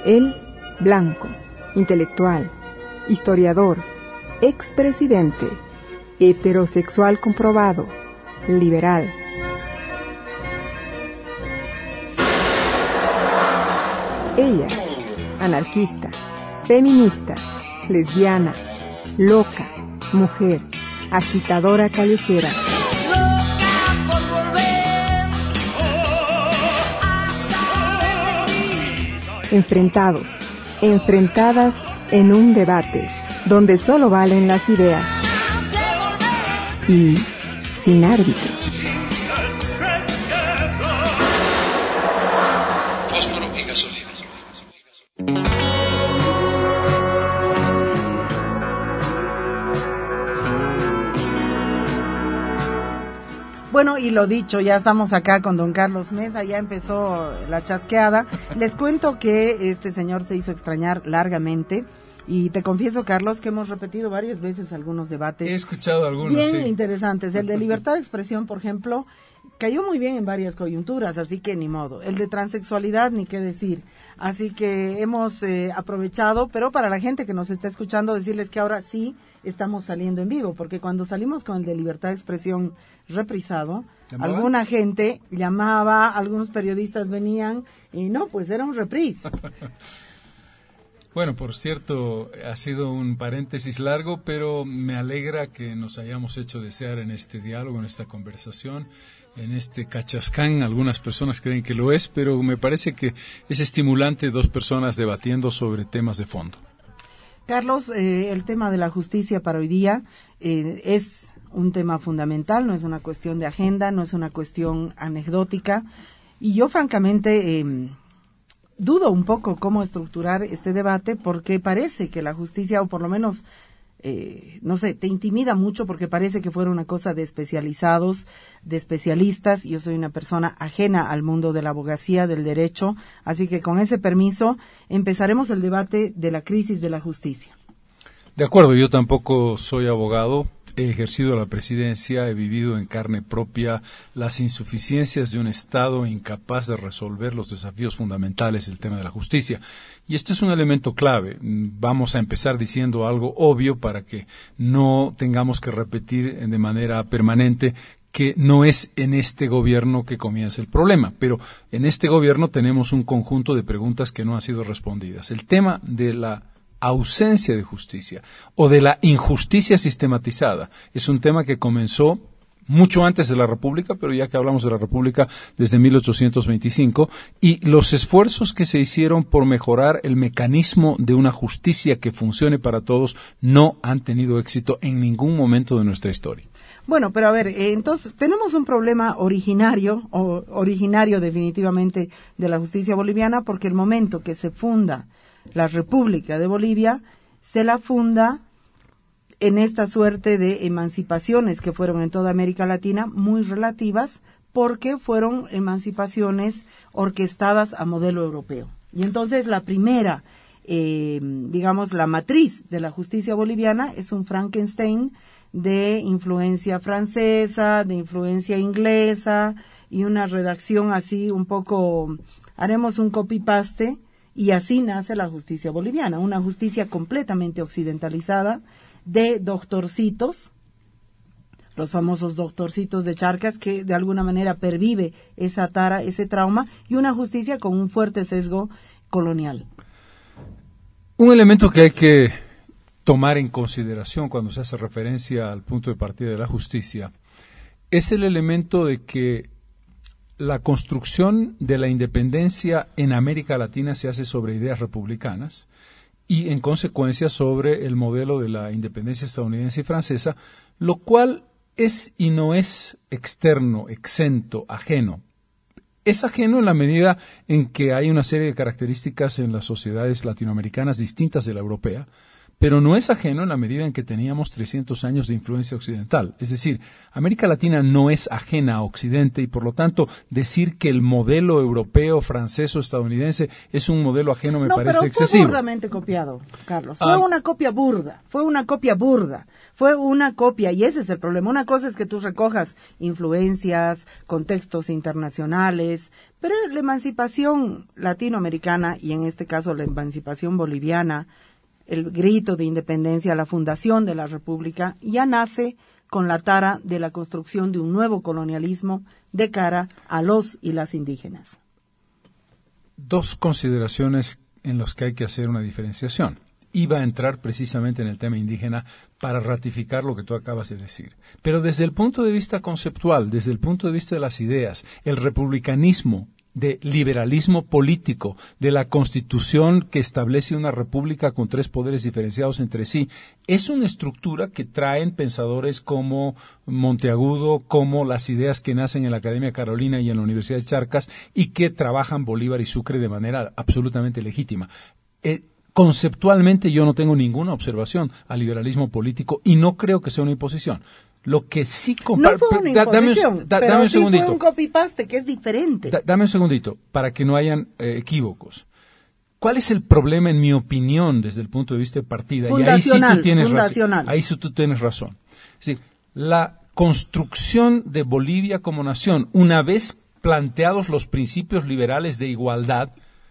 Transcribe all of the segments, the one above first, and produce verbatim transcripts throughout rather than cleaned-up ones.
Él, blanco, intelectual, historiador, expresidente, heterosexual comprobado, liberal. Ella, anarquista, feminista, lesbiana, loca, mujer, agitadora callejera. Enfrentados, enfrentadas en un debate donde solo valen las ideas y sin árbitro. Fósforo y gasolina. Bueno, y lo dicho, ya estamos acá con don Carlos Mesa, ya empezó la chasqueada. Les cuento que este señor se hizo extrañar largamente y te confieso, Carlos, que hemos repetido varias veces algunos debates. He escuchado algunos, bien sí. interesantes. El de libertad de expresión, por ejemplo, cayó muy bien en varias coyunturas, así que ni modo. El de transexualidad, ni qué decir. Así que hemos eh, aprovechado, pero para la gente que nos está escuchando, decirles que ahora sí estamos saliendo en vivo, porque cuando salimos con el de libertad de expresión reprisado, ¿llamaban? Alguna gente llamaba, algunos periodistas venían, y no, pues era un reprise. Bueno, por cierto, ha sido un paréntesis largo, pero me alegra que nos hayamos hecho desear en este diálogo, en esta conversación, en este cachascán. Algunas personas creen que lo es, pero me parece que es estimulante dos personas debatiendo sobre temas de fondo. Carlos, eh, el tema de la justicia para hoy día eh, es un tema fundamental, no es una cuestión de agenda, no es una cuestión anecdótica, y yo francamente eh, dudo un poco cómo estructurar este debate, porque parece que la justicia, o por lo menos, eh, no sé, te intimida mucho porque parece que fuera una cosa de especializados, de especialistas. Yo soy una persona ajena al mundo de la abogacía, del derecho, así que con ese permiso empezaremos el debate de la crisis de la justicia. De acuerdo, yo tampoco soy abogado. He ejercido la presidencia, he vivido en carne propia las insuficiencias de un Estado incapaz de resolver los desafíos fundamentales del tema de la justicia. Y este es un elemento clave. Vamos a empezar diciendo algo obvio para que no tengamos que repetir de manera permanente que no es en este gobierno que comienza el problema, pero en este gobierno tenemos un conjunto de preguntas que no han sido respondidas. El tema de la ausencia de justicia o de la injusticia sistematizada es un tema que comenzó mucho antes de la República, pero ya que hablamos de la República desde mil ochocientos veinticinco, y los esfuerzos que se hicieron por mejorar el mecanismo de una justicia que funcione para todos no han tenido éxito en ningún momento de nuestra historia. Bueno, pero a ver, eh, entonces tenemos un problema originario, o originario definitivamente de la justicia boliviana, porque el momento que se funda la República de Bolivia, se la funda en esta suerte de emancipaciones que fueron en toda América Latina muy relativas, porque fueron emancipaciones orquestadas a modelo europeo. Y entonces la primera, eh, digamos, la matriz de la justicia boliviana es un Frankenstein de influencia francesa, de influencia inglesa, y una redacción así un poco, haremos un copy-paste, y así nace la justicia boliviana, una justicia completamente occidentalizada, de doctorcitos, los famosos doctorcitos de Charcas, que de alguna manera pervive esa tara, ese trauma, y una justicia con un fuerte sesgo colonial. Un elemento que hay que tomar en consideración cuando se hace referencia al punto de partida de la justicia es el elemento de que la construcción de la independencia en América Latina se hace sobre ideas republicanas y, en consecuencia, sobre el modelo de la independencia estadounidense y francesa, lo cual es y no es externo, exento, ajeno. Es ajeno en la medida en que hay una serie de características en las sociedades latinoamericanas distintas de la europea, pero no es ajeno en la medida en que teníamos trescientos años de influencia occidental. Es decir, América Latina no es ajena a Occidente y, por lo tanto, decir que el modelo europeo, francés o estadounidense es un modelo ajeno me no, parece pero excesivo. Fue burdamente copiado, Carlos. Fue Ah. una copia burda, fue una copia burda. Fue una copia, y ese es el problema. Una cosa es que tú recojas influencias, contextos internacionales, Pero la emancipación latinoamericana, y en este caso la emancipación boliviana, el grito de independencia, la fundación de la República, ya nace con la tara de la construcción de un nuevo colonialismo de cara a los y las indígenas. Dos consideraciones en las que hay que hacer una diferenciación. Iba a entrar precisamente en el tema indígena para ratificar lo que tú acabas de decir. Pero desde el punto de vista conceptual, desde el punto de vista de las ideas, el republicanismo de liberalismo político, de la Constitución que establece una república con tres poderes diferenciados entre sí, es una estructura que traen pensadores como Monteagudo, como las ideas que nacen en la Academia Carolina y en la Universidad de Charcas y que trabajan Bolívar y Sucre de manera absolutamente legítima. Eh, Conceptualmente yo no tengo ninguna observación al liberalismo político y no creo que sea una imposición. Lo que sí compa- No fue una da, dame imposición, un, da, pero dame un sí segundito. fue un copy-paste, que es diferente. Da, dame un segundito, para que no hayan eh, equívocos. ¿Cuál es el problema, en mi opinión, desde el punto de vista de partida? Y ahí sí tú tienes razón. Ahí sí tú tienes razón. Es decir, la construcción de Bolivia como nación, una vez planteados los principios liberales de igualdad,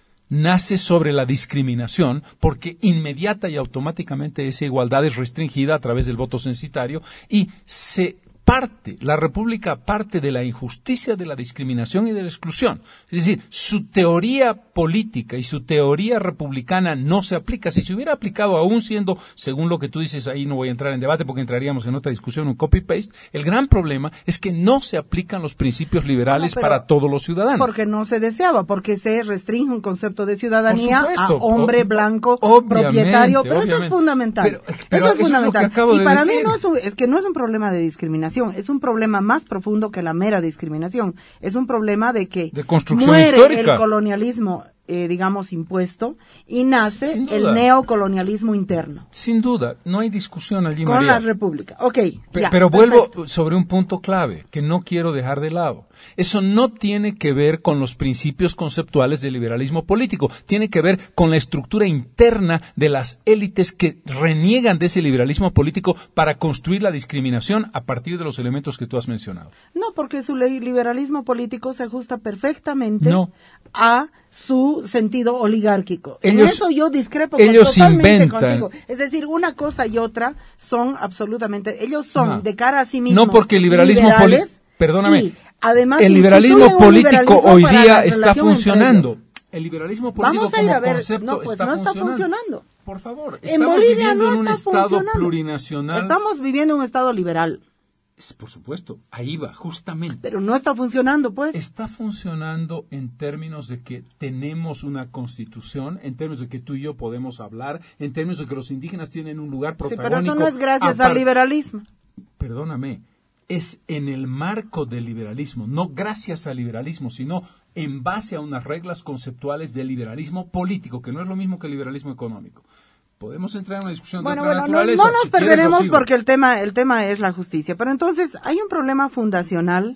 nace sobre la discriminación, porque inmediata y automáticamente esa igualdad es restringida a través del voto censitario y se parte, la República parte de la injusticia, de la discriminación y de la exclusión. Es decir, su teoría política y su teoría republicana no se aplica. Si se hubiera aplicado aún siendo, según lo que tú dices, ahí no voy a entrar en debate porque entraríamos en otra discusión, un copy-paste, el gran problema es que no se aplican los principios liberales no, para todos los ciudadanos. Porque no se deseaba, porque se restringe un concepto de ciudadanía supuesto, a hombre ob- blanco, obviamente, propietario, pero obviamente. eso es fundamental. Pero, pero eso es eso fundamental. Es lo que acabo y de para decir. mí no es, un, es que no es un problema de discriminación. Es un problema más profundo que la mera discriminación. Es un problema de que de construcción muere histórica. el colonialismo, eh, digamos, impuesto, y nace el neocolonialismo interno. Sin duda, no hay discusión allí, Con María. la República. Ok, Pe- ya, Pero perfecto. vuelvo sobre un punto clave que no quiero dejar de lado. Eso no tiene que ver con los principios conceptuales del liberalismo político, tiene que ver con la estructura interna de las élites que reniegan de ese liberalismo político para construir la discriminación a partir de los elementos que tú has mencionado. No, porque su li- liberalismo político se ajusta perfectamente No. a su sentido oligárquico. Ellos- en eso yo discrepo ellos totalmente inventan. contigo. Es decir, una cosa y otra son absolutamente, ellos son No. de cara a sí mismos No, porque el liberalismo liberales, político, perdóname, y además el liberalismo instituyen un político liberalismo hoy para día la está relación entre funcionando. ellos. El liberalismo político Vamos a ir como a ver, concepto no, pues está, no está funcionando. funcionando. Por favor, En estamos Bolivia viviendo no en un está estado funcionando. plurinacional. Estamos viviendo en un estado liberal, Por supuesto, ahí va, justamente. pero no está funcionando, pues. Está funcionando en términos de que tenemos una constitución, en términos de que tú y yo podemos hablar, en términos de que los indígenas tienen un lugar Sí, protagónico. pero eso no es gracias apar- al liberalismo. Perdóname, es en el marco del liberalismo, no gracias al liberalismo, sino en base a unas reglas conceptuales del liberalismo político, que no es lo mismo que el liberalismo económico. Podemos entrar en una discusión Bueno, de otra bueno, no, naturaleza. no nos Si quieres, perderemos lo sigo. porque el tema, el tema es la justicia. Pero entonces hay un problema fundacional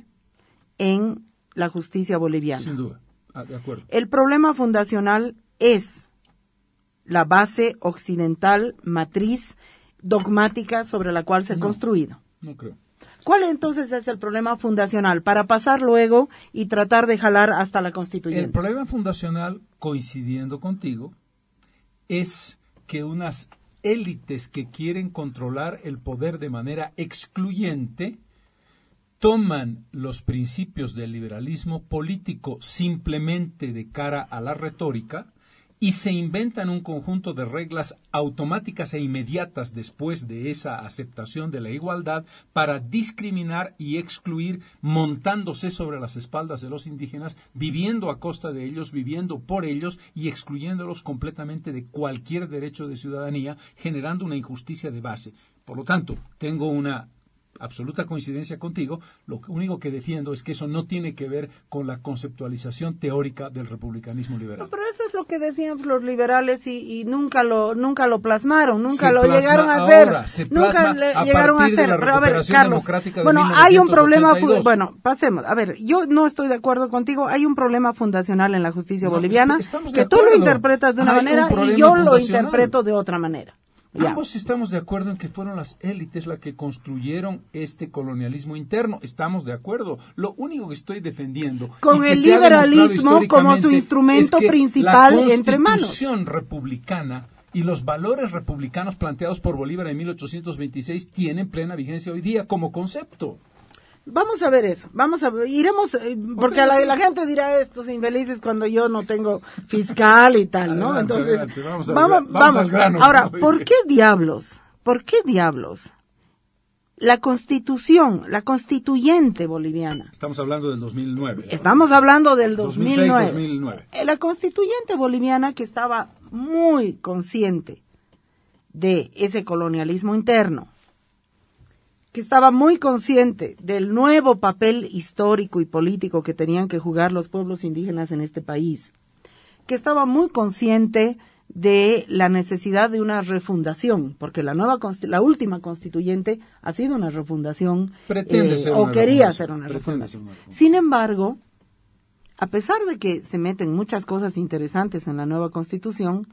en la justicia boliviana. Sin duda, ah, de acuerdo. El problema fundacional es la base occidental, matriz dogmática sobre la cual se ha No. construido. No creo. ¿Cuál entonces es el problema fundacional? Para pasar luego y tratar de jalar hasta la constituyente. El problema fundacional, coincidiendo contigo, es que unas élites que quieren controlar el poder de manera excluyente toman los principios del liberalismo político simplemente de cara a la retórica y se inventan un conjunto de reglas automáticas e inmediatas después de esa aceptación de la igualdad para discriminar y excluir, montándose sobre las espaldas de los indígenas, viviendo a costa de ellos, viviendo por ellos y excluyéndolos completamente de cualquier derecho de ciudadanía, generando una injusticia de base. Por lo tanto, tengo una absoluta coincidencia contigo, lo único que defiendo es que eso no tiene que ver con la conceptualización teórica del republicanismo liberal. No, pero eso es lo que decían los liberales y, y nunca lo nunca lo plasmaron, nunca Se lo plasma llegaron a hacer. ahora, se nunca plasma le a llegaron a partir de hacer. la Pero a ver, recuperación Carlos, democrática de bueno, mil hay un novecientos ochenta y problema, dos. bueno, pasemos. A ver, yo no estoy de acuerdo contigo, hay un problema fundacional en la justicia No, boliviana estamos de que tú lo acuerdo. interpretas de una Hay un manera y problema yo lo fundacional. interpreto de otra manera. Ya. Ambos estamos de acuerdo en que fueron las élites las que construyeron este colonialismo interno. Estamos de acuerdo. Lo único que estoy defendiendo con y que el se ha liberalismo como su instrumento es que principal entre manos. La Constitución republicana y los valores republicanos planteados por Bolívar en mil ochocientos veintiséis tienen plena vigencia hoy día como concepto. Vamos a ver eso, vamos a ver, iremos, eh, porque Okay. la, la gente dirá estos infelices cuando yo no tengo fiscal y tal, ¿no? Adelante, Entonces, adelante, vamos al vamos, gra- vamos vamos. al grano. Ahora, ¿por qué diablos? ¿Por qué diablos? La Constitución, la constituyente boliviana. Estamos hablando del dos mil nueve. Estamos hablando del dos mil nueve. dos mil nueve. Eh, La constituyente boliviana que estaba muy consciente de ese colonialismo interno, que estaba muy consciente del nuevo papel histórico y político que tenían que jugar los pueblos indígenas en este país, que estaba muy consciente de la necesidad de una refundación, porque la nueva la última constituyente ha sido una refundación Pretende eh, ser o una quería refundación. ser una Pretende refundación. ser una refundación. Sin embargo, a pesar de que se meten muchas cosas interesantes en la nueva constitución,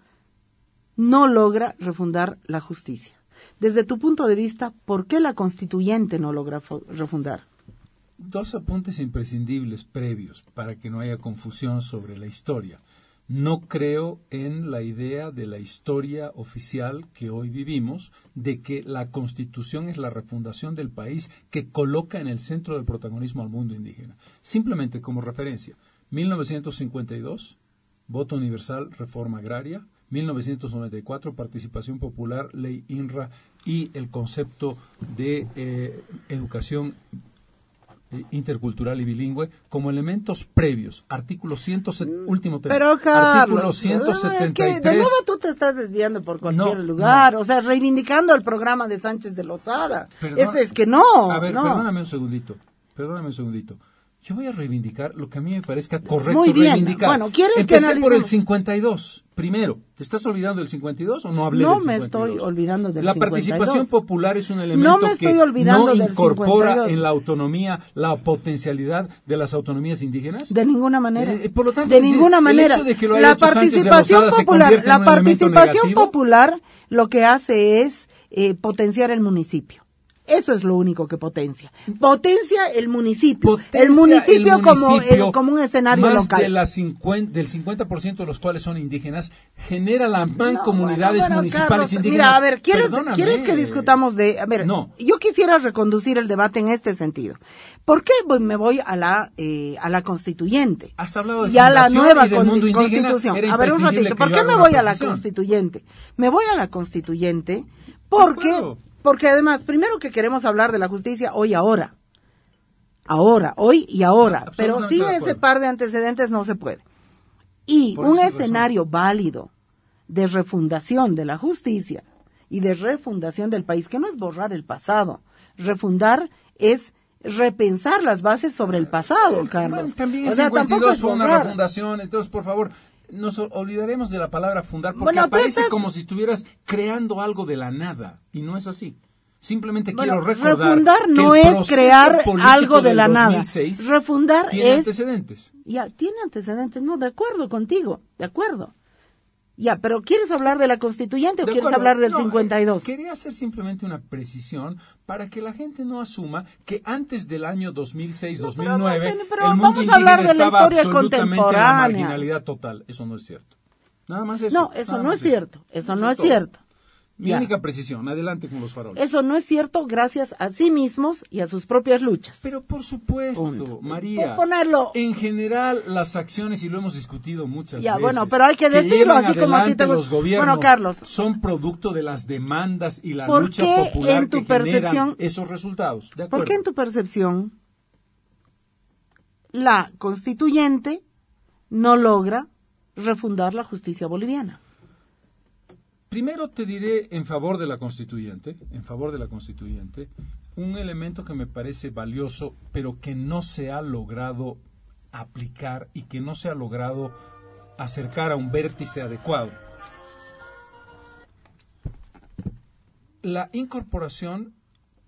no logra refundar la justicia. Desde tu punto de vista, ¿por qué la constituyente no logra refundar? Dos apuntes imprescindibles previos para que no haya confusión sobre la historia. No creo en la idea de la historia oficial que hoy vivimos, de que la Constitución es la refundación del país que coloca en el centro del protagonismo al mundo indígena. Simplemente como referencia, mil novecientos cincuenta y dos, voto universal, reforma agraria, mil novecientos noventa y cuatro, participación popular, ley INRA y el concepto de eh, educación intercultural y bilingüe como elementos previos, artículo cien, último tema, Pero Carlos, artículo ciento setenta y tres. Es que de nuevo tú te estás desviando por cualquier No, lugar, no. o sea, reivindicando el programa de Sánchez de Lozada. Perdón, es, es que no, A ver, no. perdóname un segundito, perdóname un segundito. Yo voy a reivindicar lo que a mí me parezca correcto Muy bien. reivindicar. Bueno, ¿quieres que Empecé por el analicemos? cincuenta y dos, primero. ¿Te estás olvidando del cincuenta y dos o no hablé No del cincuenta y dos? me estoy olvidando del La cincuenta y dos. participación popular es un elemento No me estoy que olvidando no del incorpora cincuenta y dos. en la autonomía la potencialidad de las autonomías indígenas. De ninguna manera. Eh, por lo tanto, de es decir, ninguna el manera. hecho de que lo haya La hecho Sánchez de participación Lozada se popular, convierte en la un elemento participación negativo. popular lo que hace es eh, potenciar el municipio. Eso es lo único que potencia. Potencia el municipio. Potencia el municipio, el como, municipio el- como un escenario más local. de la cincuenta, del cincuenta por ciento de los cuales son indígenas, genera las No, mancomunidades bueno, bueno, municipales Carlos, indígenas. Mira, a ver, ¿quieres, Perdóname. ¿quieres que discutamos de...? A ver, No. yo quisiera reconducir el debate en este sentido. ¿Por qué voy- me voy a la eh, a la constituyente? Has hablado de y a la fundación nueva y del con- mundo indígena, constitución. era A ver, un imprescindible ratito, que ¿por yo qué haga me una voy a la posición. constituyente? Me voy a la constituyente porque... De acuerdo. Porque además, primero que queremos hablar de la justicia hoy y ahora. Ahora, hoy y ahora. Pero Absolutamente sin de ese acuerdo. par de antecedentes no se puede. Y Por un esa escenario válido de refundación de la justicia y de refundación del país, que no es borrar el pasado. Refundar es repensar las bases sobre el pasado, Carlos. Bueno, también O en sea, cincuenta y tampoco dos es fue una borrar. refundación, entonces por favor, nos olvidaremos de la palabra fundar porque Bueno, tú aparece estás- como si estuvieras creando algo de la nada y no es así. Simplemente Bueno, quiero recordar refundar que no el es proceso crear político algo de del la nada. dos mil seis Refundar tiene es antecedentes. Ya, tiene antecedentes, no, de acuerdo contigo, de acuerdo. Ya, pero ¿quieres hablar de la constituyente o De quieres acuerdo. hablar del No, cincuenta y dos? eh, Quería hacer simplemente una precisión para que la gente no asuma que antes del año dos mil seis dos mil nueve No, pero no, pero el mundo vamos a hablar indígena de la estaba historia absolutamente en la contemporánea. marginalidad total. Eso no es cierto. Nada más eso. No, eso nada no más es cierto, eso no es todo. cierto. Mi Ya. única precisión. Adelante con los faroles. Eso no es cierto gracias a sí mismos y a sus propias luchas. Pero por supuesto, Punto. María. Por ponerlo- En general, las acciones, y lo hemos discutido muchas Ya, veces. bueno, pero hay que decirlo llevan así como a ti te adelante gusta. los gobiernos Bueno, Carlos. son producto de las demandas y la ¿Por lucha qué popular en tu que generan percepción- esos resultados. De ¿Por acuerdo. qué en tu percepción la constituyente no logra refundar la justicia boliviana? Primero te diré en favor de la constituyente, en favor de la constituyente, un elemento que me parece valioso, pero que no se ha logrado aplicar y que no se ha logrado acercar a un vértice adecuado. La incorporación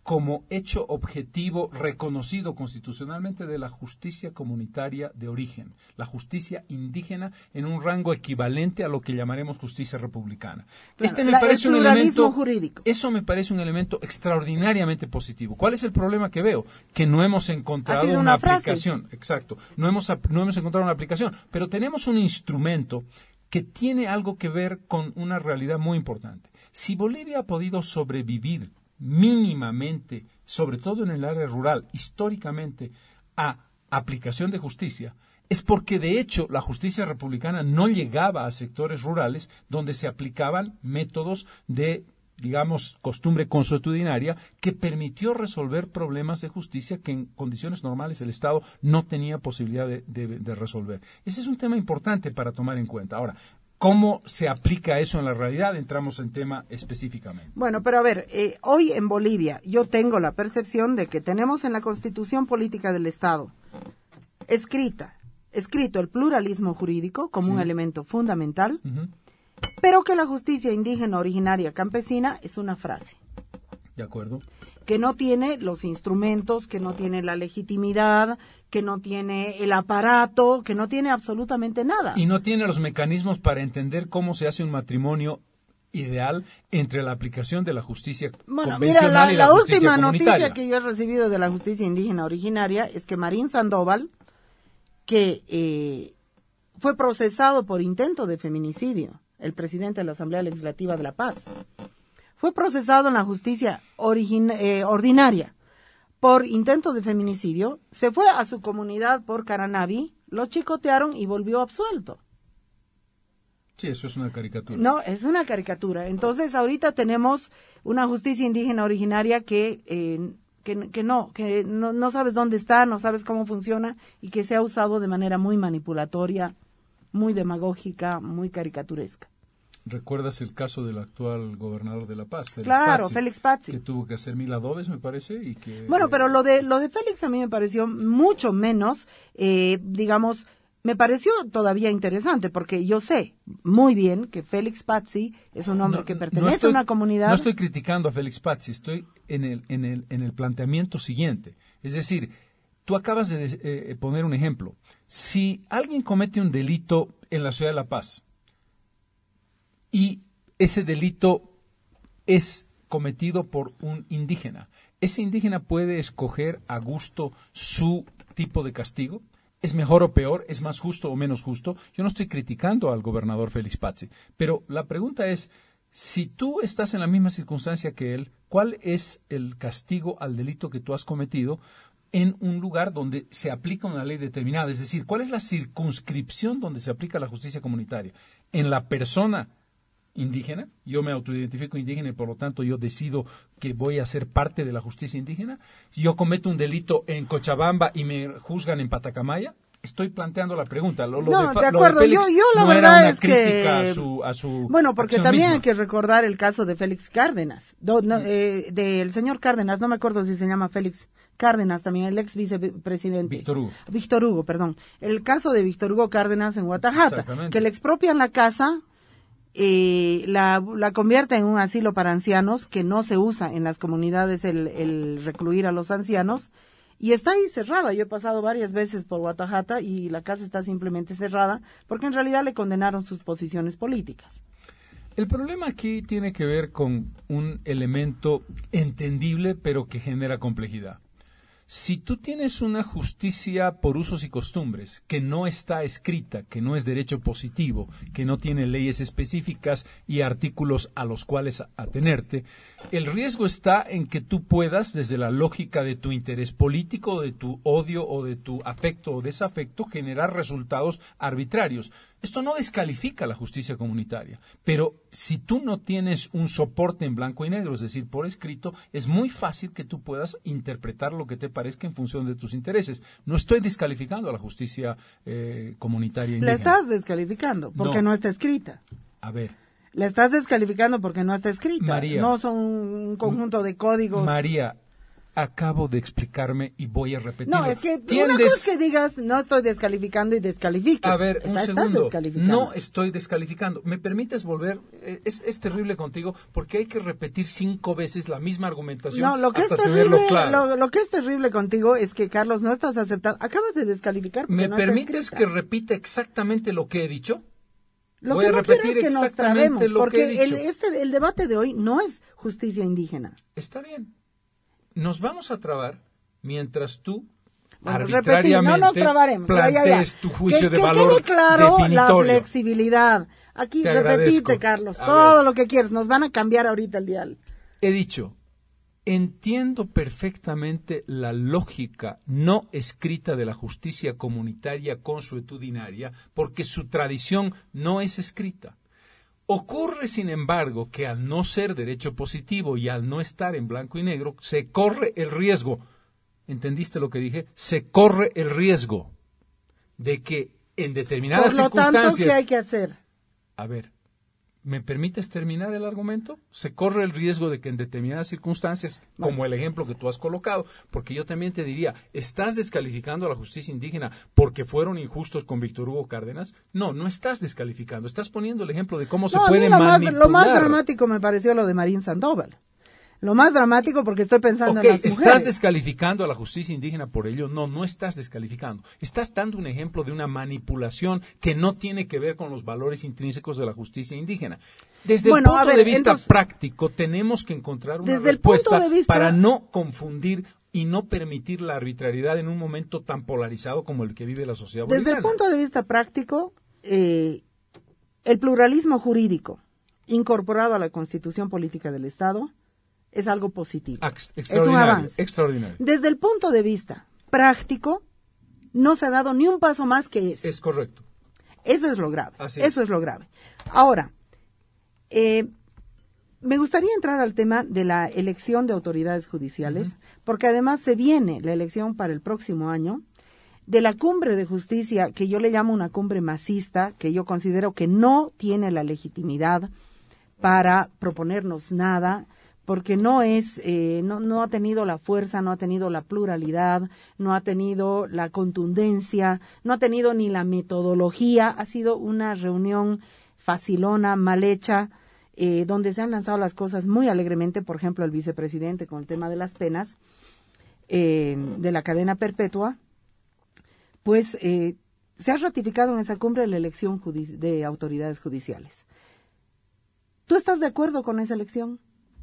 como hecho objetivo reconocido constitucionalmente de la justicia comunitaria de origen, la justicia indígena en un rango equivalente a lo que llamaremos justicia republicana. Claro, este me la, parece el un pluralismo elemento jurídico. Eso me parece un elemento extraordinariamente positivo. ¿Cuál es el problema que veo? Que no hemos encontrado Ha sido una, una frase. aplicación. Exacto. No hemos no hemos encontrado una aplicación, pero tenemos un instrumento que tiene algo que ver con una realidad muy importante. Si Bolivia ha podido sobrevivir mínimamente, sobre todo en el área rural, históricamente, a aplicación de justicia, es porque de hecho la justicia republicana no llegaba a sectores rurales donde se aplicaban métodos de, digamos, costumbre consuetudinaria que permitió resolver problemas de justicia que en condiciones normales el Estado no tenía posibilidad de, de, de resolver. Ese es un tema importante para tomar en cuenta. Ahora, ¿cómo se aplica eso en la realidad? Entramos en tema específicamente. Bueno, pero a ver, eh, hoy en Bolivia yo tengo la percepción de que tenemos en la Constitución Política del Estado escrita, escrito el pluralismo jurídico como Sí. un elemento fundamental, Uh-huh. pero que la justicia indígena originaria campesina es una frase, ¿De acuerdo? que no tiene los instrumentos, que no tiene la legitimidad, que no tiene el aparato, que no tiene absolutamente nada. Y no tiene los mecanismos para entender cómo se hace un matrimonio ideal entre la aplicación de la justicia Bueno, convencional mira, la, y la, la justicia última comunitaria. noticia que yo he recibido de la justicia indígena originaria es que Marín Sandoval, que eh, fue procesado por intento de feminicidio, el presidente de la Asamblea Legislativa de La Paz, fue procesado en la justicia origin- eh, ordinaria por intento de feminicidio, se fue a su comunidad por Caranavi, lo chicotearon y volvió absuelto. Sí, eso es una caricatura. No, es una caricatura. Entonces, ahorita tenemos una justicia indígena originaria que, eh, que, que no, que no, no sabes dónde está, no sabes cómo funciona y que se ha usado de manera muy manipulatoria, muy demagógica, muy caricaturesca. ¿Recuerdas el caso del actual gobernador de La Paz, Félix Claro, Pazzi, Félix Pazzi. que tuvo que hacer mil adobes, me parece, y que... Bueno, pero lo de lo de Félix a mí me pareció mucho menos, eh, digamos, me pareció todavía interesante, porque yo sé muy bien que Félix Pazzi es un hombre No, que no pertenece estoy- a una comunidad. No estoy criticando a Félix Pazzi, estoy en el, en el, en el planteamiento siguiente. Es decir, tú acabas de eh, poner un ejemplo. Si alguien comete un delito en la ciudad de La Paz y ese delito es cometido por un indígena, ¿ese indígena puede escoger a gusto su tipo de castigo? ¿Es mejor o peor? ¿Es más justo o menos justo? Yo no estoy criticando al gobernador Félix Pazzi, pero la pregunta es, si tú estás en la misma circunstancia que él, ¿cuál es el castigo al delito que tú has cometido en un lugar donde se aplica una ley determinada? Es decir, ¿cuál es la circunscripción donde se aplica la justicia comunitaria? ¿En la persona indígena? Yo me autoidentifico indígena y por lo tanto yo decido que voy a ser parte de la justicia indígena. Si yo cometo un delito en Cochabamba y me juzgan en Patacamaya, estoy planteando la pregunta. Lo, lo No, de, de lo acuerdo, de Félix yo, yo la no verdad era una es crítica que... a su, a su Bueno, porque acción también misma. hay que recordar el caso de Félix Cárdenas, do- no, eh, del señor Cárdenas, no me acuerdo si se llama Félix Cárdenas también, el ex vicepresidente. Víctor Hugo. Víctor Hugo, perdón. El caso de Víctor Hugo Cárdenas en Guatajata, Exactamente. que le expropian la casa, eh, la, la convierte en un asilo para ancianos, que no se usa en las comunidades el, el recluir a los ancianos, y está ahí cerrada. Yo he pasado varias veces por Guatajata y la casa está simplemente cerrada, porque en realidad le condenaron sus posiciones políticas. El problema aquí tiene que ver con un elemento entendible, pero que genera complejidad. Si tú tienes una justicia por usos y costumbres que no está escrita, que no es derecho positivo, que no tiene leyes específicas y artículos a los cuales atenerte, el riesgo está en que tú puedas, desde la lógica de tu interés político, de tu odio o de tu afecto o desafecto, generar resultados arbitrarios. Esto no descalifica la justicia comunitaria, pero si tú no tienes un soporte en blanco y negro, es decir, por escrito, es muy fácil que tú puedas interpretar lo que te parezca en función de tus intereses. No estoy descalificando a la justicia eh, comunitaria indígena. La estás descalificando porque no. No. no está escrita. A ver, La estás descalificando porque no está escrita. María. No son un conjunto de códigos. María, Acabo de explicarme y voy a repetir. No, es que ¿Tiendes? una cosa es que digas, no estoy descalificando y descalifiques. A ver, un Estás segundo. descalificando. No estoy descalificando. ¿Me permites volver? Es, es terrible contigo porque hay que repetir cinco veces la misma argumentación No, lo que hasta es tenerlo terrible, claro. lo, lo que es terrible contigo es que, Carlos, no estás aceptando. Acabas de descalificar. ¿Me no está permites escrita. que repita exactamente lo que he dicho? Lo Voy que a no repetir quiero es que nos exactamente trabemos, lo que he porque el, dicho. este, el debate de hoy no es justicia indígena. Está bien. Nos vamos a trabar mientras tú Bueno, arbitrariamente repetí, no nos trabaremos. Ya, ya, plantees ya. tu juicio que, de que valor quede claro la definitorio. flexibilidad. Aquí Te repetite, agradezco. Carlos, A todo ver. lo que quieres. Nos van a cambiar ahorita el dial. He dicho, entiendo perfectamente la lógica no escrita de la justicia comunitaria consuetudinaria porque su tradición no es escrita. Ocurre, sin embargo, que al no ser derecho positivo y al no estar en blanco y negro, se corre el riesgo, ¿entendiste lo que dije? Se corre el riesgo de que en determinadas Por lo tanto, circunstancias... ¿qué hay que hacer? A ver, ¿me permites terminar el argumento? Se corre el riesgo de que en determinadas circunstancias, Bueno. como el ejemplo que tú has colocado, porque yo también te diría, ¿estás descalificando a la justicia indígena porque fueron injustos con Víctor Hugo Cárdenas? No, no estás descalificando, estás poniendo el ejemplo de cómo No, se a mí puede lo más, manipular. lo más dramático me pareció lo de Marín Sandoval. Lo más dramático porque estoy pensando Ok, en las mujeres. ¿estás descalificando a la justicia indígena por ello? No, no estás descalificando. Estás dando un ejemplo de una manipulación que no tiene que ver con los valores intrínsecos de la justicia indígena. Desde Bueno, el a punto ver, de vista entonces, práctico, tenemos que encontrar una desde el punto respuesta de vista- para no confundir y no permitir la arbitrariedad en un momento tan polarizado como el que vive la sociedad Desde boliviana. el punto de vista práctico, eh, el pluralismo jurídico incorporado a la Constitución Política del Estado es algo positivo. Ex- Es un extraordinario, avance. extraordinario. Desde el punto de vista práctico, no se ha dado ni un paso más que ese. Es correcto. Eso es lo grave. Así es. Eso es lo grave. Ahora, eh, me gustaría entrar al tema de la elección de autoridades judiciales, Ujú. porque además se viene la elección para el próximo año de la cumbre de justicia, que yo le llamo una cumbre masista, que yo considero que no tiene la legitimidad para proponernos nada, porque no es, eh, no, no ha tenido la fuerza, no ha tenido la pluralidad, no ha tenido la contundencia, no ha tenido ni la metodología, ha sido una reunión facilona, mal hecha, eh, donde se han lanzado las cosas muy alegremente, por ejemplo, el vicepresidente con el tema de las penas, eh, de la cadena perpetua, pues eh, se ha ratificado en esa cumbre la elección judici- de autoridades judiciales. ¿Tú estás de acuerdo con esa elección?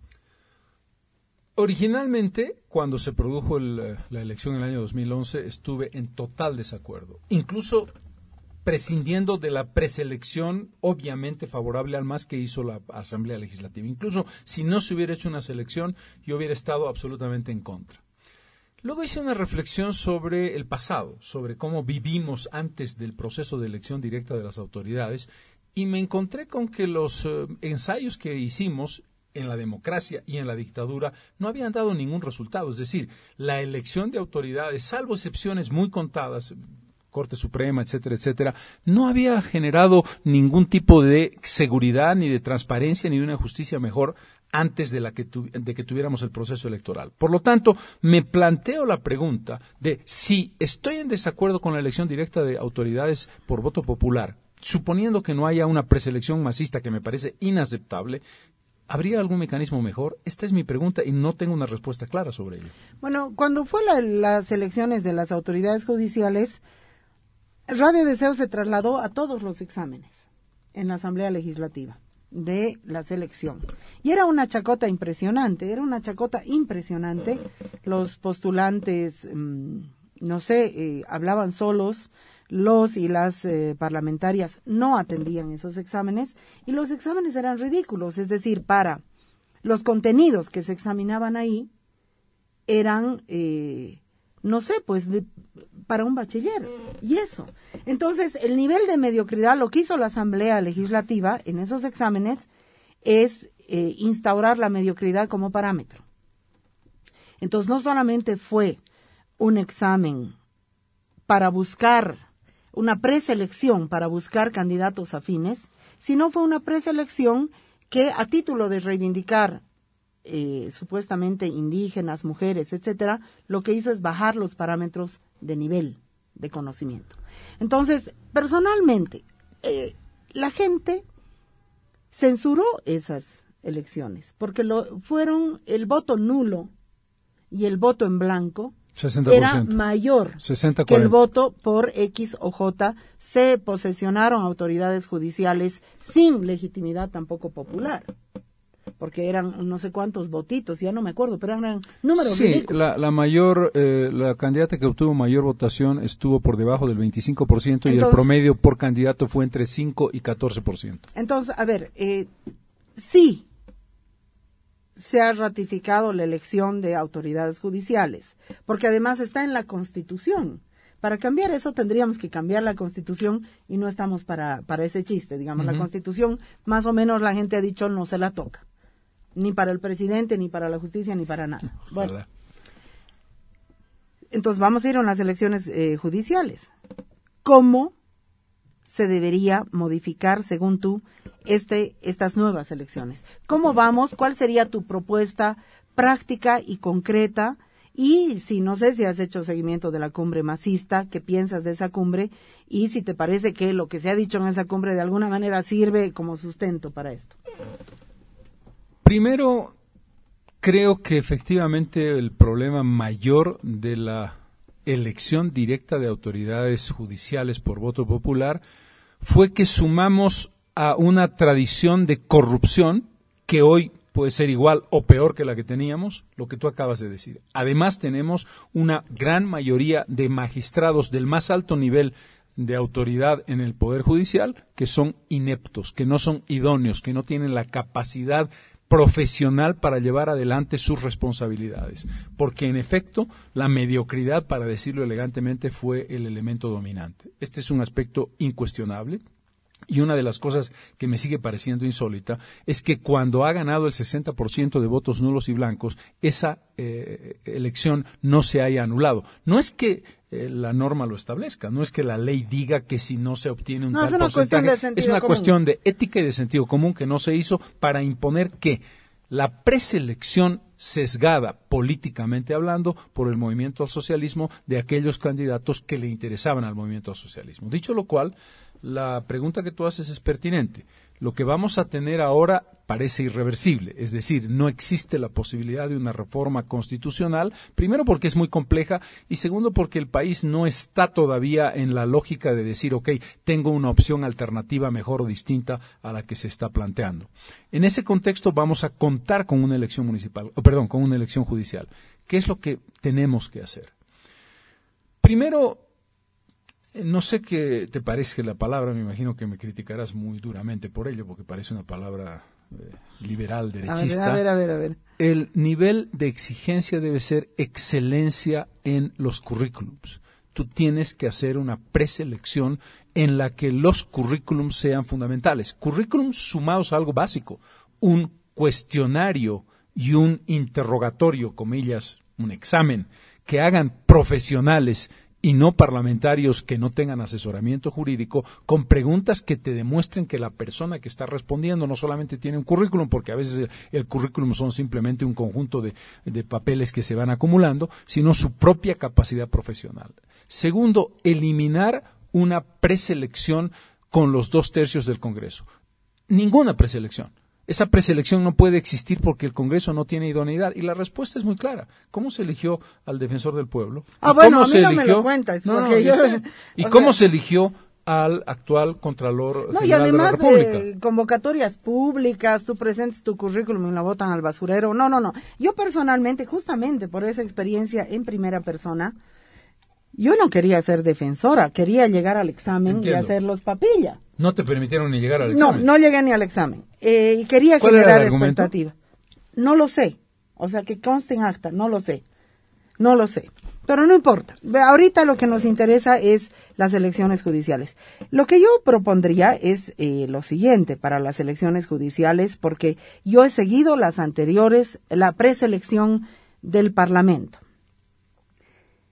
Originalmente, cuando se produjo el, eh, la elección en el año dos mil once, estuve en total desacuerdo. Incluso prescindiendo de la preselección obviamente favorable al MAS que hizo la Asamblea Legislativa. Incluso si no se hubiera hecho una selección, yo hubiera estado absolutamente en contra. Luego hice una reflexión sobre el pasado, sobre cómo vivimos antes del proceso de elección directa de las autoridades, y me encontré con que los eh, ensayos que hicimos en la democracia y en la dictadura no habían dado ningún resultado. Es decir, la elección de autoridades, salvo excepciones muy contadas, Corte Suprema, etcétera, etcétera, no había generado ningún tipo de seguridad, ni de transparencia, ni de una justicia mejor antes de, la que, tu, de que tuviéramos el proceso electoral. Por lo tanto, me planteo la pregunta de si estoy en desacuerdo con la elección directa de autoridades por voto popular, suponiendo que no haya una preselección masista que me parece inaceptable, ¿habría algún mecanismo mejor? Esta es mi pregunta y no tengo una respuesta clara sobre ello. Bueno, cuando fue la, las elecciones de las autoridades judiciales, Radio Deseo se trasladó a todos los exámenes en la Asamblea Legislativa de la selección. Y era una chacota impresionante, era una chacota impresionante. Los postulantes, mmm, no sé, eh, hablaban solos, los y las eh, parlamentarias no atendían esos exámenes y los exámenes eran ridículos, es decir, para los contenidos que se examinaban ahí eran, eh, no sé, pues de, para un bachiller y eso. Entonces, el nivel de mediocridad, lo que hizo la Asamblea Legislativa en esos exámenes es eh, instaurar la mediocridad como parámetro. Entonces, no solamente fue un examen para buscar una preselección para buscar candidatos afines, sino fue una preselección que a título de reivindicar eh, supuestamente indígenas, mujeres, etcétera, lo que hizo es bajar los parámetros de nivel de conocimiento. Entonces, personalmente, eh, la gente censuró esas elecciones, porque lo, fueron el voto nulo y el voto en blanco sesenta por ciento. Era mayor sesenta, que el voto por X o J. Se posesionaron autoridades judiciales sin legitimidad tampoco popular, porque eran no sé cuántos votitos, ya no me acuerdo, pero eran números sí, ridículos. la, la mayor, eh, la candidata que obtuvo mayor votación estuvo por debajo del veinticinco por ciento y el promedio por candidato fue entre cinco y catorce por ciento. Entonces, a ver, eh, sí se ha ratificado la elección de autoridades judiciales, porque además está en la Constitución. Para cambiar eso tendríamos que cambiar la Constitución y no estamos para, para ese chiste, digamos. Uh-huh. La Constitución, más o menos la gente ha dicho, no se la toca. Ni para el presidente, ni para la justicia, ni para nada. Bueno, entonces vamos a ir a unas elecciones eh, judiciales. ¿Cómo se debería modificar, según tú, este, estas nuevas elecciones? ¿Cómo vamos? ¿Cuál sería tu propuesta práctica y concreta? Y si no sé si has hecho seguimiento de la cumbre masista, ¿qué piensas de esa cumbre? Y si te parece que lo que se ha dicho en esa cumbre de alguna manera sirve como sustento para esto. Primero, creo que efectivamente el problema mayor de la elección directa de autoridades judiciales por voto popular fue que sumamos a una tradición de corrupción que hoy puede ser igual o peor que la que teníamos, lo que tú acabas de decir. Además, tenemos una gran mayoría de magistrados del más alto nivel de autoridad en el Poder Judicial que son ineptos, que no son idóneos, que no tienen la capacidad profesional para llevar adelante sus responsabilidades, porque en efecto la mediocridad, para decirlo elegantemente, fue el elemento dominante. Este es un aspecto incuestionable. Y una de las cosas que me sigue pareciendo insólita es que cuando ha ganado el sesenta por ciento de votos nulos y blancos, esa eh, elección no se haya anulado. No es que eh, la norma lo establezca, no es que la ley diga que si no se obtiene un no, tal es una porcentaje, cuestión de es una común. cuestión de ética y de sentido común que no se hizo para imponer que la preselección sesgada políticamente hablando por el movimiento al socialismo de aquellos candidatos que le interesaban al movimiento al socialismo. Dicho lo cual, la pregunta que tú haces es pertinente. Lo que vamos a tener ahora parece irreversible, es decir, no existe la posibilidad de una reforma constitucional, primero porque es muy compleja y segundo porque el país no está todavía en la lógica de decir, ok, tengo una opción alternativa mejor o distinta a la que se está planteando. En ese contexto vamos a contar con una elección municipal, oh, perdón, con una elección judicial. ¿Qué es lo que tenemos que hacer? Primero, no sé qué te parece la palabra, me imagino que me criticarás muy duramente por ello, porque parece una palabra eh, liberal, derechista. A ver, a ver, a ver, a ver. El nivel de exigencia debe ser excelencia en los currículums. Tú tienes que hacer una preselección en la que los currículums sean fundamentales. Currículums sumados a algo básico, un cuestionario y un interrogatorio, comillas, un examen, que hagan profesionales y no parlamentarios que no tengan asesoramiento jurídico, con preguntas que te demuestren que la persona que está respondiendo no solamente tiene un currículum, porque a veces el, el currículum son simplemente un conjunto de, de papeles que se van acumulando, sino su propia capacidad profesional. Segundo, eliminar una preselección con los dos tercios del Congreso. Ninguna preselección. Esa preselección no puede existir porque el Congreso no tiene idoneidad. Y la respuesta es muy clara. ¿Cómo se eligió al defensor del pueblo? Ah, bueno, ¿Cómo a mí se no eligió? me lo cuentas. No, no, porque yo, sé. ¿Y cómo sea, se eligió al actual Contralor no, General y además, de la República? Eh, convocatorias públicas, tú presentes tu currículum y la botan al basurero. No, no, no. Yo personalmente, justamente por esa experiencia en primera persona, yo no quería ser defensora, quería llegar al examen Entiendo. y hacerlos papilla. No te permitieron ni llegar al examen. No, no llegué ni al examen. Eh, y quería ¿Cuál era generar el argumento? expectativa. No lo sé. O sea, que conste en acta, no lo sé. No lo sé. Pero no importa. Ahorita lo que nos interesa es las elecciones judiciales. Lo que yo propondría es eh, lo siguiente para las elecciones judiciales, porque yo he seguido las anteriores, la preselección del Parlamento.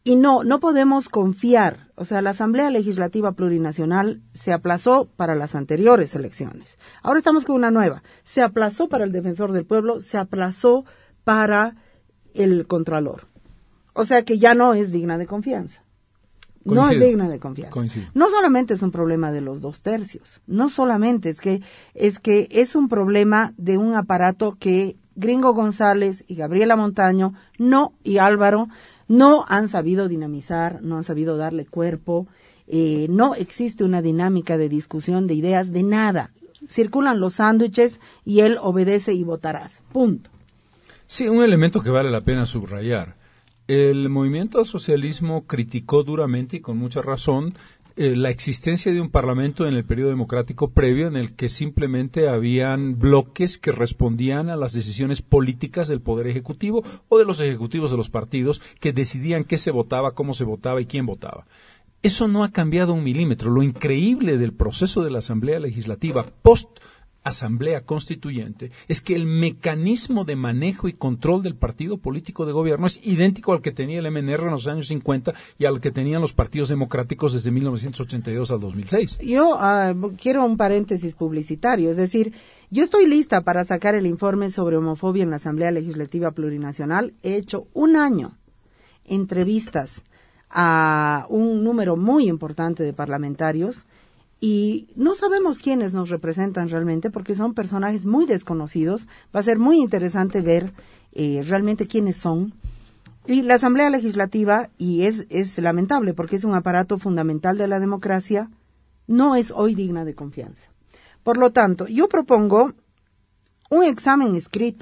y no, no podemos confiar. O sea, la Asamblea Legislativa Plurinacional se aplazó para las anteriores elecciones. Ahora estamos con una nueva. Se aplazó para el Defensor del Pueblo, se aplazó para el Contralor. O sea que ya no es digna de confianza. Coincido. No es digna de confianza. Coincido. No solamente es un problema de los dos tercios, no solamente es que es que es un problema de un aparato que Gringo González y Gabriela Montaño no y Álvaro no han sabido dinamizar, no han sabido darle cuerpo, eh, no existe una dinámica de discusión de ideas, de nada. Circulan los sándwiches y él obedece y votarás. Punto. Sí, un elemento que vale la pena subrayar. El movimiento al socialismo criticó duramente y con mucha razón eh, la existencia de un parlamento en el periodo democrático previo en el que simplemente habían bloques que respondían a las decisiones políticas del Poder Ejecutivo o de los ejecutivos de los partidos que decidían qué se votaba, cómo se votaba y quién votaba. Eso no ha cambiado un milímetro. Lo increíble del proceso de la Asamblea Legislativa post Asamblea Constituyente es que el mecanismo de manejo y control del partido político de gobierno es idéntico al que tenía el M N R en los años cincuenta y al que tenían los partidos democráticos desde mil novecientos ochenta y dos al dos mil seis. Yo uh, quiero un paréntesis publicitario, es decir, yo estoy lista para sacar el informe sobre homofobia en la Asamblea Legislativa Plurinacional. He hecho un año entrevistas a un número muy importante de parlamentarios y no sabemos quiénes nos representan realmente porque son personajes muy desconocidos. Va a ser muy interesante ver eh, realmente quiénes son. Y la Asamblea Legislativa, y es, es lamentable porque es un aparato fundamental de la democracia, no es hoy digna de confianza. Por lo tanto, yo propongo un examen escrito.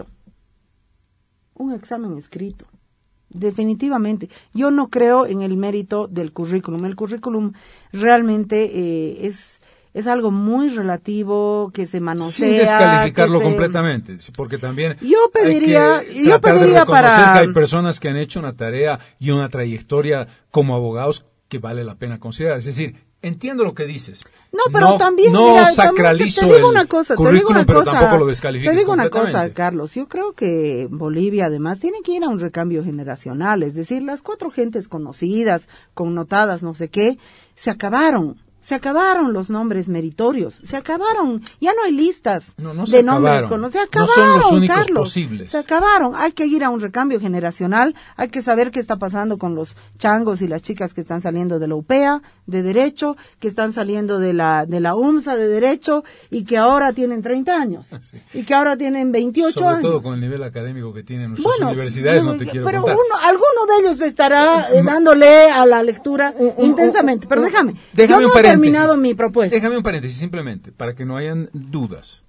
Un examen escrito. Definitivamente. Yo no creo en el mérito del currículum. El currículum realmente eh, es es algo muy relativo que se manosea. Sin descalificarlo que se... completamente, porque también yo pediría, hay que yo tratar pediría de reconocer para que hay personas que han hecho una tarea y una trayectoria como abogados que vale la pena considerar. Es decir, entiendo lo que dices. No, pero no, también no mira, sacralizo también te, te digo el una cosa, te currículum, digo una pero cosa, tampoco lo descalifiques Te digo una completamente. cosa, Carlos, yo creo que Bolivia además tiene que ir a un recambio generacional, es decir, las cuatro gentes conocidas, connotadas, no sé qué, se acabaron. Se acabaron los nombres meritorios, se acabaron, ya no hay listas no, no se de nombres acabaron. conocidos, se acabaron, no son los únicos Carlos, posibles. Se acabaron, hay que ir a un recambio generacional, hay que saber qué está pasando con los changos y las chicas que están saliendo de la U P E A, de Derecho, que están saliendo de la de la UMSA de Derecho y que ahora tienen treinta años, sí. y que ahora tienen veintiocho Sobre años. Sobre todo con el nivel académico que tienen nuestras bueno, universidades, no, no te quiero pero contar. Uno, alguno de ellos estará eh, dándole a la lectura un, un, intensamente, pero déjame, déjame yo no un he terminado mi propuesta. Déjame un paréntesis, simplemente, para que no hayan dudas.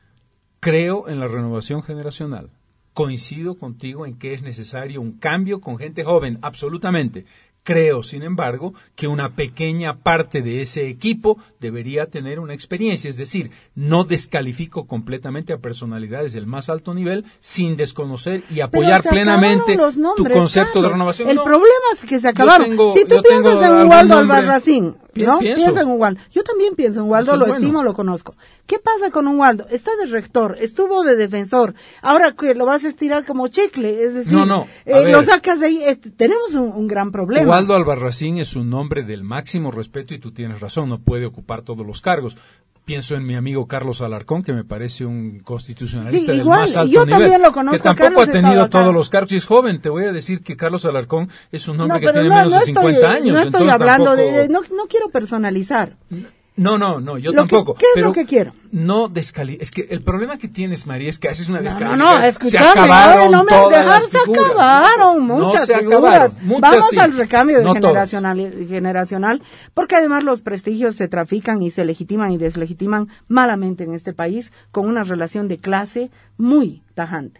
Creo en la renovación generacional. Coincido contigo en que es necesario un cambio con gente joven, absolutamente. Creo, sin embargo, que una pequeña parte de ese equipo debería tener una experiencia, es decir, no descalifico completamente a personalidades del más alto nivel sin desconocer y apoyar plenamente nombres, tu concepto Carlos. de renovación. El no. problema es que se acabaron. Tengo, si tú piensas en Waldo Albarracín, ¿no? Pienso. Piensa en un Waldo. Yo también pienso en Waldo, lo bueno. estimo, lo conozco. ¿Qué pasa con un Waldo? Está de rector, estuvo de defensor. Ahora que lo vas a estirar como chicle, es decir, no, no. Eh, lo sacas de ahí. Este, tenemos un, un gran problema. Waldo Albarracín es un hombre del máximo respeto y tú tienes razón, no puede ocupar todos los cargos. Pienso en mi amigo Carlos Alarcón, que me parece un constitucionalista sí, del igual, más alto yo nivel, también lo conozco, que tampoco Carlos ha tenido todos acá. los cargos y es joven. Te voy a decir que Carlos Alarcón es un hombre no, que tiene no, menos no de cincuenta estoy, años. No estoy entonces hablando tampoco... de, no, no quiero personalizar. No, no, no, yo lo tampoco. Que, ¿Qué es pero lo que quiero? No descali es que el problema que tienes, María, es que haces una no, descalificación. No, no, escúchame, se acabaron no me todas dejan, las se figuras. acabaron muchas no se figuras. Acabaron, muchas Vamos sí, al recambio de no generacional, generacional, porque además los prestigios se trafican y se legitiman y deslegitiman malamente en este país con una relación de clase muy tajante.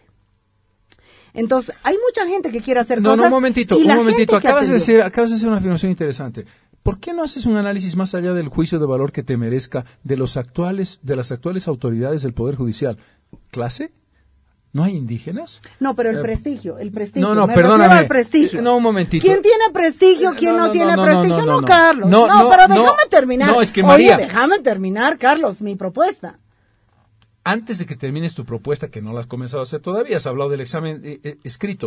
Entonces, hay mucha gente que quiere hacer no, cosas. No, un momentito, y un la momentito. Gente Acabas de, hacer, acabas de hacer una afirmación interesante. ¿Por qué no haces un análisis más allá del juicio de valor que te merezca de los actuales, de las actuales autoridades del Poder Judicial? ¿Clase? ¿No hay indígenas? No, pero el eh, prestigio, el prestigio. No, no, me perdóname. Al prestigio. No, un momentito. ¿Quién tiene prestigio? ¿Quién no, no, no tiene no, prestigio? No, no, no, no Carlos. No, no, no pero déjame no, terminar. No, es que María. Oye, déjame terminar, Carlos, mi propuesta. Antes de que termines tu propuesta, que no la has comenzado a hacer todavía, has hablado del examen eh, eh, escrito.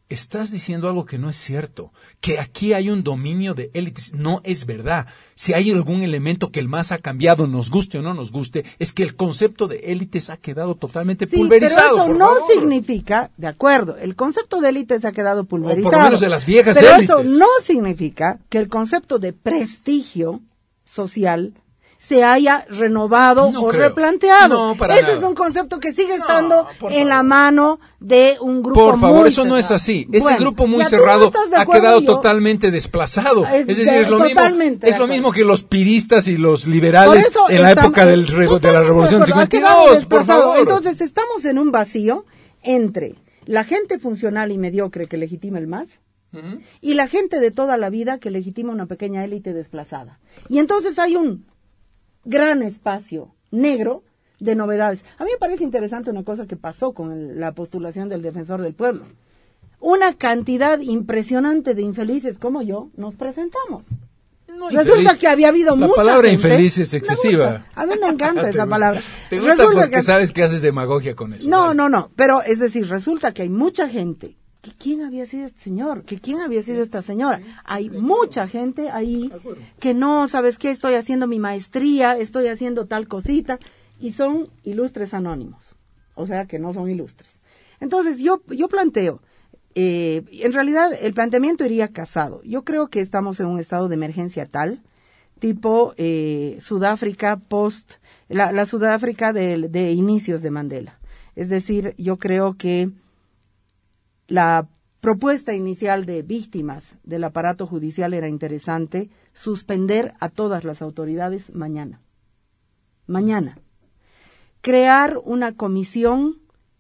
estás diciendo algo que no es cierto, que aquí hay un dominio de élites. No es verdad. Si hay algún elemento que el M A S ha cambiado, nos guste o no nos guste, es que el concepto de élites ha quedado totalmente sí, pulverizado. Pero eso por no favor. significa, de acuerdo, el concepto de élites ha quedado pulverizado. O por lo menos de las viejas pero élites. Eso no significa que el concepto de prestigio social se haya renovado no o creo. replanteado. No, para Ese nada. es un concepto que sigue No, estando por en favor. la mano de un grupo Por favor, muy eso no es cerrado. así. Ese Bueno, grupo muy ya tú cerrado no estás de ha acuerdo, quedado yo- totalmente desplazado. Es Es, decir, de- es lo mismo, totalmente de es lo acuerdo. mismo que los piristas y los Por liberales eso en la estamos- época del re- de la totalmente Revolución de acuerdo, ha cincuenta y quedado dos, por desplazado. favor. Entonces estamos en un vacío entre la gente funcional y mediocre que legitima el M A S Ujú. y la gente de toda la vida que legitima una pequeña élite desplazada. Y entonces hay un gran espacio negro de novedades. A mí me parece interesante una cosa que pasó con el- la postulación del defensor del pueblo. Una cantidad impresionante de infelices como yo nos presentamos. No, Resulta infeliz. que había habido La mucha palabra gente- infeliz es Me excesiva. gusta. A mí me encanta Te esa gusta. palabra. Te gusta Resulta porque que- sabes que haces demagogia con eso. No, Vale. no, no. Pero es decir, resulta que hay mucha gente. ¿Que ¿Quién había sido este señor? ¿Que quién había sido esta señora? Hay mucha gente ahí que no, ¿sabes qué? Estoy haciendo mi maestría, estoy haciendo tal cosita. Y son ilustres anónimos. O sea que no son ilustres. Entonces yo, yo planteo, eh, en realidad el planteamiento iría casado. Yo creo que estamos en un estado de emergencia tal, tipo eh, Sudáfrica post, la, la Sudáfrica de, de inicios de Mandela. Es decir, yo creo que la propuesta inicial de víctimas del aparato judicial era interesante, suspender a todas las autoridades mañana. Mañana. Crear una comisión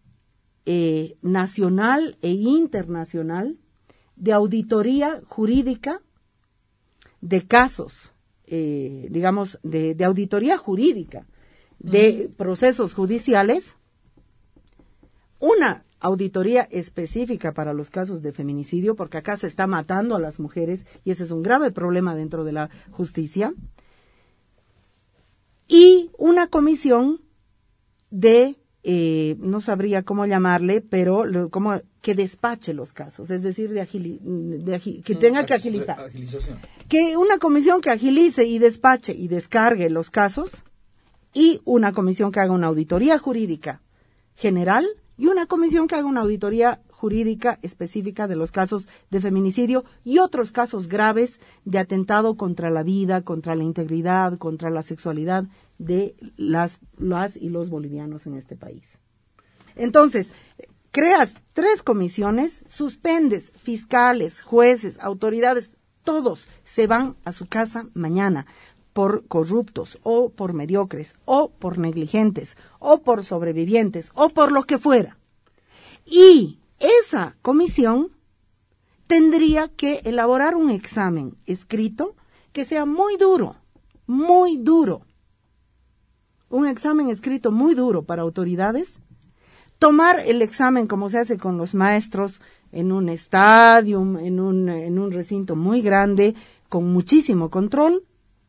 eh, nacional e internacional de auditoría jurídica de casos, eh, digamos, de, de auditoría jurídica de uh-huh. procesos judiciales, una auditoría específica para los casos de feminicidio, porque acá se está matando a las mujeres y ese es un grave problema dentro de la justicia, y una comisión de, eh, no sabría cómo llamarle, pero lo, como que despache los casos, es decir, de, agili, de agi, que tenga que agilizar. Agilización. Que una comisión que agilice y despache y descargue los casos, y una comisión que haga una auditoría jurídica general, y una comisión que haga una auditoría jurídica específica de los casos de feminicidio y otros casos graves de atentado contra la vida, contra la integridad, contra la sexualidad de las, las y los bolivianos en este país. Entonces, creas tres comisiones, suspendes fiscales, jueces, autoridades, todos se van a su casa mañana por corruptos o por mediocres o por negligentes o por sobrevivientes o por lo que fuera. Y esa comisión tendría que elaborar un examen escrito que sea muy duro, muy duro. Un examen escrito muy duro para autoridades, tomar el examen como se hace con los maestros en un estadio, en un, en un recinto muy grande, con muchísimo control,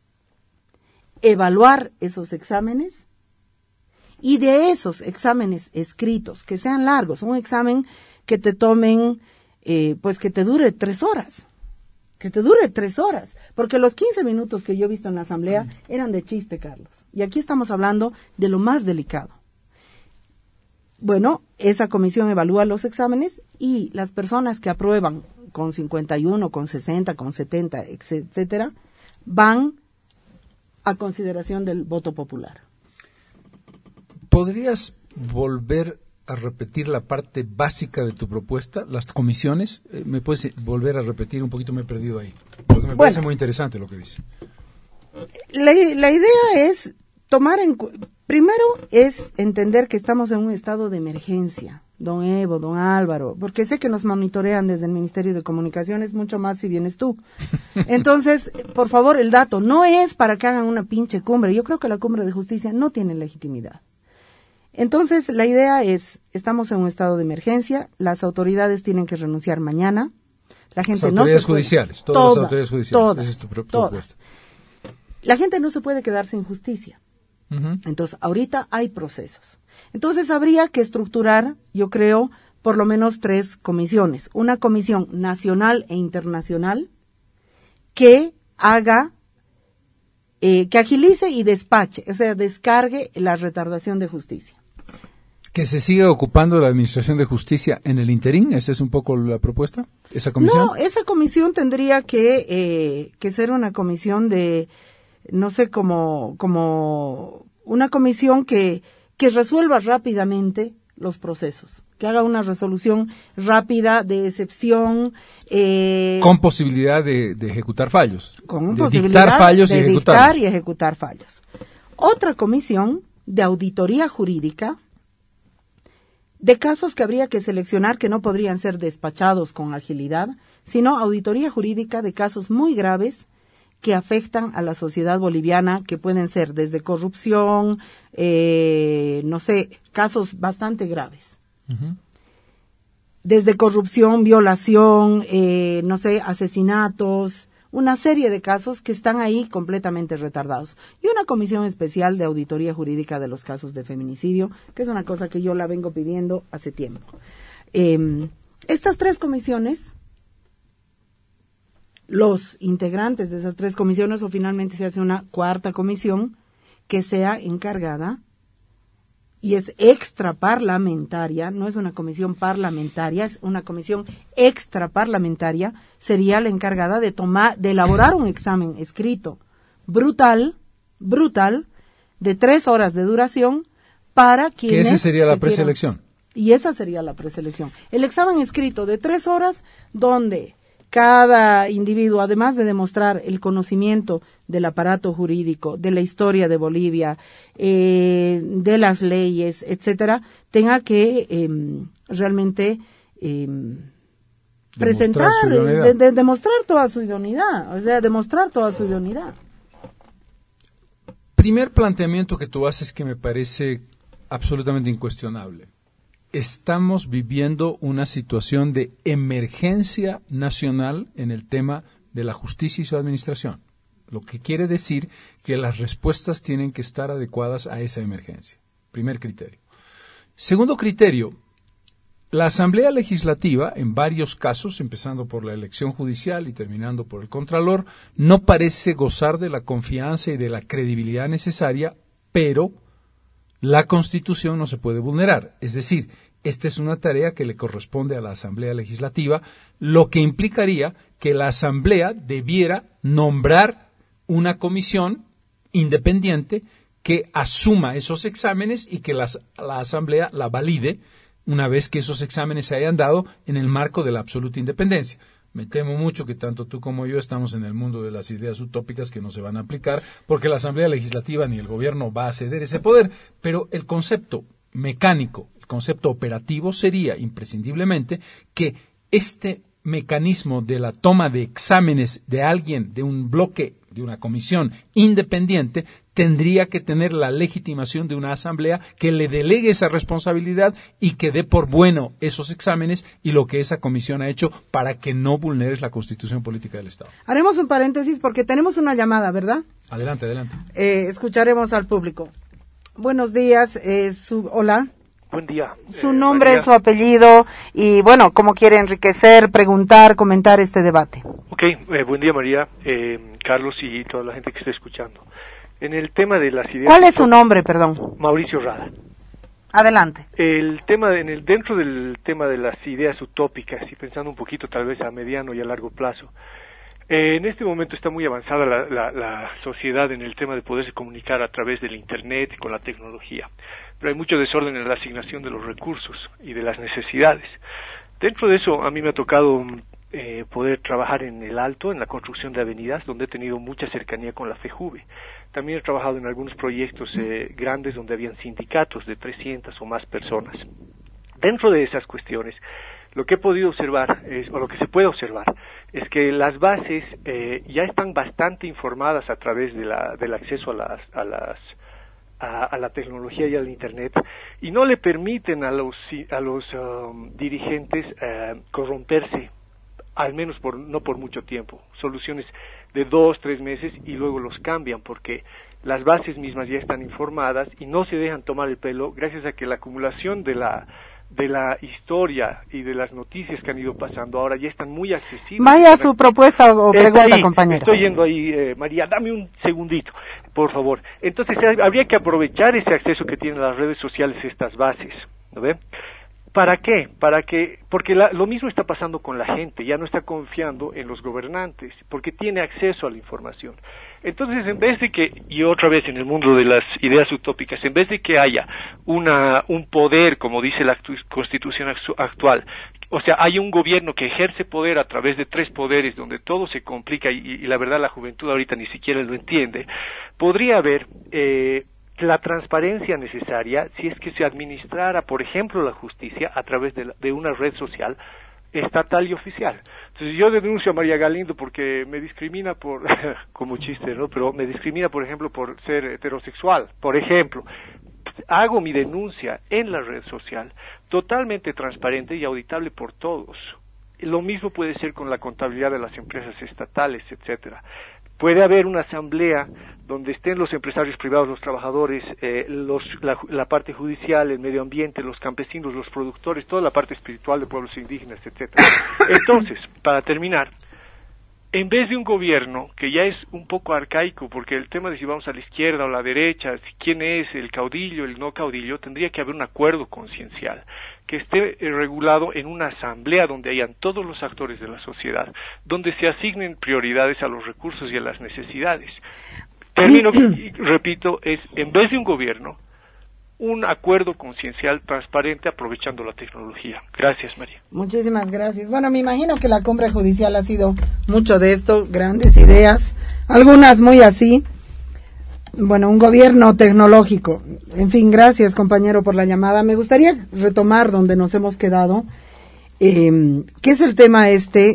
evaluar esos exámenes y de esos exámenes escritos, que sean largos, un examen que te tomen, eh, pues que te dure tres horas, que te dure tres horas, porque los quince minutos que yo he visto en la asamblea eran de chiste, Carlos, y aquí estamos hablando de lo más delicado. Bueno, esa comisión evalúa los exámenes y las personas que aprueban con cincuenta y uno, con sesenta, con setenta, etcétera, van a consideración del voto popular. ¿Podrías volver a repetir la parte básica de tu propuesta, las comisiones? Eh, ¿Me puedes volver a repetir un poquito? Me he perdido ahí, porque me bueno, parece muy interesante lo que dice. La, la idea es tomar en primero es entender que estamos en un estado de emergencia, don Evo, don Álvaro, porque sé que nos monitorean desde el Ministerio de Comunicaciones, mucho más si vienes tú. Entonces, por favor, el dato no es para que hagan una pinche cumbre. Yo creo que la cumbre de justicia no tiene legitimidad. Entonces, la idea es, estamos en un estado de emergencia, las autoridades tienen que renunciar mañana, la gente las no autoridades se puede, judiciales, todas, todas las autoridades judiciales, todas, esa es tu pro- todas. propuesta. La gente no se puede quedar sin justicia. Uh-huh. Entonces, ahorita hay procesos. Entonces, habría que estructurar, yo creo, por lo menos tres comisiones. Una comisión nacional e internacional que haga, eh, que agilice y despache, o sea, descargue la retardación de justicia. ¿Que se siga ocupando la Administración de Justicia en el interín? ¿Esa es un poco la propuesta? ¿Esa comisión? No, esa comisión tendría que, eh, que ser una comisión de, no sé, como, como una comisión que, que resuelva rápidamente los procesos, que haga una resolución rápida de excepción. Eh, con posibilidad de, de ejecutar fallos. Con de posibilidad dictar fallos de y dictar ejecutarlos. y ejecutar fallos. Otra comisión de auditoría jurídica de casos que habría que seleccionar que no podrían ser despachados con agilidad, sino auditoría jurídica de casos muy graves que afectan a la sociedad boliviana, que pueden ser desde corrupción, eh, no sé, casos bastante graves. Uh-huh. Desde corrupción, violación, eh, no sé, asesinatos, una serie de casos que están ahí completamente retardados. Y una comisión especial de auditoría jurídica de los casos de feminicidio, que es una cosa que yo la vengo pidiendo hace tiempo. Eh, estas tres comisiones, los integrantes de esas tres comisiones, o finalmente se hace una cuarta comisión que sea encargada, y es extraparlamentaria, no es una comisión parlamentaria, es una comisión extraparlamentaria, sería la encargada de tomar, de elaborar un examen escrito brutal, brutal, de tres horas de duración, para quienes... Que esa sería la se preselección. quieran. Y esa sería la preselección. El examen escrito de tres horas, donde cada individuo, además de demostrar el conocimiento del aparato jurídico, de la historia de Bolivia, eh, de las leyes, etcétera, tenga que eh, realmente eh, presentar, de, de, demostrar toda su idoneidad, o sea, demostrar toda su idoneidad. Primer planteamiento que tú haces que me parece absolutamente incuestionable. Estamos viviendo una situación de emergencia nacional en el tema de la justicia y su administración, lo que quiere decir que las respuestas tienen que estar adecuadas a esa emergencia. Primer criterio. Segundo criterio, la Asamblea Legislativa, en varios casos, empezando por la elección judicial y terminando por el Contralor, no parece gozar de la confianza y de la credibilidad necesaria, pero la Constitución no se puede vulnerar. Es decir, esta es una tarea que le corresponde a la Asamblea Legislativa, lo que implicaría que la Asamblea debiera nombrar una comisión independiente que asuma esos exámenes y que las, la Asamblea la valide una vez que esos exámenes se hayan dado en el marco de la absoluta independencia. Me temo mucho que tanto tú como yo estamos en el mundo de las ideas utópicas que no se van a aplicar, porque la Asamblea Legislativa ni el gobierno va a ceder ese poder, pero el concepto mecánico, el concepto operativo sería imprescindiblemente que este mecanismo de la toma de exámenes de alguien, de un bloque, de una comisión independiente, tendría que tener la legitimación de una asamblea que le delegue esa responsabilidad y que dé por bueno esos exámenes y lo que esa comisión ha hecho para que no vulneres la Constitución Política del Estado. Haremos un paréntesis porque tenemos una llamada, ¿verdad? Adelante, adelante. Eh, escucharemos al público. Buenos días, eh, su, hola. Buen día. Su eh, nombre, María. su apellido y, bueno, cómo quiere enriquecer, preguntar, comentar este debate. Ok, eh, buen día María, eh, Carlos y toda la gente que está escuchando. En el tema de las ideas... ¿Cuál es su nombre, perdón? Mauricio Rada. Adelante. El tema, en el dentro del tema de las ideas utópicas y pensando un poquito tal vez a mediano y a largo plazo, eh, en este momento está muy avanzada la, la, la sociedad en el tema de poderse comunicar a través del Internet y con la tecnología. Pero hay mucho desorden en la asignación de los recursos y de las necesidades. Dentro de eso, a mí me ha tocado eh, poder trabajar en el Alto, en la construcción de avenidas, donde he tenido mucha cercanía con la FEJUVE. También he trabajado en algunos proyectos eh, grandes donde habían sindicatos de trescientas o más personas. Dentro de esas cuestiones, lo que he podido observar, es, o lo que se puede observar, es que las bases eh, ya están bastante informadas a través de la, del acceso a las... A las A, a la tecnología y al Internet, y no le permiten a los, a los um, dirigentes uh, corromperse, al menos por, no por mucho tiempo, soluciones de dos, tres meses y luego los cambian, porque las bases mismas ya están informadas y no se dejan tomar el pelo gracias a que la acumulación de la de la historia y de las noticias que han ido pasando ahora ya están muy accesibles. Vaya a su propuesta o pregunta, ahí, compañero. Estoy yendo ahí, eh, María, dame un segundito, por favor. Entonces, habría que aprovechar ese acceso que tienen las redes sociales, estas bases, ¿no ve? ¿Para qué? Para que, porque la, lo mismo está pasando con la gente, ya no está confiando en los gobernantes, porque tiene acceso a la información. Entonces, en vez de que, y otra vez en el mundo de las ideas utópicas, en vez de que haya una, un poder, como dice la Constitución actual, o sea, hay un gobierno que ejerce poder a través de tres poderes, donde todo se complica y, y la verdad la juventud ahorita ni siquiera lo entiende, podría haber, eh, la transparencia necesaria si es que se administrara, por ejemplo, la justicia a través de, la, de una red social estatal y oficial. Entonces yo denuncio a María Galindo porque me discrimina por, como chiste, ¿no? Pero me discrimina, por ejemplo, por ser heterosexual, por ejemplo. Hago mi denuncia en la red social, totalmente transparente y auditable por todos. Lo mismo puede ser con la contabilidad de las empresas estatales, etcétera. Puede haber una asamblea donde estén los empresarios privados, los trabajadores, eh, los, la, la parte judicial, el medio ambiente, los campesinos, los productores, toda la parte espiritual de pueblos indígenas, etcétera. Entonces, para terminar, en vez de un gobierno que ya es un poco arcaico, porque el tema de si vamos a la izquierda o a la derecha, si quién es el caudillo, el no caudillo, tendría que haber un acuerdo conciencial que esté regulado en una asamblea donde hayan todos los actores de la sociedad, donde se asignen prioridades a los recursos y a las necesidades. Término que, repito, es en vez de un gobierno, un acuerdo conciencial transparente aprovechando la tecnología. Gracias, María. Muchísimas gracias. Bueno, me imagino que la cumbre judicial ha sido mucho de esto, grandes ideas, algunas muy así. Bueno, un gobierno tecnológico. En fin, gracias, compañero, por la llamada. Me gustaría retomar donde nos hemos quedado, eh, que es el tema este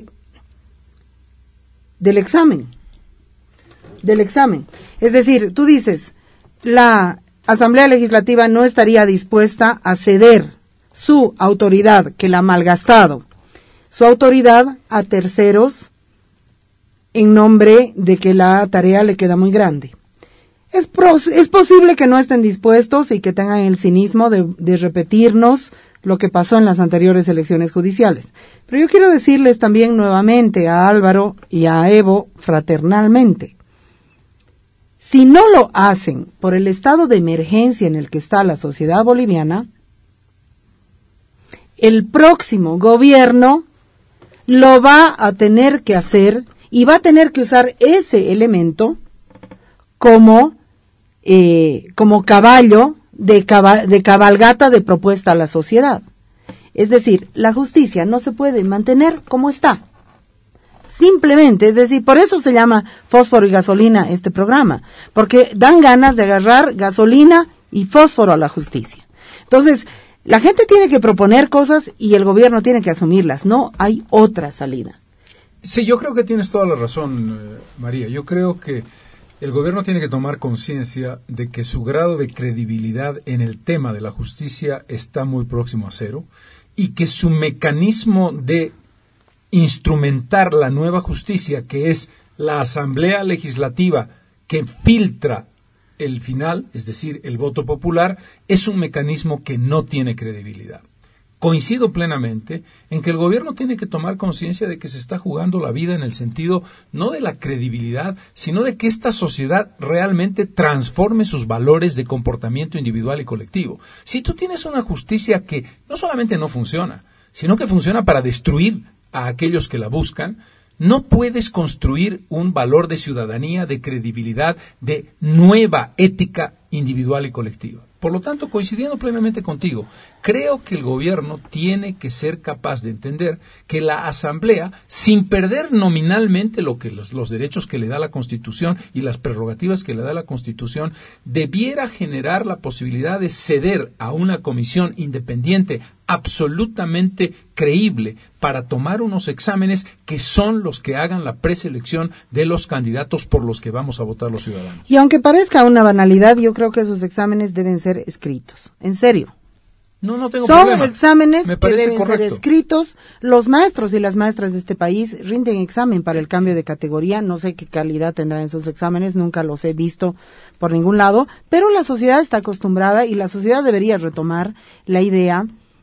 del examen. Del examen. Es decir, tú dices, la Asamblea Legislativa no estaría dispuesta a ceder su autoridad, que la ha malgastado, su autoridad a terceros en nombre de que la tarea le queda muy grande. Es, pros, es posible que no estén dispuestos y que tengan el cinismo de, de repetirnos lo que pasó en las anteriores elecciones judiciales. Pero yo quiero decirles también nuevamente a Álvaro y a Evo fraternalmente, si no lo hacen por el estado de emergencia en el que está la sociedad boliviana, el próximo gobierno lo va a tener que hacer y va a tener que usar ese elemento como, eh, como caballo de, caba, de cabalgata de propuesta a la sociedad. Es decir, la justicia no se puede mantener como está. Simplemente, es decir, por eso se llama Fósforo y Gasolina este programa, porque dan ganas de agarrar gasolina y fósforo a la justicia. Entonces, la gente tiene que proponer cosas y el gobierno tiene que asumirlas, no hay otra salida. Sí, yo creo que tienes toda la razón, eh, María. Yo creo que el gobierno tiene que tomar conciencia de que su grado de credibilidad en el tema de la justicia está muy próximo a cero y que su mecanismo de instrumentar la nueva justicia, que es la Asamblea Legislativa que filtra el final, es decir, el voto popular, es un mecanismo que no tiene credibilidad. Coincido plenamente en que el gobierno tiene que tomar conciencia de que se está jugando la vida en el sentido no de la credibilidad, sino de que esta sociedad realmente transforme sus valores de comportamiento individual y colectivo. Si tú tienes una justicia que no solamente no funciona, sino que funciona para destruir a aquellos que la buscan, no puedes construir un valor de ciudadanía, de credibilidad, de nueva ética individual y colectiva. Por lo tanto, coincidiendo plenamente contigo, creo que el gobierno tiene que ser capaz de entender que la Asamblea, sin perder nominalmente lo que los, los derechos que le da la Constitución y las prerrogativas que le da la Constitución, debiera generar la posibilidad de ceder a una comisión independiente absolutamente creíble para tomar unos exámenes que son los que hagan la preselección de los candidatos por los que vamos a votar los ciudadanos. Y aunque parezca una banalidad, yo creo que esos exámenes deben ser escritos. En serio. No, no tengo Son problema. exámenes Me que deben correcto. ser escritos. Los maestros y las maestras de este país rinden examen para el cambio de categoría. No sé qué calidad tendrán esos exámenes, nunca los he visto por ningún lado, pero la sociedad está acostumbrada y la sociedad debería retomar la idea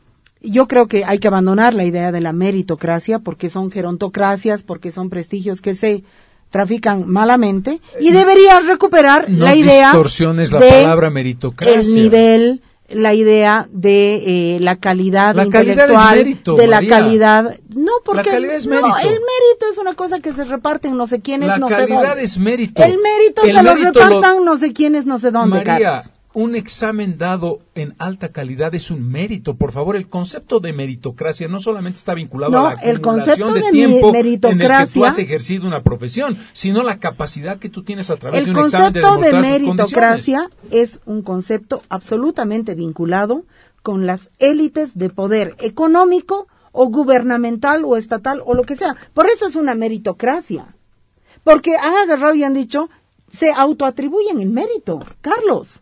yo creo que hay que abandonar la idea de la meritocracia porque son gerontocracias, porque son prestigios que se trafican malamente y deberías recuperar no la idea distorsiones la de palabra meritocracia. el nivel, la idea de eh, la calidad la intelectual, calidad es mérito, de la María. calidad, no porque la calidad es no, mérito. el mérito es una cosa que se reparte en no sé quiénes, la no sé calidad dónde. es mérito. El mérito el se mérito lo repartan lo... no sé quiénes, no sé dónde, María, Carlos. un examen dado en alta calidad es un mérito. Por favor, el concepto de meritocracia no solamente está vinculado no, a la el acumulación concepto de de tiempo meritocracia, en el que tú has ejercido una profesión, sino la capacidad que tú tienes a través el de un examen de concepto de demostrar tus meritocracia condiciones. es un concepto absolutamente vinculado con las élites de poder económico o gubernamental o estatal o lo que sea. Por eso es una meritocracia. Porque han agarrado y han dicho, se autoatribuyen el mérito, Carlos.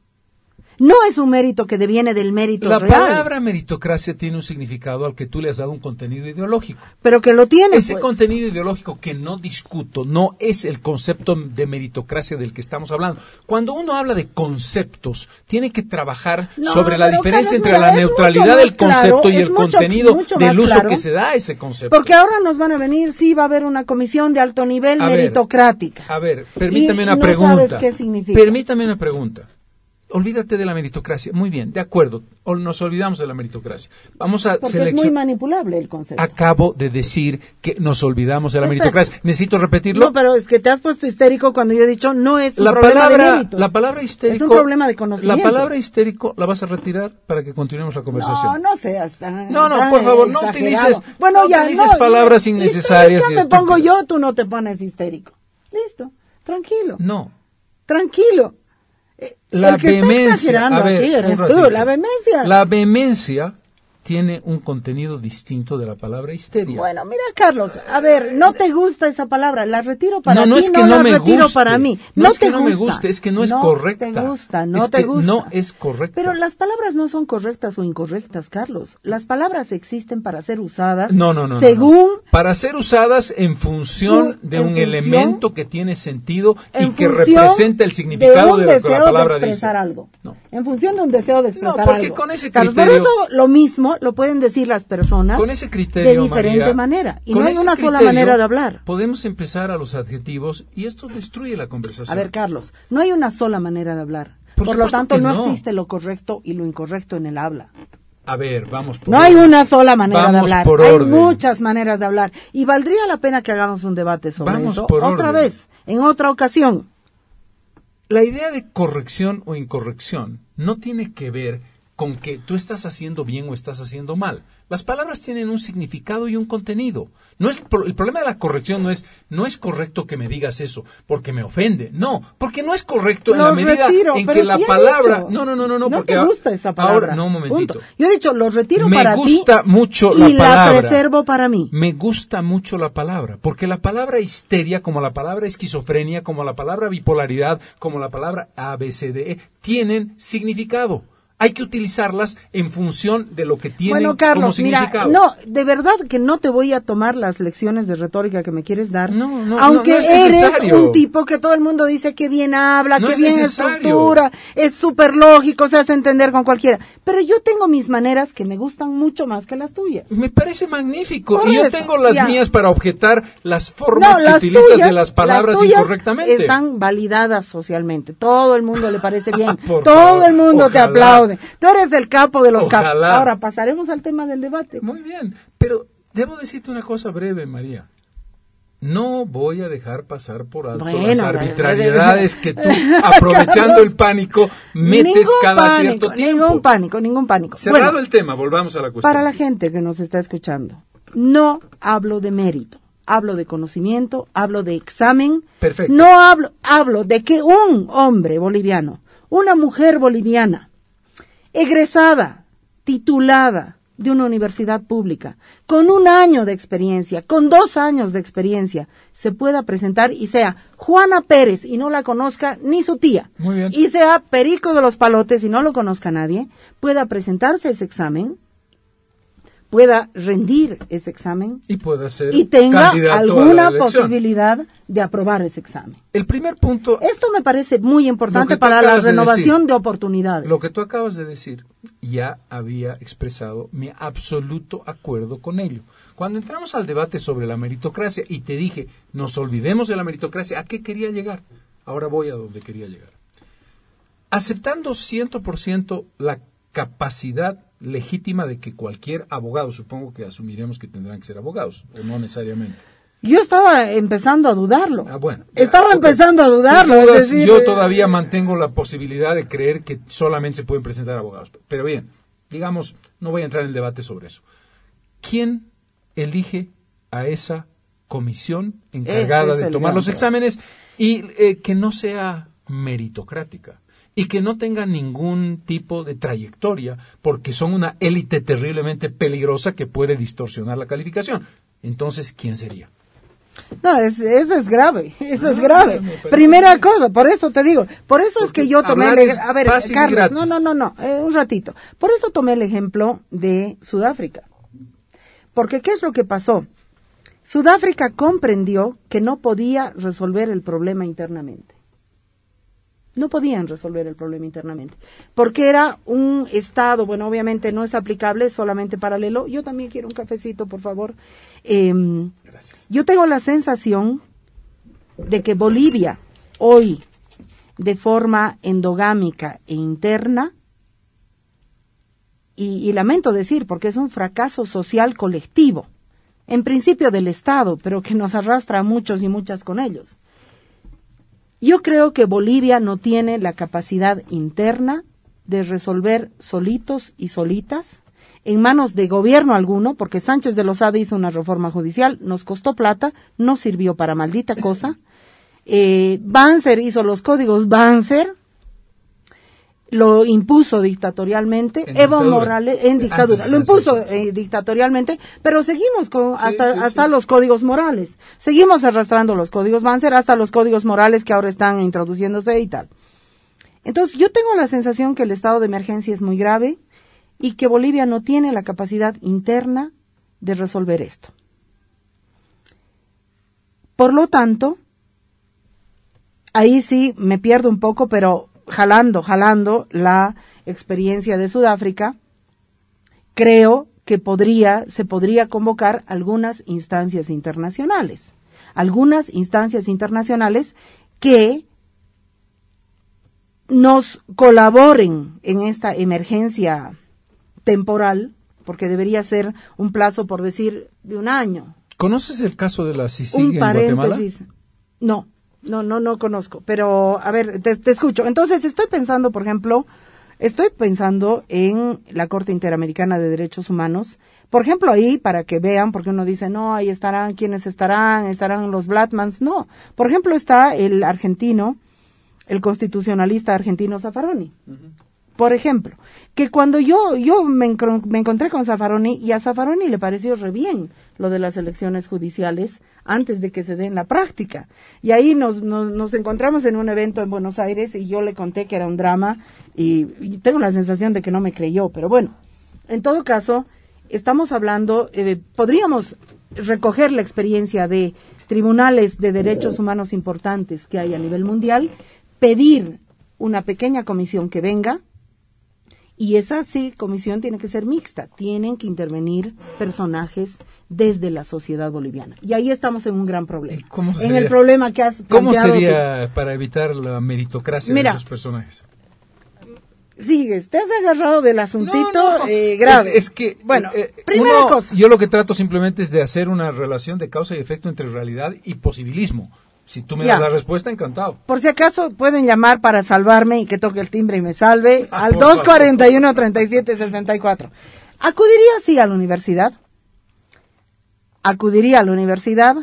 No es un mérito que deviene del mérito La real. La palabra meritocracia tiene un significado al que tú le has dado un contenido ideológico. Pero que lo tiene, Ese pues. contenido ideológico que no discuto, no es el concepto de meritocracia del que estamos hablando. Cuando uno habla de conceptos, tiene que trabajar no, sobre la diferencia Carlos, entre mira, la neutralidad del claro, concepto y el mucho, contenido mucho del uso claro, que se da a ese concepto. Porque ahora nos van a venir, sí, va a haber una comisión de alto nivel a meritocrática. Ver, a ver, permítame y una no pregunta. ¿Sabes qué significa? Permítame una pregunta. Olvídate de la meritocracia. Muy bien, de acuerdo. O nos olvidamos de la meritocracia. Vamos a Porque seleccionar. es muy manipulable el concepto. Acabo de decir que nos olvidamos de la Perfecto. meritocracia. ¿Necesito repetirlo? No, pero es que te has puesto histérico cuando yo he dicho no es un la problema palabra, de méritos. La palabra histérico. Es un problema de conocimiento. La palabra histérico la vas a retirar para que continuemos la conversación. No, no seas tan No, no, tan por favor, no exagerado. utilices, bueno, no ya, utilices no, palabras y- innecesarias y histérica me pongo estúpidas. yo, tú no te pones histérico. Listo, tranquilo, No. tranquilo. Eh, La el que está vehemencia, exagerando a ver, aquí un eres tú, ratito. la vehemencia. La vehemencia tiene un contenido distinto de la palabra histeria. Bueno, mira, Carlos, a ver, no te gusta esa palabra, la retiro para no, no ti, es que no, no la me retiro guste. para mí. No, No, es te que no gusta. me guste, es que no es no correcta. te gusta, no Es te que gusta. no es correcta. Pero las palabras no son correctas o incorrectas, Carlos. Las palabras existen para ser usadas No, no, no. según... no, no. Para ser usadas en función Fu- de en un función- elemento que tiene sentido y en que función representa el significado de, de, un lo que la deseo palabra de expresar dice. algo. No. En función de un deseo de expresar No, porque algo. con ese Carlos, criterio- por eso lo mismo lo pueden decir las personas Con ese criterio, de diferente María, manera. Y con no hay ese una sola criterio, manera de hablar. Podemos empezar a los adjetivos y esto destruye la conversación. A ver, Carlos, no hay una sola manera de hablar. Por Por, lo supuesto tanto, que no, no. existe lo correcto y lo incorrecto en el habla. A ver, vamos por No hay orden. una sola manera Vamos de hablar. por Hay orden. muchas maneras de hablar. Y valdría la pena que hagamos un debate sobre Vamos eso. por Otra orden. vez, en otra ocasión. La idea de corrección o incorrección no tiene que ver con que tú estás haciendo bien o estás haciendo mal. Las palabras tienen un significado y un contenido. No es el problema de la corrección no es no es correcto que me digas eso porque me ofende. No, porque no es correcto en Los la medida retiro, en pero que la sí he palabra dicho. No, no, no, no, no, No porque te a- gusta esa palabra. Ahora, no, un momentito. Punto. Yo he dicho, los retiro Me para gusta ti mucho y la la palabra. preservo para mí. Me gusta mucho la palabra, porque la palabra histeria, como la palabra esquizofrenia, como la palabra bipolaridad, como la palabra A, B, C, D, E, tienen significado. Hay que utilizarlas en función de lo que tienen Bueno, Carlos, como mira, significado. no, de verdad que no te voy a tomar las lecciones de retórica que me quieres dar, No, no, aunque no, no es eres necesario. un tipo que todo el mundo dice que bien habla, No que es bien necesario. estructura, es súper lógico, se hace entender con cualquiera, pero yo tengo mis maneras que me gustan mucho más que las tuyas. Me parece magnífico. Por y yo eso, tengo las ya. mías para objetar las formas que las utilizas tuyas- de las palabras las tuyas incorrectamente. están validadas socialmente, todo el mundo le parece bien, Por todo favor, el mundo te ojalá. aplaude, tú eres el capo de los Ojalá. capos. Ahora pasaremos al tema del debate. Muy bien, pero debo decirte una cosa breve, María. No voy a dejar pasar por alto Bueno, las de- arbitrariedades de- que tú, aprovechando Carlos, el pánico, metes Ningún cada pánico, cierto tiempo. Ningún pánico, ningún pánico. Cerrado Bueno, el tema, volvamos a la cuestión. para la gente que nos está escuchando, no hablo de mérito, hablo de conocimiento, hablo de examen. Perfecto. No hablo, hablo de que un hombre boliviano, una mujer boliviana, egresada, titulada de una universidad pública, con un año de experiencia, con dos años de experiencia, se pueda presentar y sea Juana Pérez y no la conozca ni su tía, Muy bien. y sea Perico de los Palotes y no lo conozca nadie, pueda presentarse ese examen, pueda rendir ese examen y pueda ser y tenga candidato alguna a la elección. posibilidad de aprobar ese examen. El primer punto... Esto me parece muy importante Lo que tú para la acabas de renovación decir, de oportunidades. Lo que tú acabas de decir, ya había expresado mi absoluto acuerdo con ello. Cuando entramos al debate sobre la meritocracia y te dije, nos olvidemos de la meritocracia, ¿a qué quería llegar? Ahora voy a donde quería llegar. Aceptando cien por ciento la capacidad legítima de que cualquier abogado, supongo que asumiremos que tendrán que ser abogados, o no necesariamente. Yo estaba empezando a dudarlo. Ah, bueno. Estaba Okay. empezando a dudarlo. Dudas, Es decir, yo eh, todavía mantengo la posibilidad de creer que solamente se pueden presentar abogados. Pero bien, digamos, no voy a entrar en el debate sobre eso. ¿Quién elige a esa comisión encargada de tomar los exámenes y eh, que no sea meritocrática y que no tenga ningún tipo de trayectoria, porque son una élite terriblemente peligrosa que puede distorsionar la calificación? Entonces, ¿quién sería? No, es, eso es grave, eso es No, grave. no, no, Primera cosa, por eso te digo, por eso es Porque que yo tomé el hablar es ej- a ver, fácil y Carlos, gratis. no, no, no, no, eh, un ratito. Por eso tomé el ejemplo de Sudáfrica. Porque ¿qué es lo que pasó? Sudáfrica comprendió que no podía resolver el problema internamente. No podían resolver el problema internamente, porque era un Estado, bueno, obviamente no es aplicable, es solamente paralelo. Yo también quiero un cafecito, por favor. Eh, Gracias. yo tengo la sensación de que Bolivia, hoy, de forma endogámica e interna, y, y lamento decir, porque es un fracaso social colectivo, en principio del Estado, pero que nos arrastra a muchos y muchas con ellos. Yo creo que Bolivia no tiene la capacidad interna de resolver solitos y solitas, en manos de gobierno alguno, porque Sánchez de Lozada hizo una reforma judicial, nos costó plata, no sirvió para maldita cosa. Eh, Banzer hizo los códigos Banzer, lo impuso dictatorialmente, En Evo dictadura. Morales, en dictadura, Antes lo de impuso Sánchez. eh, dictatorialmente, pero seguimos con Sí, hasta sí, hasta sí. los códigos morales, seguimos arrastrando los códigos Banzer hasta los códigos morales que ahora están introduciéndose y tal. Entonces yo tengo la sensación que el estado de emergencia es muy grave y que Bolivia no tiene la capacidad interna de resolver esto. Por lo tanto, ahí sí me pierdo un poco, pero jalando, jalando la experiencia de Sudáfrica, creo que podría, se podría convocar algunas instancias internacionales, algunas instancias internacionales que nos colaboren en esta emergencia temporal, porque debería ser un plazo, por decir, de un año. ¿Conoces el caso de la C I C I Un en Guatemala? paréntesis. No, no, no, no conozco, pero a ver, te, te escucho. Entonces estoy pensando, por ejemplo, estoy pensando en la Corte Interamericana de Derechos Humanos, por ejemplo ahí, para que vean, porque uno dice, no, ahí estarán, ¿quiénes estarán? Estarán los Blattmans, no. Por ejemplo está el argentino, el constitucionalista argentino Zaffaroni. Uh-huh. Por ejemplo, que cuando yo yo me, encro, me encontré con Zaffaroni, y a Zaffaroni le pareció re bien lo de las elecciones judiciales antes de que se den la práctica. Y ahí nos, nos, nos encontramos en un evento en Buenos Aires y yo le conté que era un drama y, y tengo la sensación de que no me creyó, pero bueno, en todo caso, estamos hablando, eh, podríamos recoger la experiencia de tribunales de derechos humanos importantes que hay a nivel mundial, pedir una pequeña comisión que venga. Y esa sí, comisión tiene que ser mixta, tienen que intervenir personajes desde la sociedad boliviana. Y ahí estamos en un gran problema. ¿Cómo en el problema que has ¿Cómo planteado sería tú. Para evitar la meritocracia Mira, de esos personajes? Sigues, te has agarrado del asuntito no, no. Eh, grave. Es, es que, bueno, eh, primera uno, cosa. yo lo que trato simplemente es de hacer una relación de causa y efecto entre realidad y posibilismo. Si tú me Ya. das la respuesta, encantado. Por si acaso pueden llamar para salvarme y que toque el timbre y me salve Ah, al por dos cuarenta y uno, treinta y siete sesenta y cuatro. ¿Acudiría sí a la universidad? ¿Acudiría a la universidad?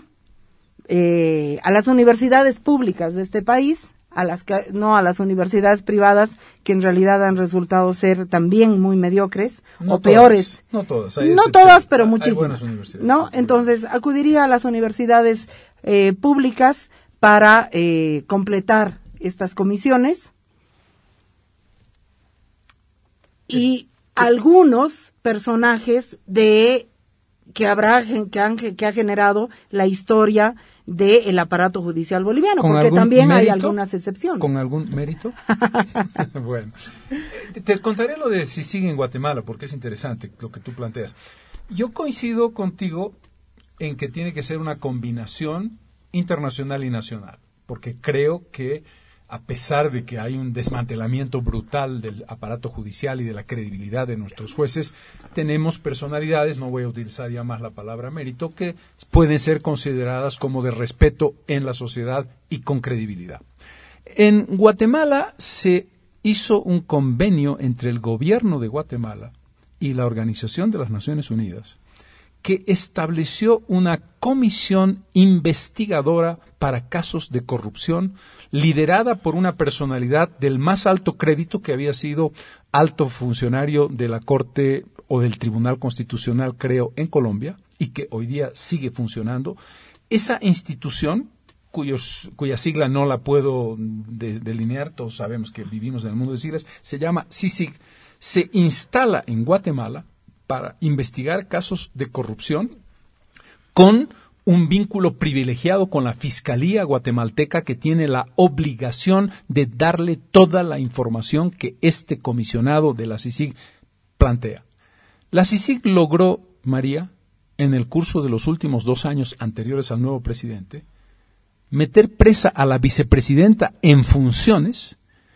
Eh, a las universidades públicas de este país, a las que, no a las universidades privadas que en realidad han resultado ser también muy mediocres No o todas, peores. No todas. Hay No excepciones. todas, pero Hay muchísimas. buenas universidades. ¿No? Entonces, acudiría a las universidades eh, públicas para eh, completar estas comisiones y algunos personajes de que habrá que han que ha generado la historia del aparato judicial boliviano, porque también mérito? Hay algunas excepciones. ¿Con algún mérito? Bueno, te, te contaré lo de CICIG en Guatemala, porque es interesante lo que tú planteas. Yo coincido contigo en que tiene que ser una combinación internacional y nacional, porque creo que a pesar de que hay un desmantelamiento brutal del aparato judicial y de la credibilidad de nuestros jueces, tenemos personalidades, no voy a utilizar ya más la palabra mérito, que pueden ser consideradas como de respeto en la sociedad y con credibilidad. En Guatemala se hizo un convenio entre el gobierno de Guatemala y la Organización de las Naciones Unidas, que estableció una comisión investigadora para casos de corrupción, liderada por una personalidad del más alto crédito que había sido alto funcionario de la Corte o del Tribunal Constitucional, creo, en Colombia, y que hoy día sigue funcionando. Esa institución, cuyos, cuya sigla no la puedo de, delinear, todos sabemos que vivimos en el mundo de siglas, se llama CICIG, se instala en Guatemala para investigar casos de corrupción con un vínculo privilegiado con la Fiscalía guatemalteca, que tiene la obligación de darle toda la información que este comisionado de la CICIG plantea. La CICIG logró, María, en el curso de los últimos dos años anteriores al nuevo presidente, meter presa a la vicepresidenta en funciones,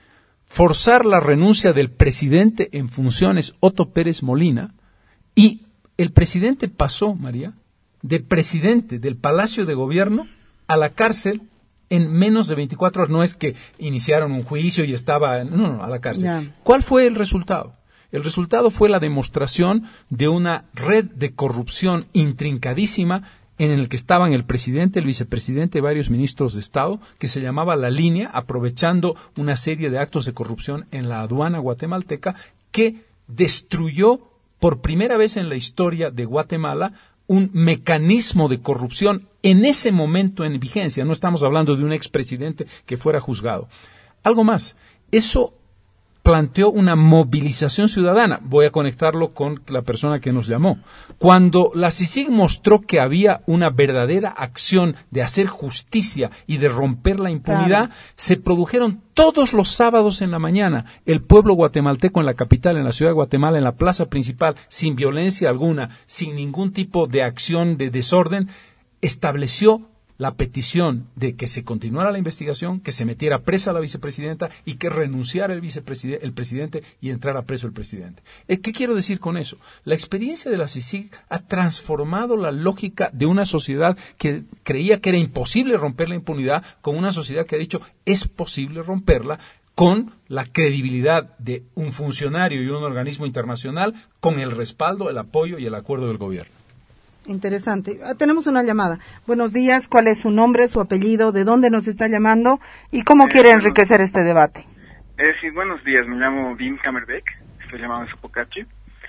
forzar la renuncia del presidente en funciones, Otto Pérez Molina, y el presidente pasó, María, de presidente del Palacio de Gobierno a la cárcel en menos de veinticuatro horas. No es que iniciaron un juicio y estaba, no, no, a la cárcel. Yeah. ¿Cuál fue el resultado? El resultado fue la demostración de una red de corrupción intrincadísima en el que estaban el presidente, el vicepresidente y varios ministros de Estado, que se llamaba La Línea, aprovechando una serie de actos de corrupción en la aduana guatemalteca, que destruyó por primera vez en la historia de Guatemala un mecanismo de corrupción en ese momento en vigencia. No estamos hablando de un expresidente que fuera juzgado. Algo más, eso planteó una movilización ciudadana. Voy a conectarlo con la persona que nos llamó. Cuando la CICIG mostró que había una verdadera acción de hacer justicia y de romper la impunidad, claro, se produjeron todos los sábados en la mañana. El pueblo guatemalteco en la capital, en la ciudad de Guatemala, en la plaza principal, sin violencia alguna, sin ningún tipo de acción de desorden, estableció la petición de que se continuara la investigación, que se metiera presa a la vicepresidenta y que renunciara el vicepresidente, el presidente, y entrara preso el presidente. ¿Qué quiero decir con eso? La experiencia de la CICIG ha transformado la lógica de una sociedad que creía que era imposible romper la impunidad con una sociedad que ha dicho es posible romperla, con la credibilidad de un funcionario y un organismo internacional, con el respaldo, el apoyo y el acuerdo del gobierno. Interesante. Tenemos una llamada. Buenos días, ¿cuál es su nombre, su apellido, de dónde nos está llamando y cómo eh, quiere bueno, enriquecer este debate? Eh, sí, buenos días, me llamo Wim Kamerbeck, estoy llamado de Sopocachi.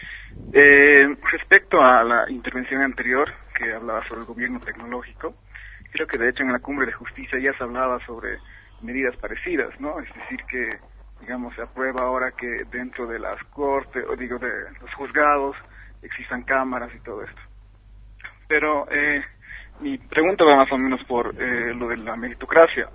Eh, respecto a la intervención anterior que hablaba sobre el gobierno tecnológico, creo que de hecho en la Cumbre de Justicia ya se hablaba sobre medidas parecidas, ¿no? Es decir, que, digamos, se aprueba ahora que dentro de las cortes, o digo, de los juzgados, existan cámaras y todo esto. Pero eh, mi pregunta va más o menos por eh, lo de la meritocracia.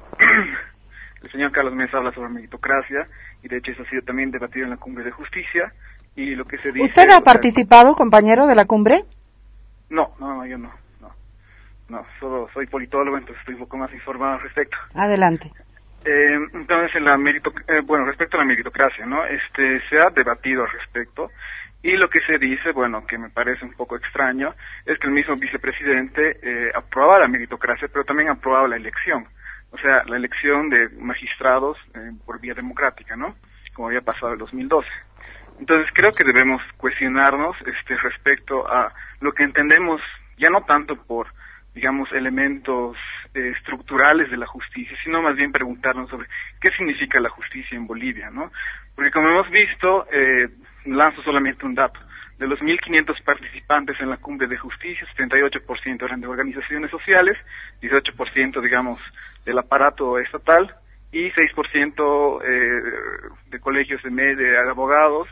El señor Carlos Mesa habla sobre meritocracia y de hecho eso ha sido también debatido en la Cumbre de Justicia y lo que se dice... ¿Usted ha participado, sea, compañero, de la cumbre? No, no, no, yo no, no, no, solo soy politólogo, entonces estoy un poco más informado al respecto. Adelante. Eh, entonces, en la merito, eh, bueno, respecto a la meritocracia, ¿no? Este, se ha debatido al respecto. Y lo que se dice, bueno, que me parece un poco extraño, es que el mismo vicepresidente eh, aprobaba la meritocracia, pero también aprobaba la elección. O sea, la elección de magistrados eh, por vía democrática, ¿no? Como había pasado en el dos mil doce. Entonces creo que debemos cuestionarnos este respecto a lo que entendemos, ya no tanto por, digamos, elementos eh, estructurales de la justicia, sino más bien preguntarnos sobre qué significa la justicia en Bolivia, ¿no? Porque como hemos visto, eh, lanzo solamente un dato. De los mil quinientos participantes en la Cumbre de Justicia, setenta y ocho por ciento eran de organizaciones sociales, dieciocho por ciento, digamos, del aparato estatal y seis por ciento eh, de colegios de, de abogados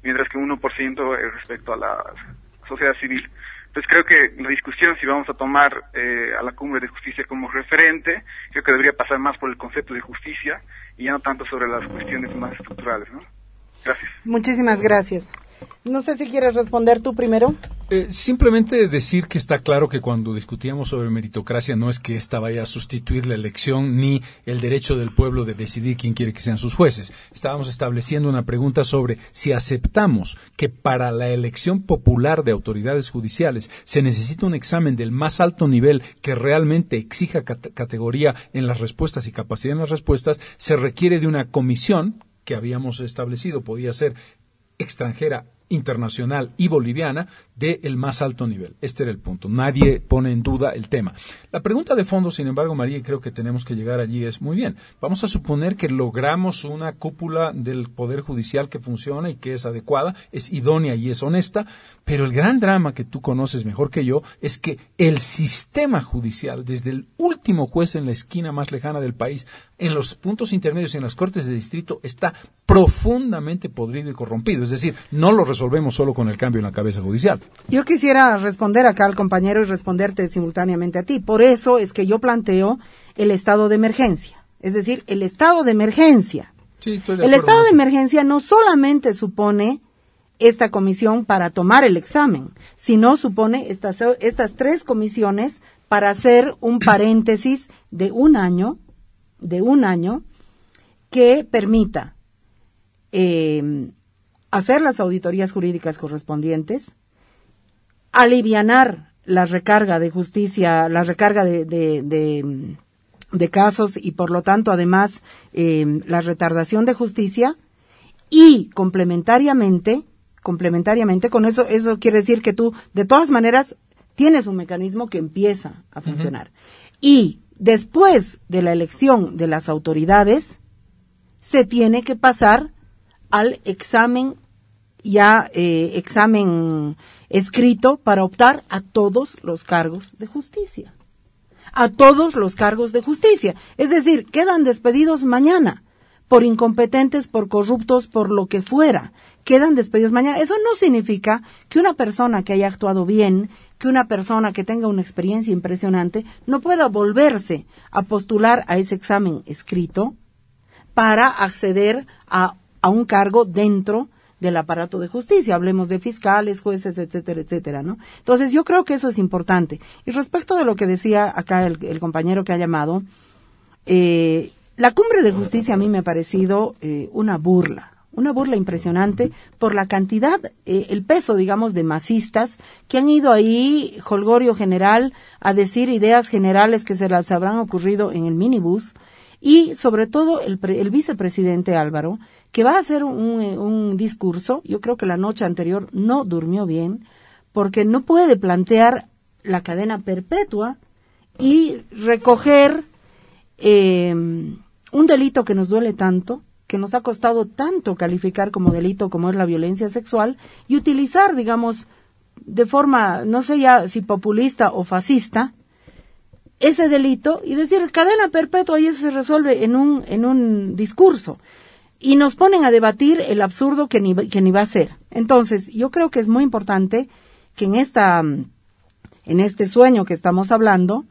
mientras que un uno por ciento es respecto a la sociedad civil. Entonces creo que la discusión, si vamos a tomar eh, a la cumbre de justicia como referente, creo que debería pasar más por el concepto de justicia y ya no tanto sobre las cuestiones más estructurales, ¿no? Gracias. Muchísimas gracias. No sé si quieres responder tú primero. Eh, simplemente decir que está claro que cuando discutíamos sobre meritocracia no es que esta vaya a sustituir la elección ni el derecho del pueblo de decidir quién quiere que sean sus jueces. Estábamos estableciendo una pregunta sobre si aceptamos que para la elección popular de autoridades judiciales se necesita un examen del más alto nivel que realmente exija cat- categoría en las respuestas y capacidad en las respuestas, se requiere de una comisión que habíamos establecido, podía ser extranjera, internacional y boliviana de el más alto nivel. Este era el punto. Nadie pone en duda el tema. La pregunta de fondo, sin embargo, María, y creo que tenemos que llegar allí, es muy bien. Vamos a suponer que logramos una cúpula del Poder Judicial que funciona y que es adecuada, es idónea y es honesta, pero el gran drama que tú conoces mejor que yo es que el sistema judicial, desde el último juez en la esquina más lejana del país, en los puntos intermedios y en las cortes de distrito, está profundamente podrido y corrompido. Es decir, no lo resolvemos solo con el cambio en la cabeza judicial. Yo quisiera responder acá al compañero y responderte simultáneamente a ti. Por eso es que yo planteo el estado de emergencia. Es decir, el estado de emergencia. Sí, estoy de el acuerdo estado con de eso. emergencia no solamente supone esta comisión para tomar el examen, sino supone estas, estas tres comisiones para hacer un paréntesis de un año, de un año, que permita eh, hacer las auditorías jurídicas correspondientes, alivianar la recarga de justicia, la recarga de, de, de, de casos y por lo tanto además eh, la retardación de justicia y complementariamente, complementariamente con eso, eso quiere decir que tú de todas maneras tienes un mecanismo que empieza a funcionar. Uh-huh. Y después de la elección de las autoridades se tiene que pasar al examen ya eh, examen escrito para optar a todos los cargos de justicia. A todos los cargos de justicia. Es decir, quedan despedidos mañana por incompetentes, por corruptos, por lo que fuera. Quedan despedidos mañana. Eso no significa que una persona que haya actuado bien, que una persona que tenga una experiencia impresionante, no pueda volverse a postular a ese examen escrito para acceder a, a un cargo dentro del aparato de justicia, hablemos de fiscales, jueces, etcétera, etcétera, ¿no? Entonces yo creo que eso es importante. Y respecto de lo que decía acá el, el compañero que ha llamado, eh, la cumbre de justicia a mí me ha parecido eh, una burla, una burla impresionante por la cantidad, eh, el peso, digamos, de masistas que han ido ahí, jolgorio general, a decir ideas generales que se las habrán ocurrido en el minibús, y sobre todo el, pre, el vicepresidente Álvaro, que va a hacer un, un discurso. Yo creo que la noche anterior no durmió bien, porque no puede plantear la cadena perpetua y recoger eh, un delito que nos duele tanto, que nos ha costado tanto calificar como delito como es la violencia sexual, y utilizar, digamos, de forma, no sé ya si populista o fascista, ese delito y decir cadena perpetua, y eso se resuelve en un, en un discurso. Y nos ponen a debatir el absurdo que ni, que ni va a ser. Entonces, yo creo que es muy importante que en esta, en este sueño que estamos hablando,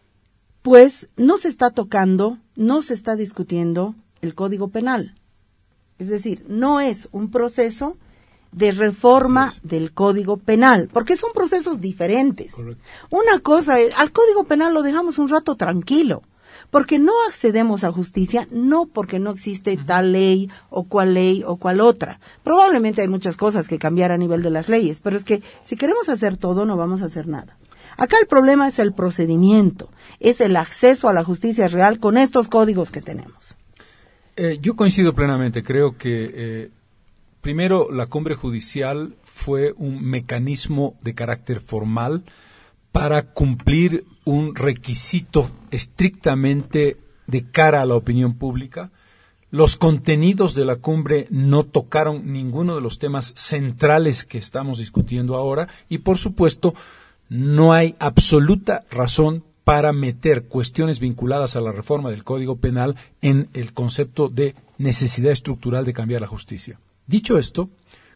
pues no se está tocando, no se está discutiendo el Código Penal. Es decir, no es un proceso de reforma sí, sí. del Código Penal, porque son procesos diferentes. Correcto. Una cosa es, al Código Penal lo dejamos un rato tranquilo, porque no accedemos a justicia, no porque no existe uh-huh. tal ley o cual ley o cual otra. Probablemente hay muchas cosas que cambiar a nivel de las leyes, pero es que si queremos hacer todo no vamos a hacer nada. Acá el problema es el procedimiento, es el acceso a la justicia real con estos códigos que tenemos. Eh, yo coincido plenamente, creo que eh, primero la cumbre judicial fue un mecanismo de carácter formal para cumplir un requisito estrictamente de cara a la opinión pública. Los contenidos de la cumbre no tocaron ninguno de los temas centrales que estamos discutiendo ahora y, por supuesto, no hay absoluta razón para meter cuestiones vinculadas a la reforma del Código Penal en el concepto de necesidad estructural de cambiar la justicia. Dicho esto,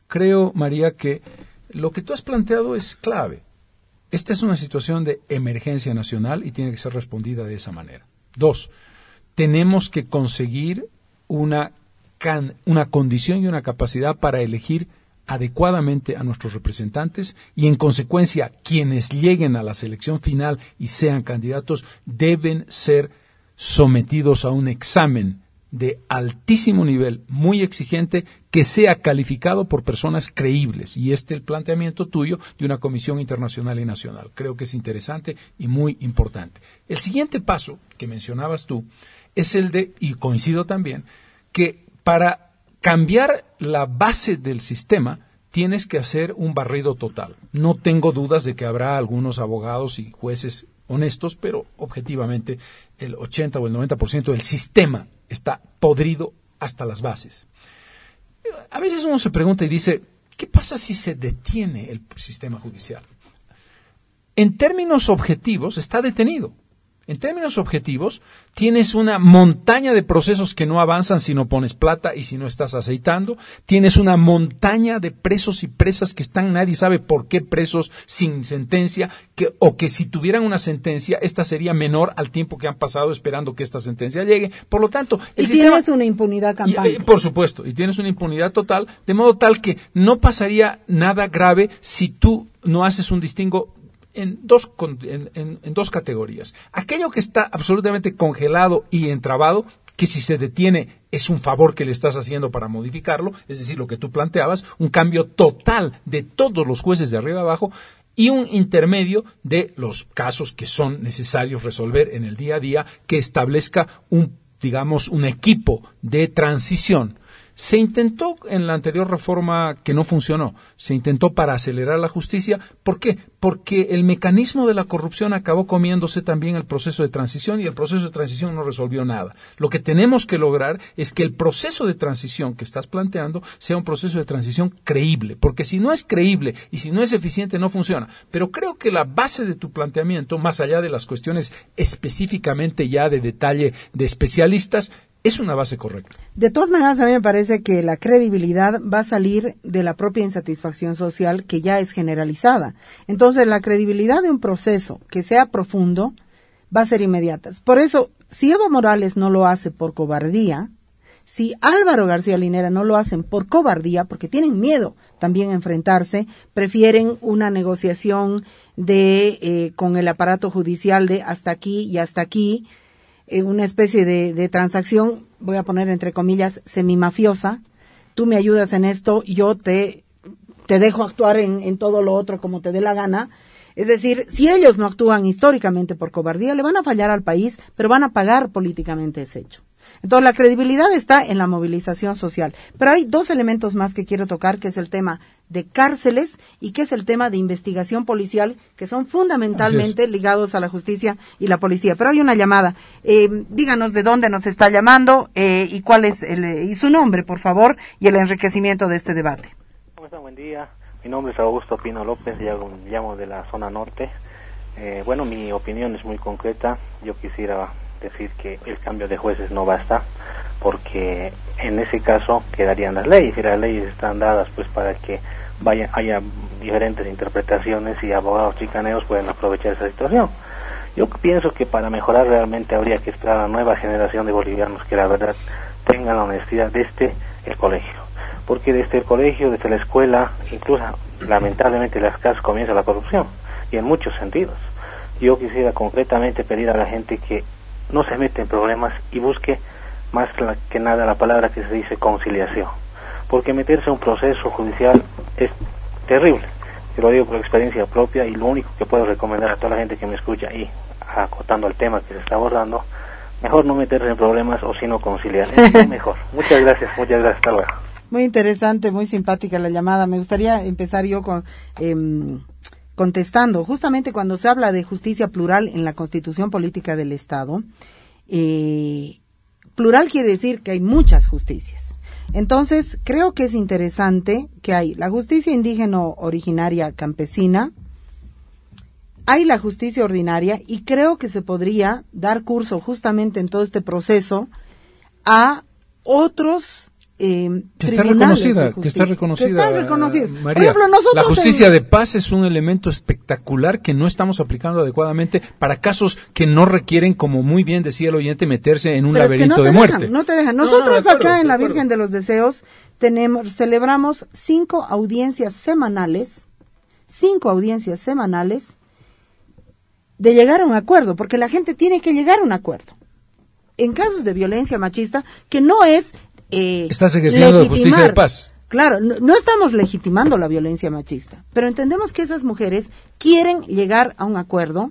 creo, María, que lo que tú has planteado es clave. Esta es una situación de emergencia nacional y tiene que ser respondida de esa manera. Dos, tenemos que conseguir una, can, una condición y una capacidad para elegir adecuadamente a nuestros representantes y, en consecuencia, quienes lleguen a la selección final y sean candidatos deben ser sometidos a un examen de altísimo nivel, muy exigente, que sea calificado por personas creíbles. Y este es el planteamiento tuyo de una comisión internacional y nacional. Creo que es interesante y muy importante. El siguiente paso que mencionabas tú es el de, y coincido también, que para cambiar la base del sistema tienes que hacer un barrido total. No tengo dudas de que habrá algunos abogados y jueces honestos, pero objetivamente el ochenta o el noventa por ciento del sistema está podrido hasta las bases. A veces uno se pregunta y dice, ¿qué pasa si se detiene el sistema judicial? En términos objetivos está detenido. En términos objetivos, tienes una montaña de procesos que no avanzan si no pones plata y si no estás aceitando. Tienes una montaña de presos y presas que están, nadie sabe por qué presos sin sentencia, que, o que si tuvieran una sentencia, esta sería menor al tiempo que han pasado esperando que esta sentencia llegue. Por lo tanto, el y sistema... tienes una impunidad campante. Y, eh, por supuesto, y tienes una impunidad total, de modo tal que no pasaría nada grave si tú no haces un distingo En dos, en, en, en dos categorías. Aquello que está absolutamente congelado y entrabado, que si se detiene es un favor que le estás haciendo para modificarlo, es decir, lo que tú planteabas, un cambio total de todos los jueces de arriba abajo, y un intermedio de los casos que son necesarios resolver en el día a día, que establezca un, digamos, un equipo de transición. Se intentó en la anterior reforma que no funcionó, se intentó para acelerar la justicia. ¿Por qué? Porque el mecanismo de la corrupción acabó comiéndose también el proceso de transición y el proceso de transición no resolvió nada. Lo que tenemos que lograr es que el proceso de transición que estás planteando sea un proceso de transición creíble, porque si no es creíble y si no es eficiente no funciona. Pero creo que la base de tu planteamiento, más allá de las cuestiones específicamente ya de detalle de especialistas, es una base correcta. De todas maneras, a mí me parece que la credibilidad va a salir de la propia insatisfacción social que ya es generalizada. Entonces, la credibilidad de un proceso que sea profundo va a ser inmediata. Por eso, si Evo Morales no lo hace por cobardía, si Álvaro García Linera no lo hacen por cobardía, porque tienen miedo también a enfrentarse, prefieren una negociación de eh, con el aparato judicial de hasta aquí y hasta aquí, una especie de, de transacción, voy a poner entre comillas, semimafiosa. Tú me ayudas en esto, yo te, te dejo actuar en, en todo lo otro como te dé la gana. Es decir, si ellos no actúan históricamente por cobardía, le van a fallar al país, pero van a pagar políticamente ese hecho. Entonces, la credibilidad está en la movilización social. Pero hay dos elementos más que quiero tocar, que es el tema de cárceles y que es el tema de investigación policial, que son fundamentalmente ligados a la justicia y la policía. Pero hay una llamada. Eh, díganos de dónde nos está llamando eh, y cuál es el, y su nombre, por favor, y el enriquecimiento de este debate. ¿Cómo están? Buen día. Mi nombre es Augusto Pino López, llamo, llamo de la zona norte. Eh, bueno, mi opinión es muy concreta. Yo quisiera decir que el cambio de jueces no basta, porque en ese caso quedarían las leyes, y las leyes están dadas pues para que vaya, haya diferentes interpretaciones y abogados chicaneros pueden aprovechar esa situación. Yo pienso que para mejorar realmente habría que esperar a la nueva generación de bolivianos que la verdad tengan la honestidad desde el colegio, porque desde el colegio, desde la escuela, incluso lamentablemente en las casas comienza la corrupción, y en muchos sentidos. Yo quisiera concretamente pedir a la gente que no se mete en problemas y busque más que nada la palabra que se dice conciliación, porque meterse en un proceso judicial es terrible. Yo lo digo por experiencia propia, y lo único que puedo recomendar a toda la gente que me escucha, y acotando al tema que se está abordando, mejor no meterse en problemas o sino conciliar, es mejor. Muchas gracias, muchas gracias, hasta luego. Muy interesante, muy simpática la llamada. Me gustaría empezar yo con eh, contestando. Justamente cuando se habla de justicia plural en la Constitución Política del Estado, eh, plural quiere decir que hay muchas justicias. Entonces, creo que es interesante que hay la justicia indígena originaria campesina, hay la justicia ordinaria, y creo que se podría dar curso justamente en todo este proceso a otros Eh, que está reconocida, que está reconocida, que están reconocidos. María, por ejemplo, nosotros la justicia en... de paz es un elemento espectacular que no estamos aplicando adecuadamente para casos que no requieren, como muy bien decía el oyente, meterse en un Pero laberinto es que no de te muerte. Dejan, no te dejan. Nosotros no, no, de acuerdo, acá en la de acuerdo. Virgen de los Deseos tenemos, celebramos cinco audiencias semanales, cinco audiencias semanales de llegar a un acuerdo, porque la gente tiene que llegar a un acuerdo. En casos de violencia machista, que no es Eh, Estás ejerciendo de justicia de paz. Claro, no, no estamos legitimando la violencia machista, pero entendemos que esas mujeres quieren llegar a un acuerdo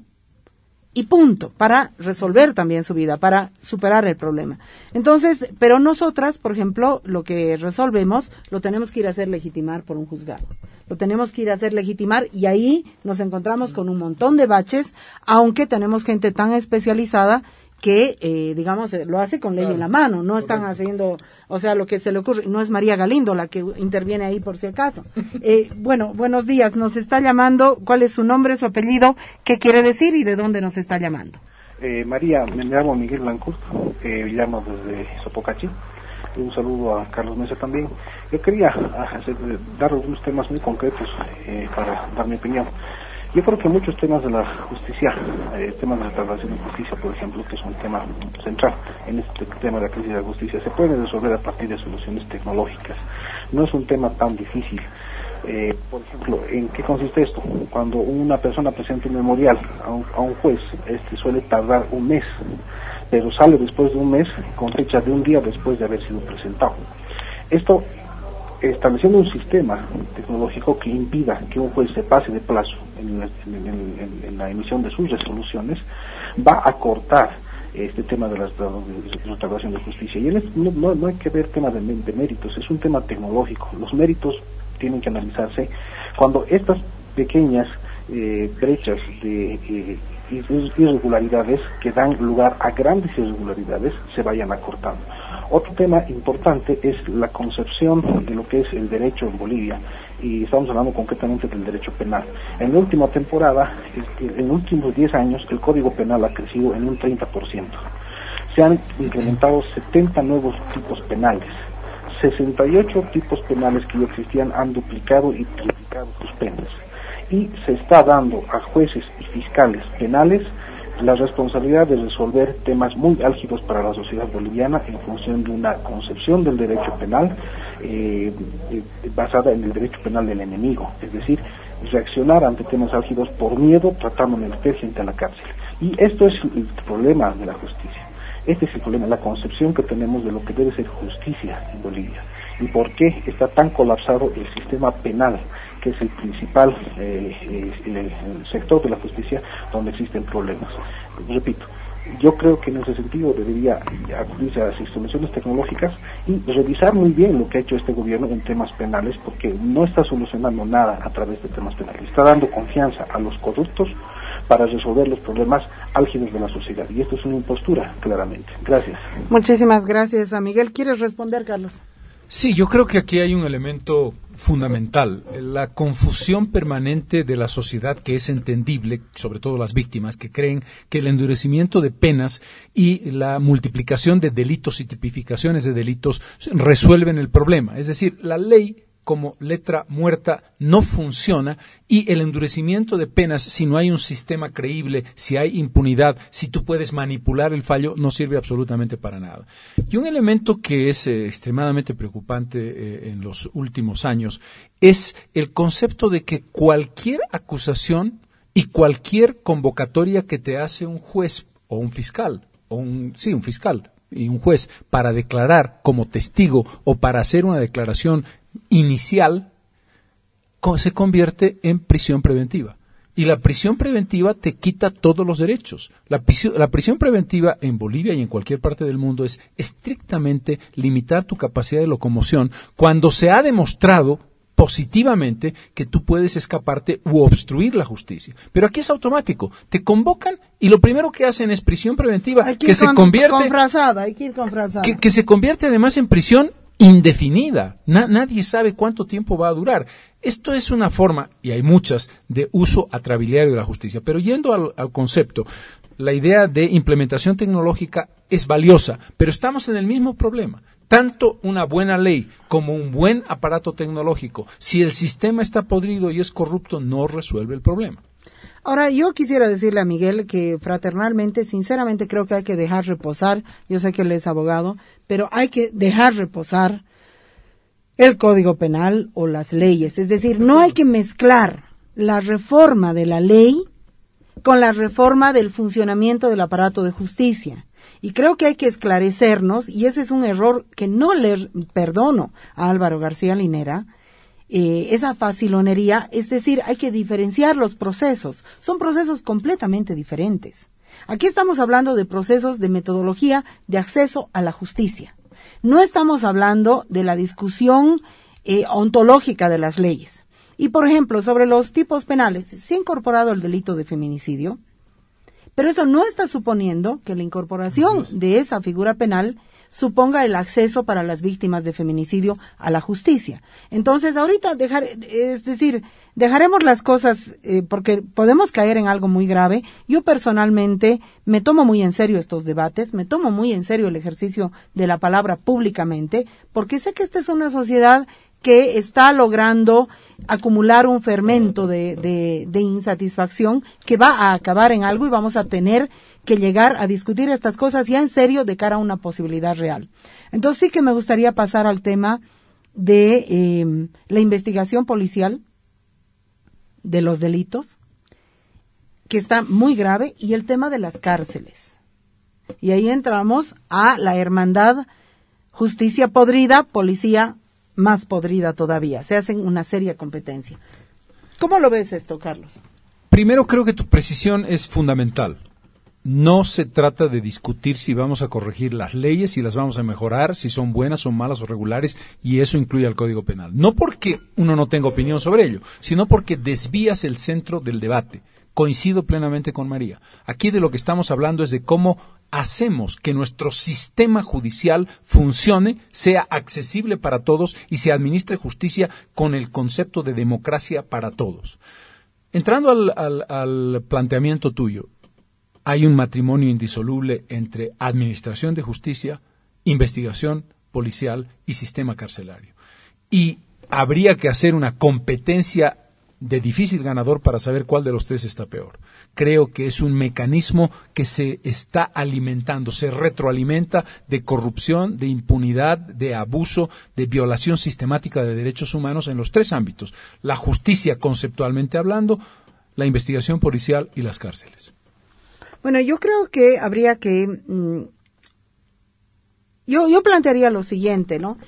y punto, para resolver también su vida, para superar el problema. Entonces, pero nosotras, por ejemplo, lo que resolvemos, lo tenemos que ir a hacer legitimar por un juzgado. Lo tenemos que ir a hacer legitimar y ahí nos encontramos con un montón de baches, aunque tenemos gente tan especializada que, eh, digamos, lo hace con ley claro, en la mano, no están correcto. haciendo, o sea, lo que se le ocurre, no es María Galindo la que interviene ahí por si acaso. Eh, bueno, buenos días, nos está llamando, ¿cuál es su nombre, su apellido, qué quiere decir y de dónde nos está llamando? Eh, María, me llamo Miguel Blancourt, eh, llamo desde Sopocachi, un saludo a Carlos Mesa también. Yo quería hacer, dar unos temas muy concretos eh, para dar mi opinión. Yo creo que muchos temas de la justicia, eh, temas de la traslación de justicia, por ejemplo, que es un tema central en este tema de la crisis de la justicia, se puede resolver a partir de soluciones tecnológicas. No es un tema tan difícil. Eh, por ejemplo, ¿en qué consiste esto? Cuando una persona presenta un memorial a un, a un juez, este suele tardar un mes, pero sale después de un mes con fecha de un día después de haber sido presentado. Esto, estableciendo un sistema tecnológico que impida que un juez se pase de plazo en la, en, en, en la emisión de sus resoluciones, va a cortar este tema de la restauración de justicia. Y en este, no, no, no hay que ver tema de, de méritos, es un tema tecnológico. Los méritos tienen que analizarse cuando estas pequeñas eh, brechas de eh, irregularidades que dan lugar a grandes irregularidades se vayan acortando. Otro tema importante es la concepción de lo que es el derecho en Bolivia, y estamos hablando concretamente del derecho penal. En la última temporada, en los últimos diez años, el Código Penal ha crecido en un treinta por ciento. Se han implementado setenta nuevos tipos penales. sesenta y ocho tipos penales que ya existían han duplicado y triplicado sus penas. Y se está dando a jueces y fiscales penales la responsabilidad de resolver temas muy álgidos para la sociedad boliviana en función de una concepción del derecho penal eh, eh, basada en el derecho penal del enemigo, es decir, reaccionar ante temas álgidos por miedo, tratando de meter gente a la cárcel. Y esto es el problema de la justicia. Este es el problema, la concepción que tenemos de lo que debe ser justicia en Bolivia y por qué está tan colapsado el sistema penal, que es el principal eh, eh, el, el sector de la justicia donde existen problemas. Repito, yo creo que en ese sentido debería acudirse a las soluciones tecnológicas y revisar muy bien lo que ha hecho este gobierno en temas penales, porque no está solucionando nada a través de temas penales, está dando confianza a los corruptos para resolver los problemas álgidos de la sociedad, y esto es una impostura, claramente. Gracias. Muchísimas gracias a Miguel. ¿Quieres responder, Carlos? Sí, yo creo que aquí hay un elemento fundamental, la confusión permanente de la sociedad, que es entendible, sobre todo las víctimas, que creen que el endurecimiento de penas y la multiplicación de delitos y tipificaciones de delitos resuelven el problema. Es decir, la ley como letra muerta no funciona, y el endurecimiento de penas, si no hay un sistema creíble, si hay impunidad, si tú puedes manipular el fallo, no sirve absolutamente para nada. Y un elemento que es eh, extremadamente preocupante eh, en los últimos años es el concepto de que cualquier acusación y cualquier convocatoria que te hace un juez o un fiscal, o un, sí, un fiscal y un juez para declarar como testigo o para hacer una declaración inicial, se convierte en prisión preventiva. Y la prisión preventiva te quita todos los derechos. La prisión, la prisión preventiva en Bolivia y en cualquier parte del mundo es estrictamente limitar tu capacidad de locomoción cuando se ha demostrado positivamente que tú puedes escaparte u obstruir la justicia. Pero aquí es automático. Te convocan y lo primero que hacen es prisión preventiva, hay que, que ir se con, convierte con frazada, hay que ir con frazada. Que, que se convierte además en prisión indefinida. Na, nadie sabe cuánto tiempo va a durar. Esto es una forma, y hay muchas, de uso atrabiliario de la justicia. Pero yendo al, al concepto, la idea de implementación tecnológica es valiosa, pero estamos en el mismo problema. tanto una buena ley como un buen aparato tecnológico, si el sistema está podrido y es corrupto, no resuelve el problema. Ahora, yo quisiera decirle a Miguel que fraternalmente, sinceramente creo que hay que dejar reposar, yo sé que él es abogado, pero hay que dejar reposar el Código Penal o las leyes. Es decir, no hay que mezclar la reforma de la ley con la reforma del funcionamiento del aparato de justicia. Y creo que hay que esclarecernos, y ese es un error que no le perdono a Álvaro García Linera, eh, esa facilonería, es decir, hay que diferenciar los procesos. Son procesos completamente diferentes. Aquí estamos hablando de procesos de metodología de acceso a la justicia. No estamos hablando de la discusión eh, ontológica de las leyes. Y, por ejemplo, sobre los tipos penales, se ha incorporado el delito de feminicidio, pero eso no está suponiendo que la incorporación de esa figura penal suponga el acceso para las víctimas de feminicidio a la justicia. Entonces, ahorita dejar, es decir, dejaremos las cosas eh, porque podemos caer en algo muy grave. Yo personalmente me tomo muy en serio estos debates, me tomo muy en serio el ejercicio de la palabra públicamente, porque sé que esta es una sociedad que está logrando acumular un fermento de, de, de insatisfacción que va a acabar en algo, y vamos a tener que llegar a discutir estas cosas ya en serio de cara a una posibilidad real. Entonces sí que me gustaría pasar al tema de eh, la investigación policial de los delitos, que está muy grave, y el tema de las cárceles. Y ahí entramos a la hermandad justicia podrida, policía más podrida todavía. Se hacen una seria competencia. ¿Cómo lo ves esto, Carlos? Primero, creo que tu precisión es fundamental. No se trata de discutir si vamos a corregir las leyes, si las vamos a mejorar, si son buenas, son malas o regulares, y eso incluye al Código Penal. No porque uno no tenga opinión sobre ello, sino porque desvías el centro del debate. Coincido plenamente con María. Aquí de lo que estamos hablando es de cómo hacemos que nuestro sistema judicial funcione, sea accesible para todos y se administre justicia con el concepto de democracia para todos. Entrando al, al, al planteamiento tuyo, hay un matrimonio indisoluble entre administración de justicia, investigación policial y sistema carcelario. Y habría que hacer una competencia de difícil ganador para saber cuál de los tres está peor. Creo que es un mecanismo que se está alimentando, se retroalimenta de corrupción, de impunidad, de abuso, de violación sistemática de derechos humanos en los tres ámbitos: la justicia conceptualmente hablando, la investigación policial y las cárceles. Bueno, yo creo que habría que... Mmm, yo, yo plantearía lo siguiente, ¿no?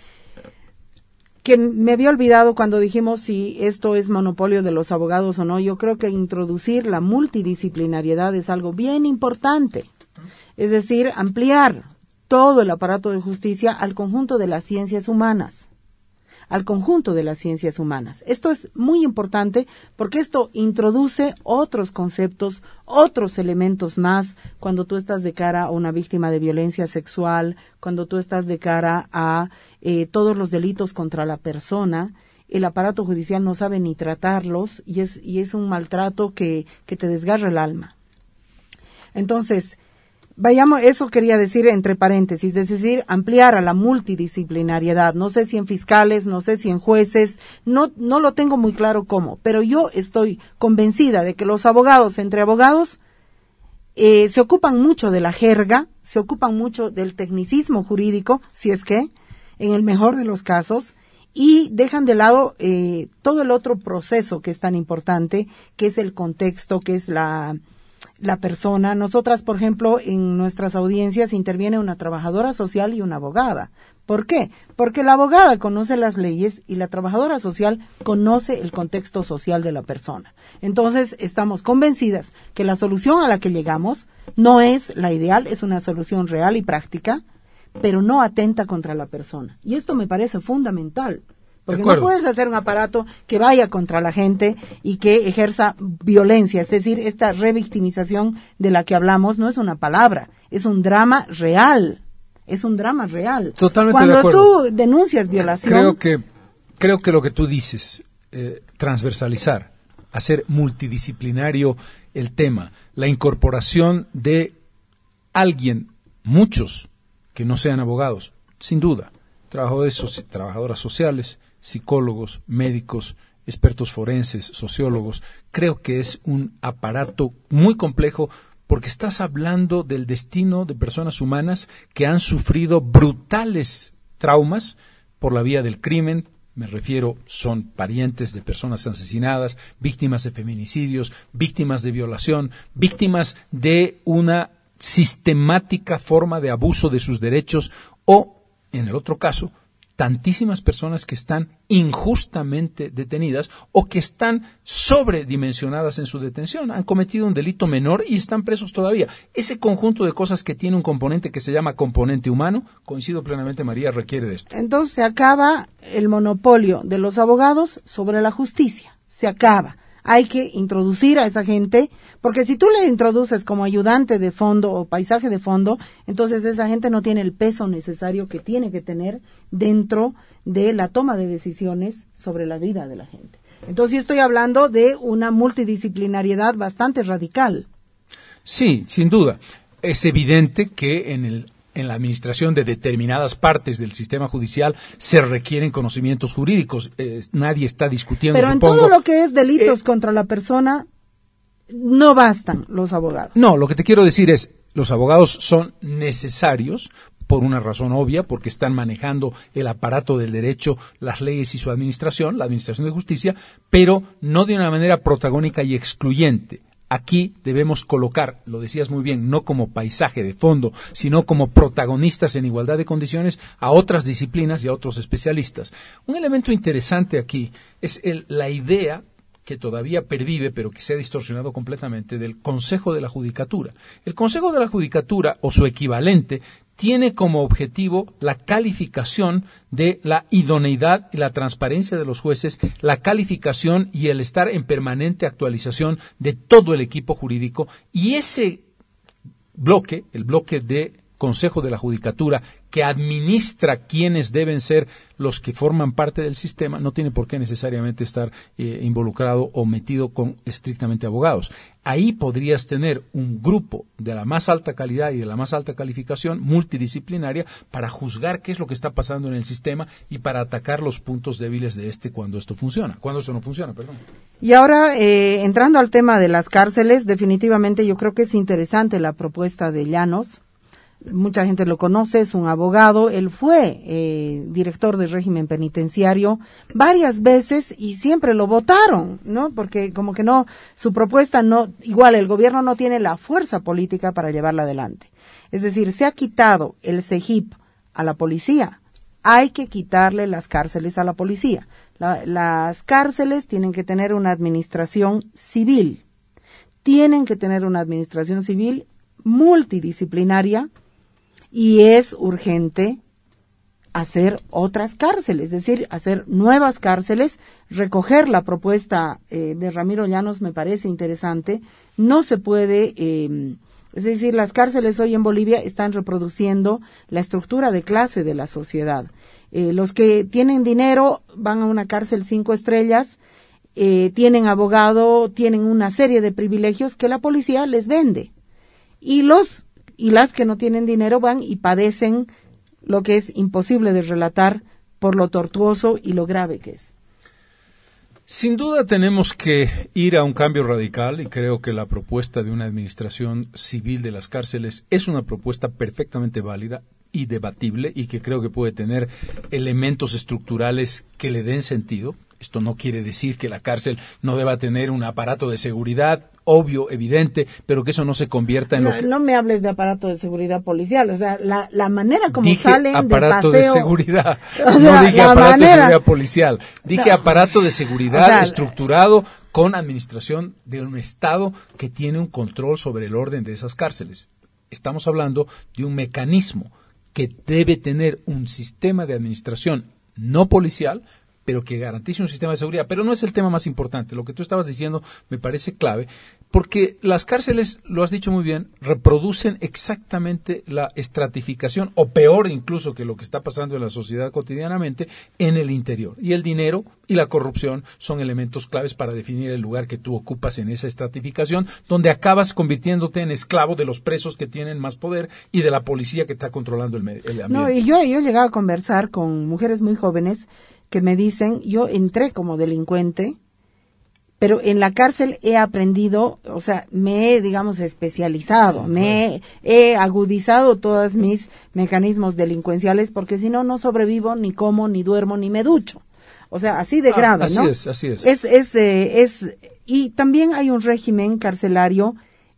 Que me había olvidado cuando dijimos si esto es monopolio de los abogados o no. Yo creo que introducir la multidisciplinariedad es algo bien importante. Es decir, ampliar todo el aparato de justicia al conjunto de las ciencias humanas. al conjunto de las ciencias humanas. Esto es muy importante porque esto introduce otros conceptos, otros elementos más cuando tú estás de cara a una víctima de violencia sexual, cuando tú estás de cara a eh, todos los delitos contra la persona. El aparato judicial no sabe ni tratarlos y es, y es un maltrato que, que te desgarra el alma. Entonces, vayamos, eso quería decir entre paréntesis, es decir, ampliar a la multidisciplinariedad. No sé si en fiscales, no sé si en jueces, no, no lo tengo muy claro cómo, pero yo estoy convencida de que los abogados, entre abogados, eh, se ocupan mucho de la jerga, se ocupan mucho del tecnicismo jurídico, si es que, en el mejor de los casos, y dejan de lado eh, todo el otro proceso que es tan importante, que es el contexto, que es la... la persona. Nosotras, por ejemplo, en nuestras audiencias interviene una trabajadora social y una abogada. ¿Por qué? Porque la abogada conoce las leyes y la trabajadora social conoce el contexto social de la persona. Entonces, estamos convencidas que la solución a la que llegamos no es la ideal, es una solución real y práctica, pero no atenta contra la persona. Y esto me parece fundamental. Porque no puedes hacer un aparato que vaya contra la gente y que ejerza violencia. Es decir, esta revictimización de la que hablamos no es una palabra, es un drama real. Es un drama real. Totalmente Cuando de acuerdo. tú denuncias violación... Creo que, creo que lo que tú dices, eh, transversalizar, hacer multidisciplinario el tema, la incorporación de alguien, muchos que no sean abogados, sin duda. trabajadores soci- trabajadoras sociales, psicólogos, médicos, expertos forenses, sociólogos. Creo que es un aparato muy complejo porque estás hablando del destino de personas humanas que han sufrido brutales traumas por la vía del crimen. Me refiero, son parientes de personas asesinadas, víctimas de feminicidios, víctimas de violación, víctimas de una sistemática forma de abuso de sus derechos o, en el otro caso, tantísimas personas que están injustamente detenidas o que están sobredimensionadas en su detención, han cometido un delito menor y están presos todavía. Ese conjunto de cosas que tiene un componente que se llama componente humano, coincido plenamente, María, requiere de esto. Entonces se acaba el monopolio de los abogados sobre la justicia, se acaba. Hay que introducir a esa gente, porque si tú le introduces como ayudante de fondo o paisaje de fondo, entonces esa gente no tiene el peso necesario que tiene que tener dentro de la toma de decisiones sobre la vida de la gente. Entonces yo estoy hablando de una multidisciplinariedad bastante radical. Sí, sin duda. Es evidente que en el en la administración de determinadas partes del sistema judicial se requieren conocimientos jurídicos. Eh, nadie está discutiendo, Pero supongo. en todo lo que es delitos eh, contra la persona, no bastan los abogados. No, lo que te quiero decir es, los abogados son necesarios por una razón obvia, porque están manejando el aparato del derecho, las leyes y su administración, la administración de justicia, pero no de una manera protagónica y excluyente. Aquí debemos colocar, lo decías muy bien, no como paisaje de fondo, sino como protagonistas en igualdad de condiciones a otras disciplinas y a otros especialistas. Un elemento interesante aquí es el, la idea que todavía pervive, pero que se ha distorsionado completamente, del Consejo de la Judicatura. El Consejo de la Judicatura, o su equivalente, tiene como objetivo la calificación de la idoneidad y la transparencia de los jueces, la calificación y el estar en permanente actualización de todo el equipo jurídico, y ese bloque, el bloque de Consejo de la Judicatura, que administra quiénes deben ser los que forman parte del sistema, no tiene por qué necesariamente estar eh, involucrado o metido con estrictamente abogados. Ahí podrías tener un grupo de la más alta calidad y de la más alta calificación multidisciplinaria para juzgar qué es lo que está pasando en el sistema y para atacar los puntos débiles de este cuando esto funciona, cuando esto no funciona, perdón. Y ahora, eh, entrando al tema de las cárceles, definitivamente yo creo que es interesante la propuesta de Llanos. Mucha gente lo conoce, es un abogado, él fue eh, director del régimen penitenciario varias veces y siempre lo votaron, ¿no? Porque como que no, su propuesta no, igual el gobierno no tiene la fuerza política para llevarla adelante. Es decir, se ha quitado el C E G I P a la policía, hay que quitarle las cárceles a la policía. La, las cárceles tienen que tener una administración civil, tienen que tener una administración civil multidisciplinaria. Y es urgente hacer otras cárceles, es decir, hacer nuevas cárceles, recoger la propuesta eh, de Ramiro Llanos me parece interesante. No se puede, eh, es decir, las cárceles hoy en Bolivia están reproduciendo la estructura de clase de la sociedad. Eh, los que tienen dinero van a una cárcel cinco estrellas, eh, tienen abogado, tienen una serie de privilegios que la policía les vende. Y los y las que no tienen dinero van y padecen lo que es imposible de relatar por lo tortuoso y lo grave que es. Sin duda tenemos que ir a un cambio radical y creo que la propuesta de una administración civil de las cárceles es una propuesta perfectamente válida y debatible y que creo que puede tener elementos estructurales que le den sentido. Esto no quiere decir que la cárcel no deba tener un aparato de seguridad obvio, evidente, pero que eso no se convierta en no, lo que... No me hables de aparato de seguridad policial, o sea, la, la manera como dije salen aparato de paseo... de seguridad, o sea, no dije aparato manera... de seguridad policial, dije no. aparato de seguridad o sea, estructurado con administración de un Estado que tiene un control sobre el orden de esas cárceles. Estamos hablando de un mecanismo que debe tener un sistema de administración no policial, pero que garantice un sistema de seguridad. Pero no es el tema más importante. Lo que tú estabas diciendo me parece clave, porque las cárceles, lo has dicho muy bien, reproducen exactamente la estratificación, o peor incluso que lo que está pasando en la sociedad cotidianamente, en el interior. Y el dinero y la corrupción son elementos claves para definir el lugar que tú ocupas en esa estratificación, donde acabas convirtiéndote en esclavo de los presos que tienen más poder y de la policía que está controlando el, el ambiente. No, y yo, yo he llegado a conversar con mujeres muy jóvenes que me dicen, yo entré como delincuente, pero en la cárcel he aprendido, o sea, me he, digamos, especializado, sí, me he, he agudizado todos mis mecanismos delincuenciales, porque si no, no sobrevivo, ni como, ni duermo, ni me ducho. O sea, así de ah, grave, así ¿no? Así es, así es. Es, es, eh, es, y también hay un régimen carcelario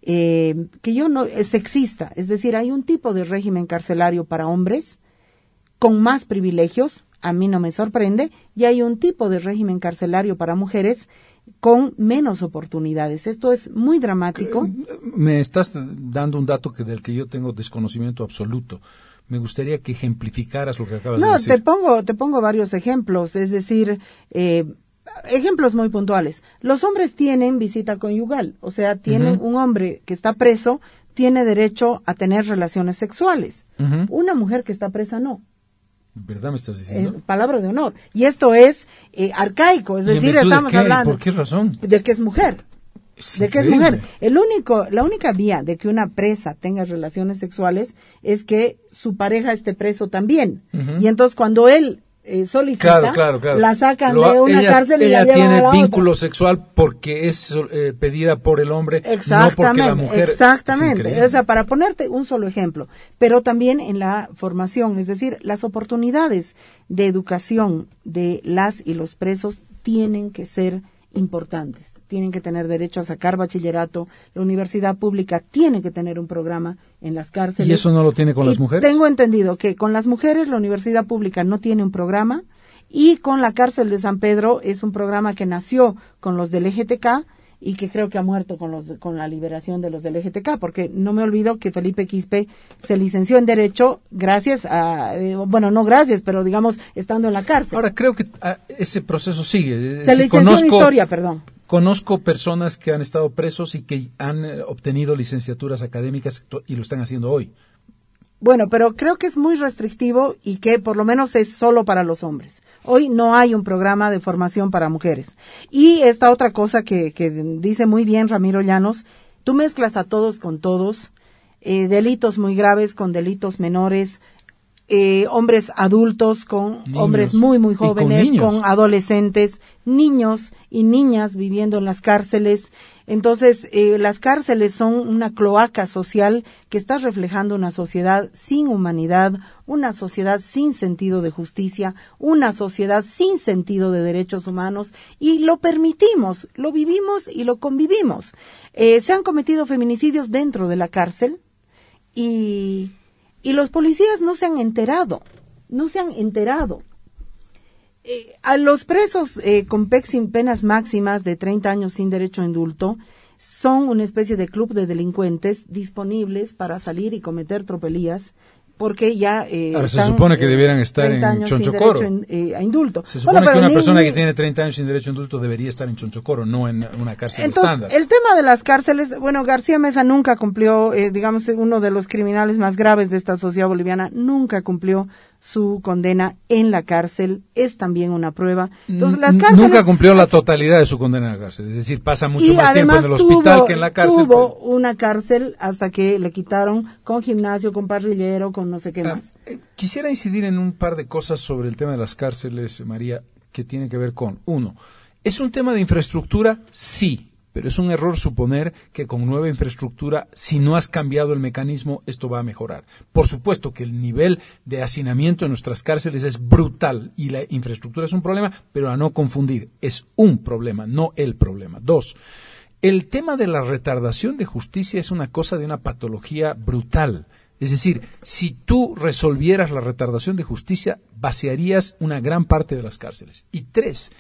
eh, que yo no, es sexista, es decir, hay un tipo de régimen carcelario para hombres con más privilegios, a mí no me sorprende, y hay un tipo de régimen carcelario para mujeres con menos oportunidades. Esto es muy dramático. Me estás dando un dato que del que yo tengo desconocimiento absoluto. Me gustaría que ejemplificaras lo que acabas no, de decir. No, te pongo, te pongo varios ejemplos, es decir, eh, ejemplos muy puntuales. Los hombres tienen visita conyugal, o sea, tienen uh-huh. un hombre que está preso, tiene derecho a tener relaciones sexuales. Uh-huh. Una mujer que está presa no. ¿Verdad me estás diciendo? Eh, palabra de honor. Y esto es eh, arcaico, es decir, estamos de hablando. ¿Por qué razón? De que es mujer. Es de que es mujer. El único, la única vía de que una presa tenga relaciones sexuales es que su pareja esté preso también. Uh-huh. Y entonces cuando él eh, solicita, claro, claro, claro. la sacan Lo, de una ella, cárcel y ella la llevan tiene a la vínculo otra. sexual porque es eh, pedida por el hombre, exactamente, no porque la mujer. Exactamente. O sea, para ponerte un solo ejemplo, pero también en la formación, es decir, las oportunidades de educación de las y los presos tienen que ser importantes. Tienen que tener derecho a sacar bachillerato. La universidad pública tiene que tener un programa en las cárceles. ¿Y eso no lo tiene con y las mujeres? Tengo entendido que con las mujeres la universidad pública no tiene un programa, y con la cárcel de San Pedro es un programa que nació con los del L G T B y que creo que ha muerto con los con la liberación de los del L G T B, porque no me olvido que Felipe Quispe se licenció en Derecho gracias a, eh, bueno, no gracias, pero digamos, estando en la cárcel. Ahora, creo que ah, ese proceso sigue. Se si licenció conozco, en Historia, perdón. Conozco personas que han estado presos y que han eh, obtenido licenciaturas académicas y lo están haciendo hoy. Bueno, pero creo que es muy restrictivo y que por lo menos es solo para los hombres. Hoy no hay un programa de formación para mujeres. Y esta otra cosa que, que dice muy bien Ramiro Llanos, tú mezclas a todos con todos, eh, delitos muy graves con delitos menores, eh, hombres adultos con niños, hombres muy, muy jóvenes, con, con adolescentes, niños y niñas viviendo en las cárceles. Entonces, eh, las cárceles son una cloaca social que está reflejando una sociedad sin humanidad, una sociedad sin sentido de justicia, una sociedad sin sentido de derechos humanos, y lo permitimos, lo vivimos y lo convivimos. Eh, se han cometido feminicidios dentro de la cárcel y, y los policías no se han enterado, no se han enterado. Eh, a los presos eh, con penas máximas de treinta años sin derecho a indulto son una especie de club de delincuentes disponibles para salir y cometer tropelías, porque ya eh, Ahora, están, se supone que eh, debieran estar en Chonchocoro. En, eh, a indulto. Se supone bueno, que una ni, persona ni, que tiene treinta años sin derecho a indulto debería estar en Chonchocoro, no en una cárcel entonces, estándar. El tema de las cárceles, bueno, García Mesa nunca cumplió, eh, digamos, uno de los criminales más graves de esta sociedad boliviana, nunca cumplió su condena en la cárcel, es también una prueba. Entonces, las cárceles, nunca cumplió la totalidad de su condena en la cárcel, es decir, pasa mucho más tiempo en el hospital tuvo, que en la cárcel. Tuvo pues. una cárcel hasta que le quitaron con gimnasio, con parrillero, con no sé qué ah, más. Eh, quisiera incidir en un par de cosas sobre el tema de las cárceles, María, que tiene que ver con, uno, ¿es un tema de infraestructura? Sí. Pero es un error suponer que con nueva infraestructura, si no has cambiado el mecanismo, esto va a mejorar. Por supuesto que el nivel de hacinamiento en nuestras cárceles es brutal y la infraestructura es un problema, pero a no confundir, es un problema, no el problema. Dos, el tema de la retardación de justicia es una cosa de una patología brutal. Es decir, si tú resolvieras la retardación de justicia, vaciarías una gran parte de las cárceles. Y tres,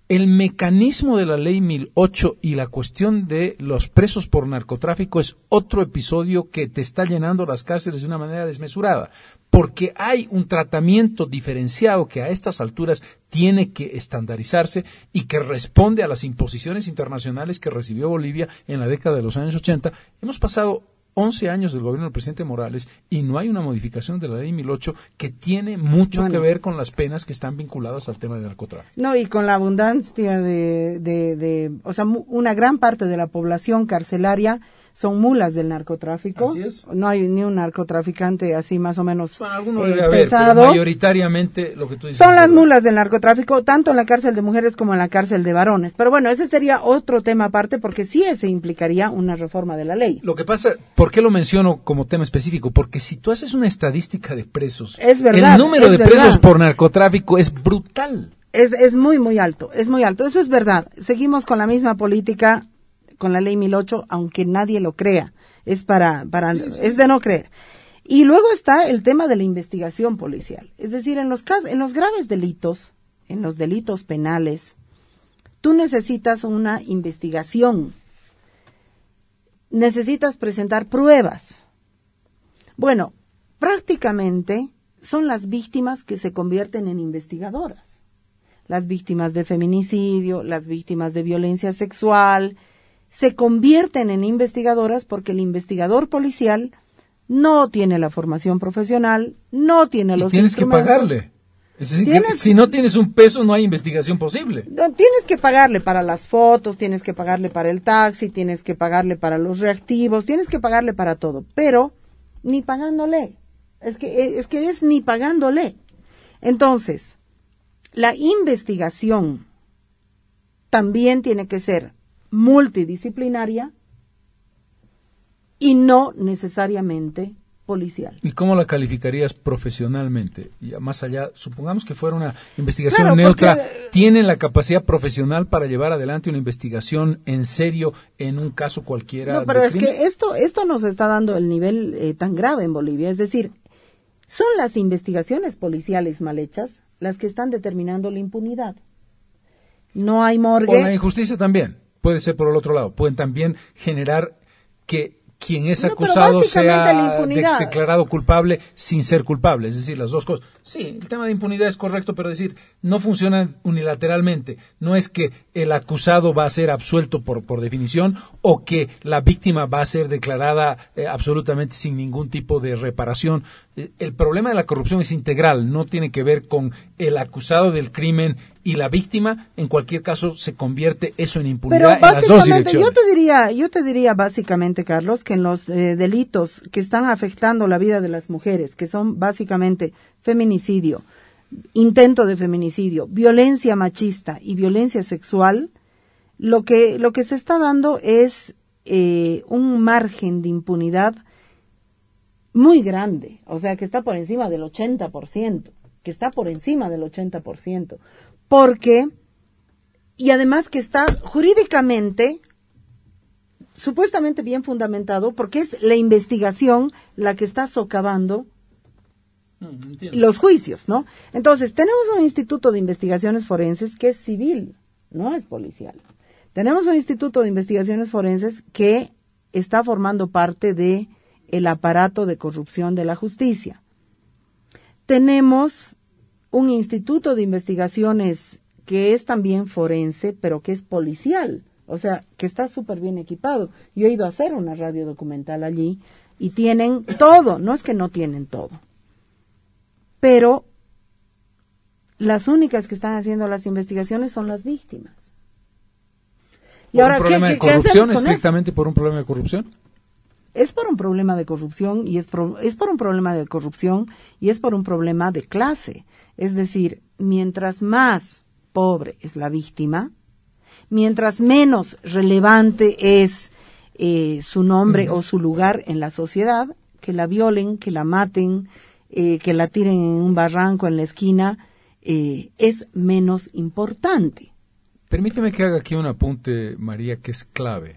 el mecanismo de la ley mil ocho y la cuestión de los presos por narcotráfico es otro episodio que te está llenando las cárceles de una manera desmesurada, porque hay un tratamiento diferenciado que a estas alturas tiene que estandarizarse y que responde a las imposiciones internacionales que recibió Bolivia en la década de los años ochenta. Hemos pasado once años del gobierno del presidente Morales y no hay una modificación de la ley mil ocho que tiene mucho bueno, que ver con las penas que están vinculadas al tema del narcotráfico. No, y con la abundancia de, de, de o sea, una gran parte de la población carcelaria son mulas del narcotráfico. Así es. No hay ni un narcotraficante así más o menos bueno, alguno eh, debe haber, pesado. Pero mayoritariamente lo que tú dices. Son las mulas del narcotráfico, tanto en la cárcel de mujeres como en la cárcel de varones. Pero bueno, ese sería otro tema aparte porque sí ese implicaría una reforma de la ley. Lo que pasa, ¿por qué lo menciono como tema específico? Porque si tú haces una estadística de presos, es verdad, el número es de verdad. presos por narcotráfico es brutal. Es, es muy, muy alto, es muy alto. Eso es verdad. Seguimos con la misma política, con la ley mil ocho, aunque nadie lo crea. Es para, para, sí, sí. es de no creer. Y luego está el tema de la investigación policial. Es decir, en los casos, en los graves delitos, en los delitos penales, tú necesitas una investigación. Necesitas presentar pruebas. Bueno, prácticamente son las víctimas que se convierten en investigadoras. Las víctimas de feminicidio, las víctimas de violencia sexual, se convierten en investigadoras porque el investigador policial no tiene la formación profesional, no tiene los y tienes instrumentos. que pagarle. Es decir, que si no tienes un peso no hay investigación posible. No, tienes que pagarle para las fotos, tienes que pagarle para el taxi, tienes que pagarle para los reactivos, tienes que pagarle para todo, pero ni pagándole. Es que es que es ni pagándole. Entonces, la investigación también tiene que ser multidisciplinaria y no necesariamente policial. ¿Y cómo la calificarías profesionalmente? Y más allá, supongamos que fuera una investigación claro, neutra, porque, ¿tienen la capacidad profesional para llevar adelante una investigación en serio en un caso cualquiera? No, pero de es crimen? que esto, esto nos está dando el nivel eh, tan grave en Bolivia, es decir, son las investigaciones policiales mal hechas las que están determinando la impunidad. No hay morgue. O la injusticia también. Puede ser por el otro lado. Pueden también generar que quien es no, acusado sea de, declarado culpable sin ser culpable. Es decir, las dos cosas. Sí, el tema de impunidad es correcto, pero decir, no funciona unilateralmente. No es que el acusado va a ser absuelto por, por definición o que la víctima va a ser declarada eh, absolutamente sin ningún tipo de reparación. Eh, el problema de la corrupción es integral, no tiene que ver con el acusado del crimen y la víctima. En cualquier caso se convierte eso en impunidad en las dos direcciones. Yo te diría, yo te diría básicamente, Carlos, que en los eh, delitos que están afectando la vida de las mujeres, que son básicamente feminicidio, intento de feminicidio, violencia machista y violencia sexual, lo que lo que se está dando es eh, un margen de impunidad muy grande, o sea, que está por encima del ochenta por ciento, que está por encima del ochenta por ciento, porque, y además que está jurídicamente, supuestamente bien fundamentado, porque es la investigación la que está socavando Entiendo. los juicios, ¿no? Entonces, tenemos un instituto de investigaciones forenses que es civil, no es policial. Tenemos un instituto de investigaciones forenses que está formando parte de el aparato de corrupción de la justicia. Tenemos un instituto de investigaciones que es también forense, pero que es policial, o sea, que está súper bien equipado. Yo he ido a hacer una radio documental allí y tienen todo, no es que no tienen todo. Pero las únicas que están haciendo las investigaciones son las víctimas. ¿Por y ahora, un problema ¿qué, de corrupción? ¿Estrictamente por un problema de corrupción? Es por un problema de corrupción y es, pro, es por un problema de corrupción y es por un problema de clase. Es decir, mientras más pobre es la víctima, mientras menos relevante es eh, su nombre uh-huh. o su lugar en la sociedad, que la violen, que la maten, Eh, que la tiren en un barranco en la esquina, eh, es menos importante. Permíteme que haga aquí un apunte, María, que es clave.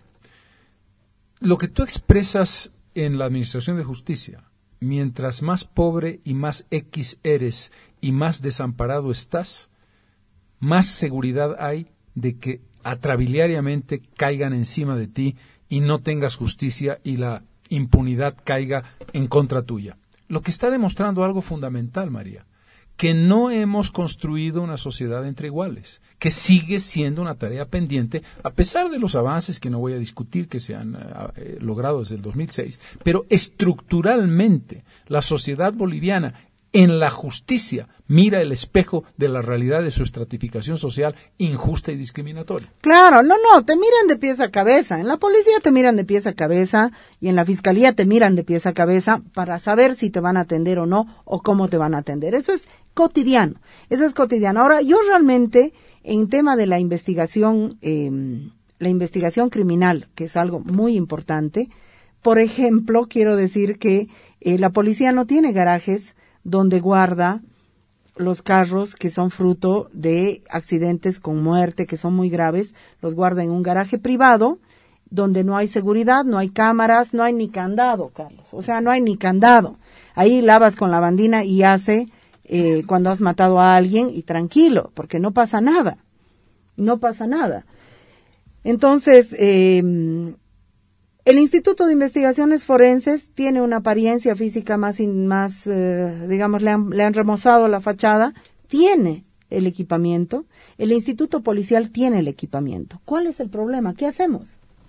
Lo que tú expresas en la Administración de Justicia, mientras más pobre y más X eres y más desamparado estás, más seguridad hay de que atrabiliariamente caigan encima de ti y no tengas justicia y la impunidad caiga en contra tuya. Lo que está demostrando algo fundamental, María, que no hemos construido una sociedad entre iguales, que sigue siendo una tarea pendiente, a pesar de los avances que no voy a discutir que se han eh, logrado desde el dos mil seis, pero estructuralmente la sociedad boliviana en la justicia mira el espejo de la realidad de su estratificación social injusta y discriminatoria. Claro, no, no, te miran de pies a cabeza. En la policía te miran de pies a cabeza y en la fiscalía te miran de pies a cabeza para saber si te van a atender o no o cómo te van a atender. Eso es cotidiano, eso es cotidiano. Ahora, yo realmente, en tema de la investigación, eh, la investigación criminal, que es algo muy importante, por ejemplo, quiero decir que eh, la policía no tiene garajes donde guarda los carros que son fruto de accidentes con muerte, que son muy graves, los guarda en un garaje privado, donde no hay seguridad, no hay cámaras, no hay ni candado, Carlos. O sea, no hay ni candado. Ahí lavas con la bandina y hace eh, cuando has matado a alguien y tranquilo, porque no pasa nada. No pasa nada. Entonces, eh, el Instituto de Investigaciones Forenses tiene una apariencia física más, más eh, digamos, le han, le han remozado la fachada, tiene el equipamiento, el Instituto Policial tiene el equipamiento. ¿Cuál es el problema? ¿Qué hacemos?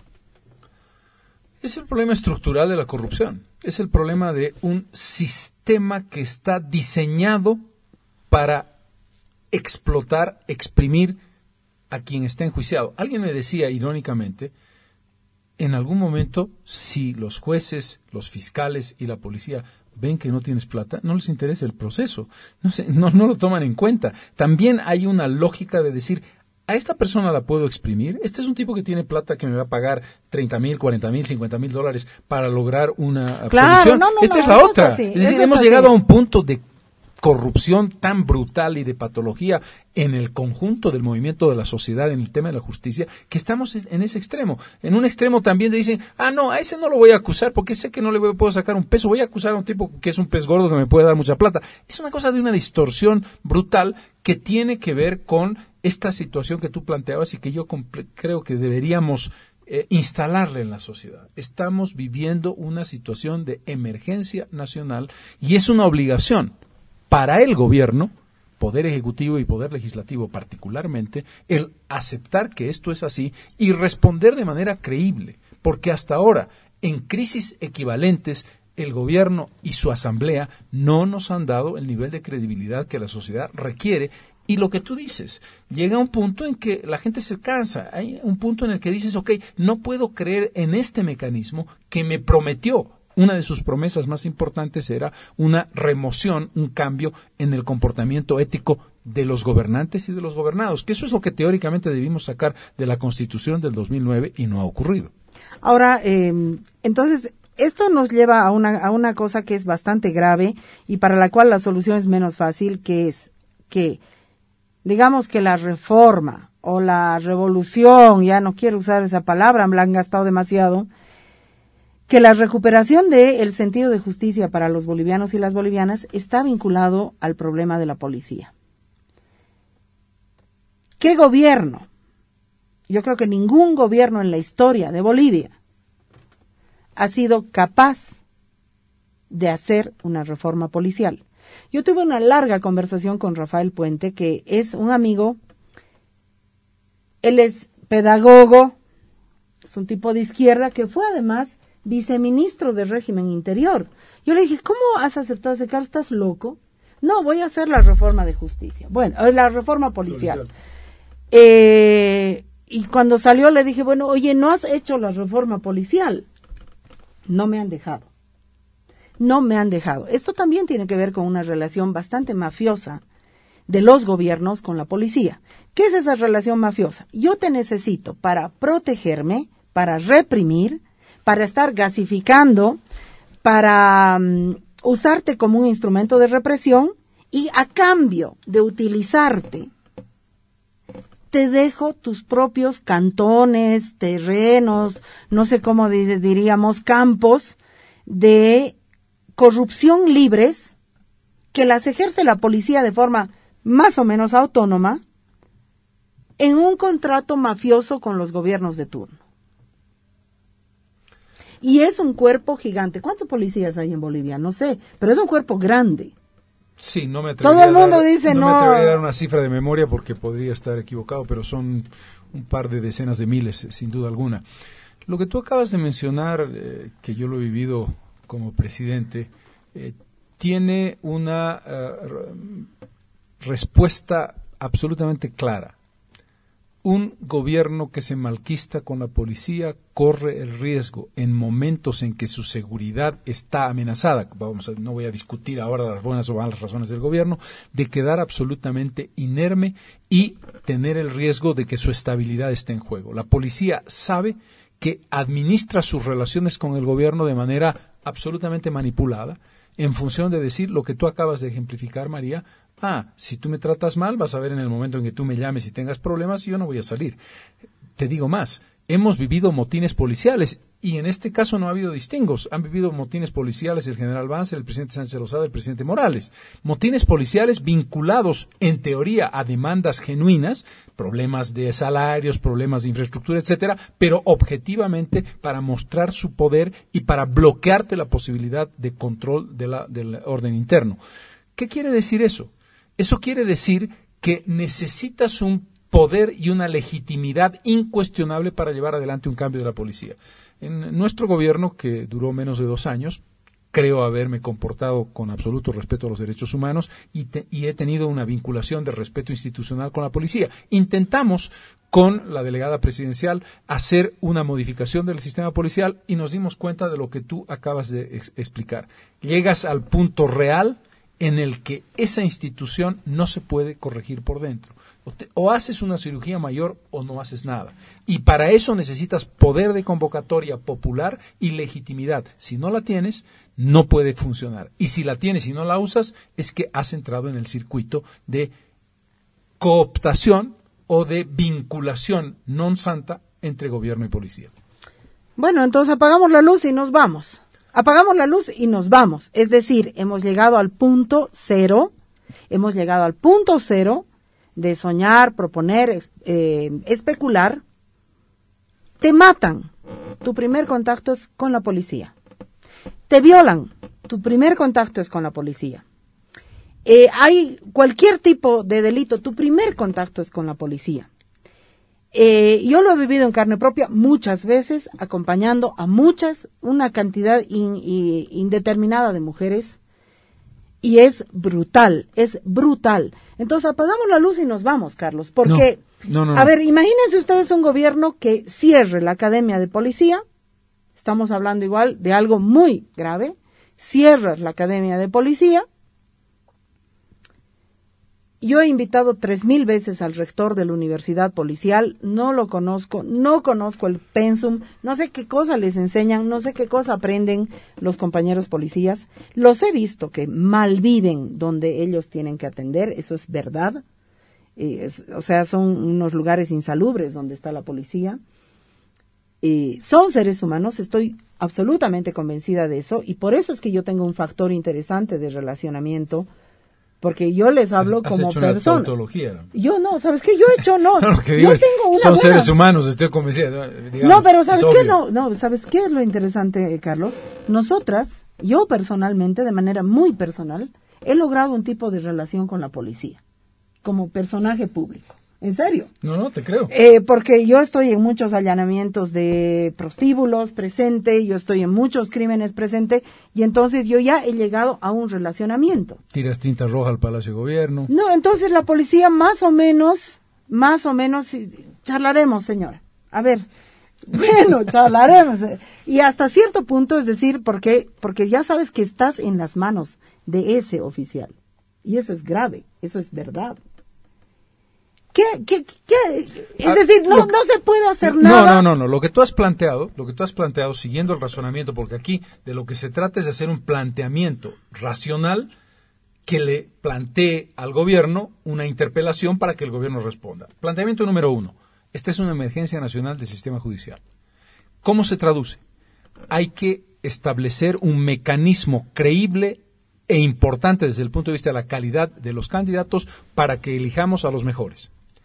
Es el problema estructural de la corrupción, es el problema de un sistema que está diseñado para explotar, exprimir a quien está enjuiciado. Alguien me decía irónicamente, en algún momento, si los jueces, los fiscales y la policía ven que no tienes plata, no les interesa el proceso, no, sé, no, no lo toman en cuenta. También hay una lógica de decir, a esta persona la puedo exprimir, este es un tipo que tiene plata que me va a pagar treinta mil, cuarenta mil, cincuenta mil dólares para lograr una claro, absolución. No, no, esta no, es la otra. Es, es decir, hemos es llegado a un punto de corrupción tan brutal y de patología en el conjunto del movimiento de la sociedad en el tema de la justicia, que estamos en ese extremo. En un extremo también te dicen, ah, no, a ese no lo voy a acusar porque sé que no le voy, puedo sacar un peso, voy a acusar a un tipo que es un pez gordo que me puede dar mucha plata. Es una cosa de una distorsión brutal que tiene que ver con esta situación que tú planteabas y que yo creo que deberíamos eh, instalarle en la sociedad. Estamos viviendo una situación de emergencia nacional y es una obligación para el gobierno, poder ejecutivo y poder legislativo particularmente, el aceptar que esto es así y responder de manera creíble, porque hasta ahora, en crisis equivalentes, el gobierno y su asamblea no nos han dado el nivel de credibilidad que la sociedad requiere. Y lo que tú dices, llega un punto en que la gente se cansa, hay un punto en el que dices, ok, no puedo creer en este mecanismo que me prometió. Una de sus promesas más importantes era una remoción, un cambio en el comportamiento ético de los gobernantes y de los gobernados, que eso es lo que teóricamente debimos sacar de la Constitución del dos mil nueve y no ha ocurrido. Ahora, eh, entonces, esto nos lleva a una, a una cosa que es bastante grave y para la cual la solución es menos fácil, que es que, digamos que la reforma o la revolución, ya no quiero usar esa palabra, me la han gastado demasiado, que la recuperación del sentido de justicia para los bolivianos y las bolivianas está vinculado al problema de la policía. ¿Qué gobierno? Yo creo que ningún gobierno en la historia de Bolivia ha sido capaz de hacer una reforma policial. Yo tuve una larga conversación con Rafael Puente, que es un amigo, él es pedagogo, es un tipo de izquierda que fue además viceministro de régimen interior. Yo le dije, ¿cómo has aceptado ese cargo? ¿Estás loco? No, voy a hacer la reforma de justicia. Bueno, la reforma policial. policial. Eh, y cuando salió le dije, bueno, oye, ¿no has hecho la reforma policial? No me han dejado. No me han dejado. Esto también tiene que ver con una relación bastante mafiosa de los gobiernos con la policía. ¿Qué es esa relación mafiosa? Yo te necesito para protegerme, para reprimir, para estar gasificando, para um, usarte como un instrumento de represión y a cambio de utilizarte, te dejo tus propios cantones, terrenos, no sé cómo di- diríamos, campos de corrupción libres que las ejerce la policía de forma más o menos autónoma en un contrato mafioso con los gobiernos de turno. Y es un cuerpo gigante. ¿Cuántos policías hay en Bolivia? No sé, pero es un cuerpo grande. Sí, no me atrevería Todo el mundo a dar, dice no, no. me atrevería a dar una cifra de memoria porque podría estar equivocado, pero son un par de decenas de miles, sin duda alguna. Lo que tú acabas de mencionar, eh, que yo lo he vivido como presidente, eh, tiene una uh, respuesta absolutamente clara. Un gobierno que se malquista con la policía corre el riesgo, en momentos en que su seguridad está amenazada, vamos a, no voy a discutir ahora las buenas o malas razones del gobierno, de quedar absolutamente inerme y tener el riesgo de que su estabilidad esté en juego. La policía sabe que administra sus relaciones con el gobierno de manera absolutamente manipulada, en función de decir lo que tú acabas de ejemplificar, María. Ah, si tú me tratas mal, vas a ver en el momento en que tú me llames y tengas problemas, yo no voy a salir. Te digo más, hemos vivido motines policiales y en este caso no ha habido distingos. Han vivido motines policiales el general Banzer, el presidente Sánchez Lozada, el presidente Morales. Motines policiales vinculados, en teoría, a demandas genuinas, problemas de salarios, problemas de infraestructura, etcétera, pero objetivamente para mostrar su poder y para bloquearte la posibilidad de control de la, del orden interno. ¿Qué quiere decir eso? Eso quiere decir que necesitas un poder y una legitimidad incuestionable para llevar adelante un cambio de la policía. En nuestro gobierno, que duró menos de dos años, creo haberme comportado con absoluto respeto a los derechos humanos y, te, y he tenido una vinculación de respeto institucional con la policía. Intentamos, con la delegada presidencial, hacer una modificación del sistema policial y nos dimos cuenta de lo que tú acabas de ex- explicar. Llegas al punto real en el que esa institución no se puede corregir por dentro. O, te, o haces una cirugía mayor o no haces nada. Y para eso necesitas poder de convocatoria popular y legitimidad. Si no la tienes, no puede funcionar. Y si la tienes y no la usas, es que has entrado en el circuito de cooptación o de vinculación non santa entre gobierno y policía. Bueno, entonces apagamos la luz y nos vamos. Apagamos la luz y nos vamos. Es decir, hemos llegado al punto cero, hemos llegado al punto cero de soñar, proponer, eh, especular. Te matan. Tu primer contacto es con la policía. Te violan. Tu primer contacto es con la policía. Eh, hay cualquier tipo de delito. Tu primer contacto es con la policía. Eh, yo lo he vivido en carne propia muchas veces, acompañando a muchas, una cantidad in, in, indeterminada de mujeres, y es brutal, es brutal. Entonces apagamos la luz y nos vamos, Carlos, porque, no, no, no, a ver, imagínense ustedes un gobierno que cierre la academia de policía, estamos hablando igual de algo muy grave, cierras la academia de policía. Yo he invitado tres mil veces al rector de la Universidad Policial, no lo conozco, no conozco el pensum, no sé qué cosa les enseñan, no sé qué cosa aprenden los compañeros policías. Los he visto que malviven donde ellos tienen que atender, eso es verdad. Eh, es, o sea, son unos lugares insalubres donde está la policía. Eh, son seres humanos, estoy absolutamente convencida de eso, y por eso es que yo tengo un factor interesante de relacionamiento, porque yo les hablo ¿Has como hecho una persona. tautología? Yo no, ¿sabes qué? Yo he hecho no. No, lo que yo digo es, tengo una son buena... seres humanos, estoy convencida. Digamos, no, pero ¿sabes es qué? obvio. No, no, ¿sabes qué es lo interesante, Carlos? Nosotras, yo personalmente, de manera muy personal, he logrado un tipo de relación con la policía, como personaje público. ¿En serio? No, no, te creo. Eh, porque yo estoy en muchos allanamientos de prostíbulos presente, yo estoy en muchos crímenes presente, y entonces yo ya he llegado a un relacionamiento. Tiras tinta roja al Palacio de Gobierno. No, entonces la policía más o menos, más o menos, charlaremos, señora. A ver, bueno, charlaremos. Y hasta cierto punto, es decir, porque, porque ya sabes que estás en las manos de ese oficial. Y eso es grave, eso es verdad. ¿Qué, qué, qué? Es Ah, decir, no, lo- no se puede hacer No, nada. no, no, no. Lo que tú has planteado, lo que tú has planteado, siguiendo el razonamiento, porque aquí de lo que se trata es de hacer un planteamiento racional que le plantee al gobierno una interpelación para que el gobierno responda. Planteamiento número uno. Esta es una emergencia nacional del sistema judicial. ¿Cómo se traduce? Hay que establecer un mecanismo creíble e importante desde el punto de vista de la calidad de los candidatos para que elijamos a los mejores.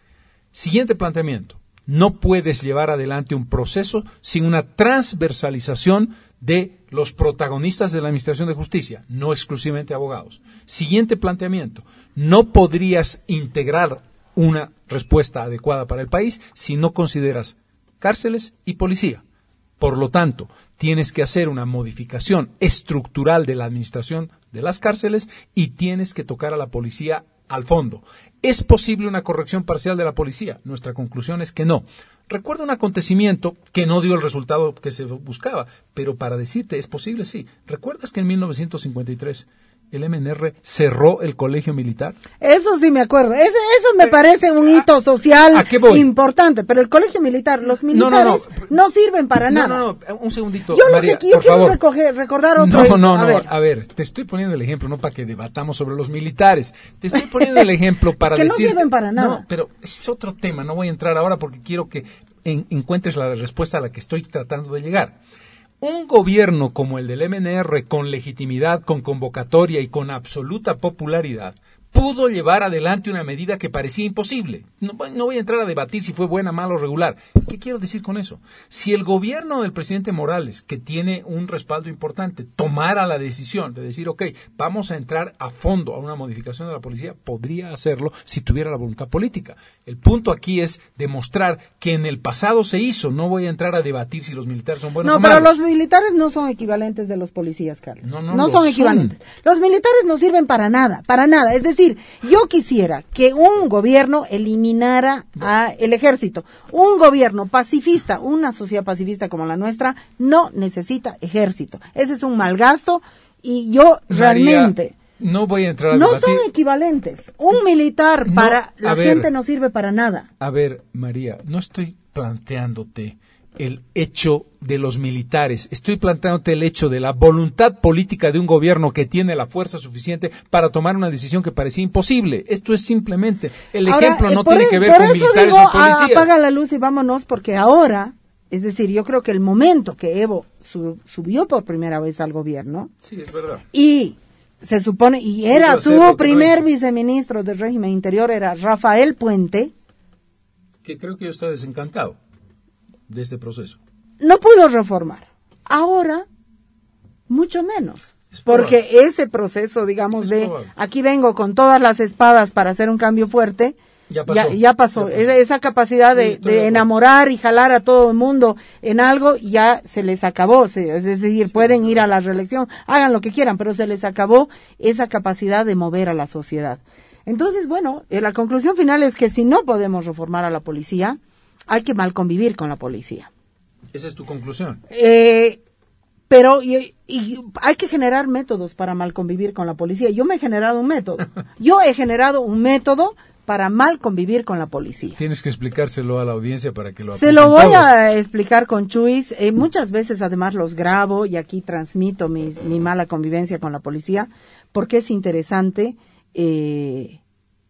Siguiente planteamiento. No puedes llevar adelante un proceso sin una transversalización de los protagonistas de la Administración de Justicia, no exclusivamente abogados. Siguiente planteamiento. No podrías integrar una respuesta adecuada para el país si no consideras cárceles y policía. Por lo tanto, tienes que hacer una modificación estructural de la administración de las cárceles y tienes que tocar a la policía al fondo. ¿Es posible una corrección parcial de la policía? Nuestra conclusión es que no. Recuerda un acontecimiento que no dio el resultado que se buscaba, pero para decirte, ¿es posible? Sí. ¿Recuerdas que en mil novecientos cincuenta y tres el M N R cerró el colegio militar? Eso sí me acuerdo. Ese, eso me parece un hito social ¿A qué voy? importante. Pero el colegio militar, los militares no, no, no. no sirven para no, nada. No, no, no, un segundito. Yo María, lo que yo quiero recoger, recordar otro. No, hito. no, a no. Ver. A ver, te estoy poniendo el ejemplo, no para que debatamos sobre los militares. Te estoy poniendo el ejemplo para es que decir. No sirven para nada. No, pero es otro tema. No voy a entrar ahora porque quiero que en, encuentres la respuesta a la que estoy tratando de llegar. Un gobierno como el del M N R, con legitimidad, con convocatoria y con absoluta popularidad, pudo llevar adelante una medida que parecía imposible. No, no voy a entrar a debatir si fue buena, mala o regular. ¿Qué quiero decir con eso? Si el gobierno del presidente Morales, que tiene un respaldo importante, tomara la decisión de decir, ok, vamos a entrar a fondo a una modificación de la policía, podría hacerlo si tuviera la voluntad política. El punto aquí es demostrar que en el pasado se hizo. No voy a entrar a debatir si los militares son buenos no, o malos. No, pero los militares no son equivalentes de los policías, Carlos. No, no, no son equivalentes. Son. Los militares no sirven para nada, para nada. Es decir, yo quisiera que un gobierno eliminara a el ejército. Un gobierno pacifista, una sociedad pacifista como la nuestra, no necesita ejército. Ese es un mal gasto y yo María, realmente... No voy a entrar a No debatir. son equivalentes. Un militar no, para la ver, gente no sirve para nada. A ver, María, no estoy planteándote el hecho de los militares. Estoy planteándote el hecho de la voluntad política de un gobierno que tiene la fuerza suficiente para tomar una decisión que parecía imposible. Esto es simplemente, el ahora, ejemplo no eh, tiene por, que ver por con eso militares digo, o policías. Apaga la luz y vámonos, porque ahora, es decir, yo creo que el momento que Evo su, subió por primera vez al gobierno. Sí, es verdad. Y se supone, y era su primer viceministro del régimen interior, era Rafael Puente. Que creo que yo está desencantado de este proceso. No pudo reformar. Ahora, mucho menos. Porque ese proceso, digamos, es de probable. Aquí vengo con todas las espadas para hacer un cambio fuerte, ya pasó. Ya, ya pasó. Ya pasó. Esa capacidad de, sí, de enamorar y jalar a todo el mundo en algo, ya se les acabó. Es decir, sí, pueden ir a la reelección, hagan lo que quieran, pero se les acabó esa capacidad de mover a la sociedad. Entonces, bueno, la conclusión final es que si no podemos reformar a la policía, hay que mal convivir con la policía. ¿Esa es tu conclusión? Eh, pero y, y hay que generar métodos para mal convivir con la policía. Yo me he generado un método. Yo he generado un método para mal convivir con la policía. Tienes que explicárselo a la audiencia para que lo Se lo voy todos. a explicar con Chuis. Eh, muchas veces además los grabo y aquí transmito mis, mi mala convivencia con la policía porque es interesante. Eh,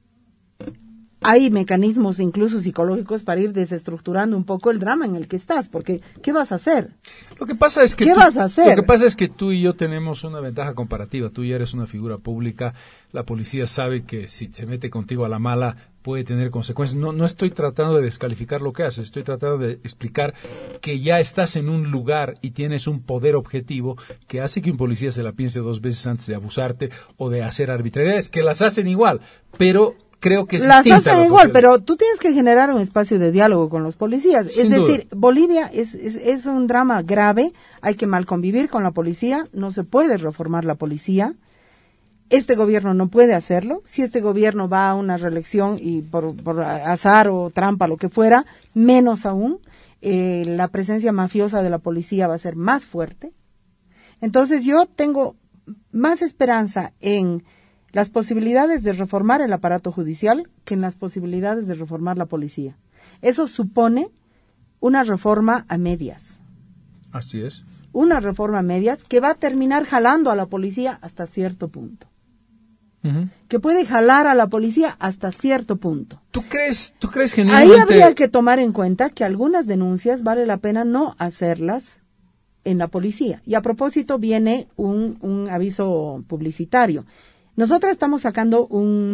hay mecanismos incluso psicológicos para ir desestructurando un poco el drama en el que estás, porque ¿qué vas a hacer? Lo que pasa es que ¿Qué tú, vas a hacer? Lo que pasa es que tú y yo tenemos una ventaja comparativa. Tú ya eres una figura pública, la policía sabe que si se mete contigo a la mala puede tener consecuencias. No, no estoy tratando de descalificar lo que haces, estoy tratando de explicar que ya estás en un lugar y tienes un poder objetivo que hace que un policía se la piense dos veces antes de abusarte o de hacer arbitrariedades, que las hacen igual, pero creo que es las distinta hacen la igual, pero tú tienes que generar un espacio de diálogo con los policías. Sin es duda. decir, Bolivia es, es, es un drama grave, hay que mal convivir con la policía, no se puede reformar la policía. Este gobierno no puede hacerlo. Si este gobierno va a una reelección y por, por azar o trampa, lo que fuera, menos aún, eh, la presencia mafiosa de la policía va a ser más fuerte. Entonces yo tengo más esperanza en las posibilidades de reformar el aparato judicial que en las posibilidades de reformar la policía. Eso supone una reforma a medias. Así es. Una reforma a medias que va a terminar jalando a la policía hasta cierto punto. Uh-huh. Que puede jalar a la policía hasta cierto punto. ¿Tú crees, tú crees genuinamente? Ahí habría que tomar en cuenta que algunas denuncias vale la pena no hacerlas en la policía. Y a propósito viene un, un aviso publicitario. Nosotros estamos sacando un,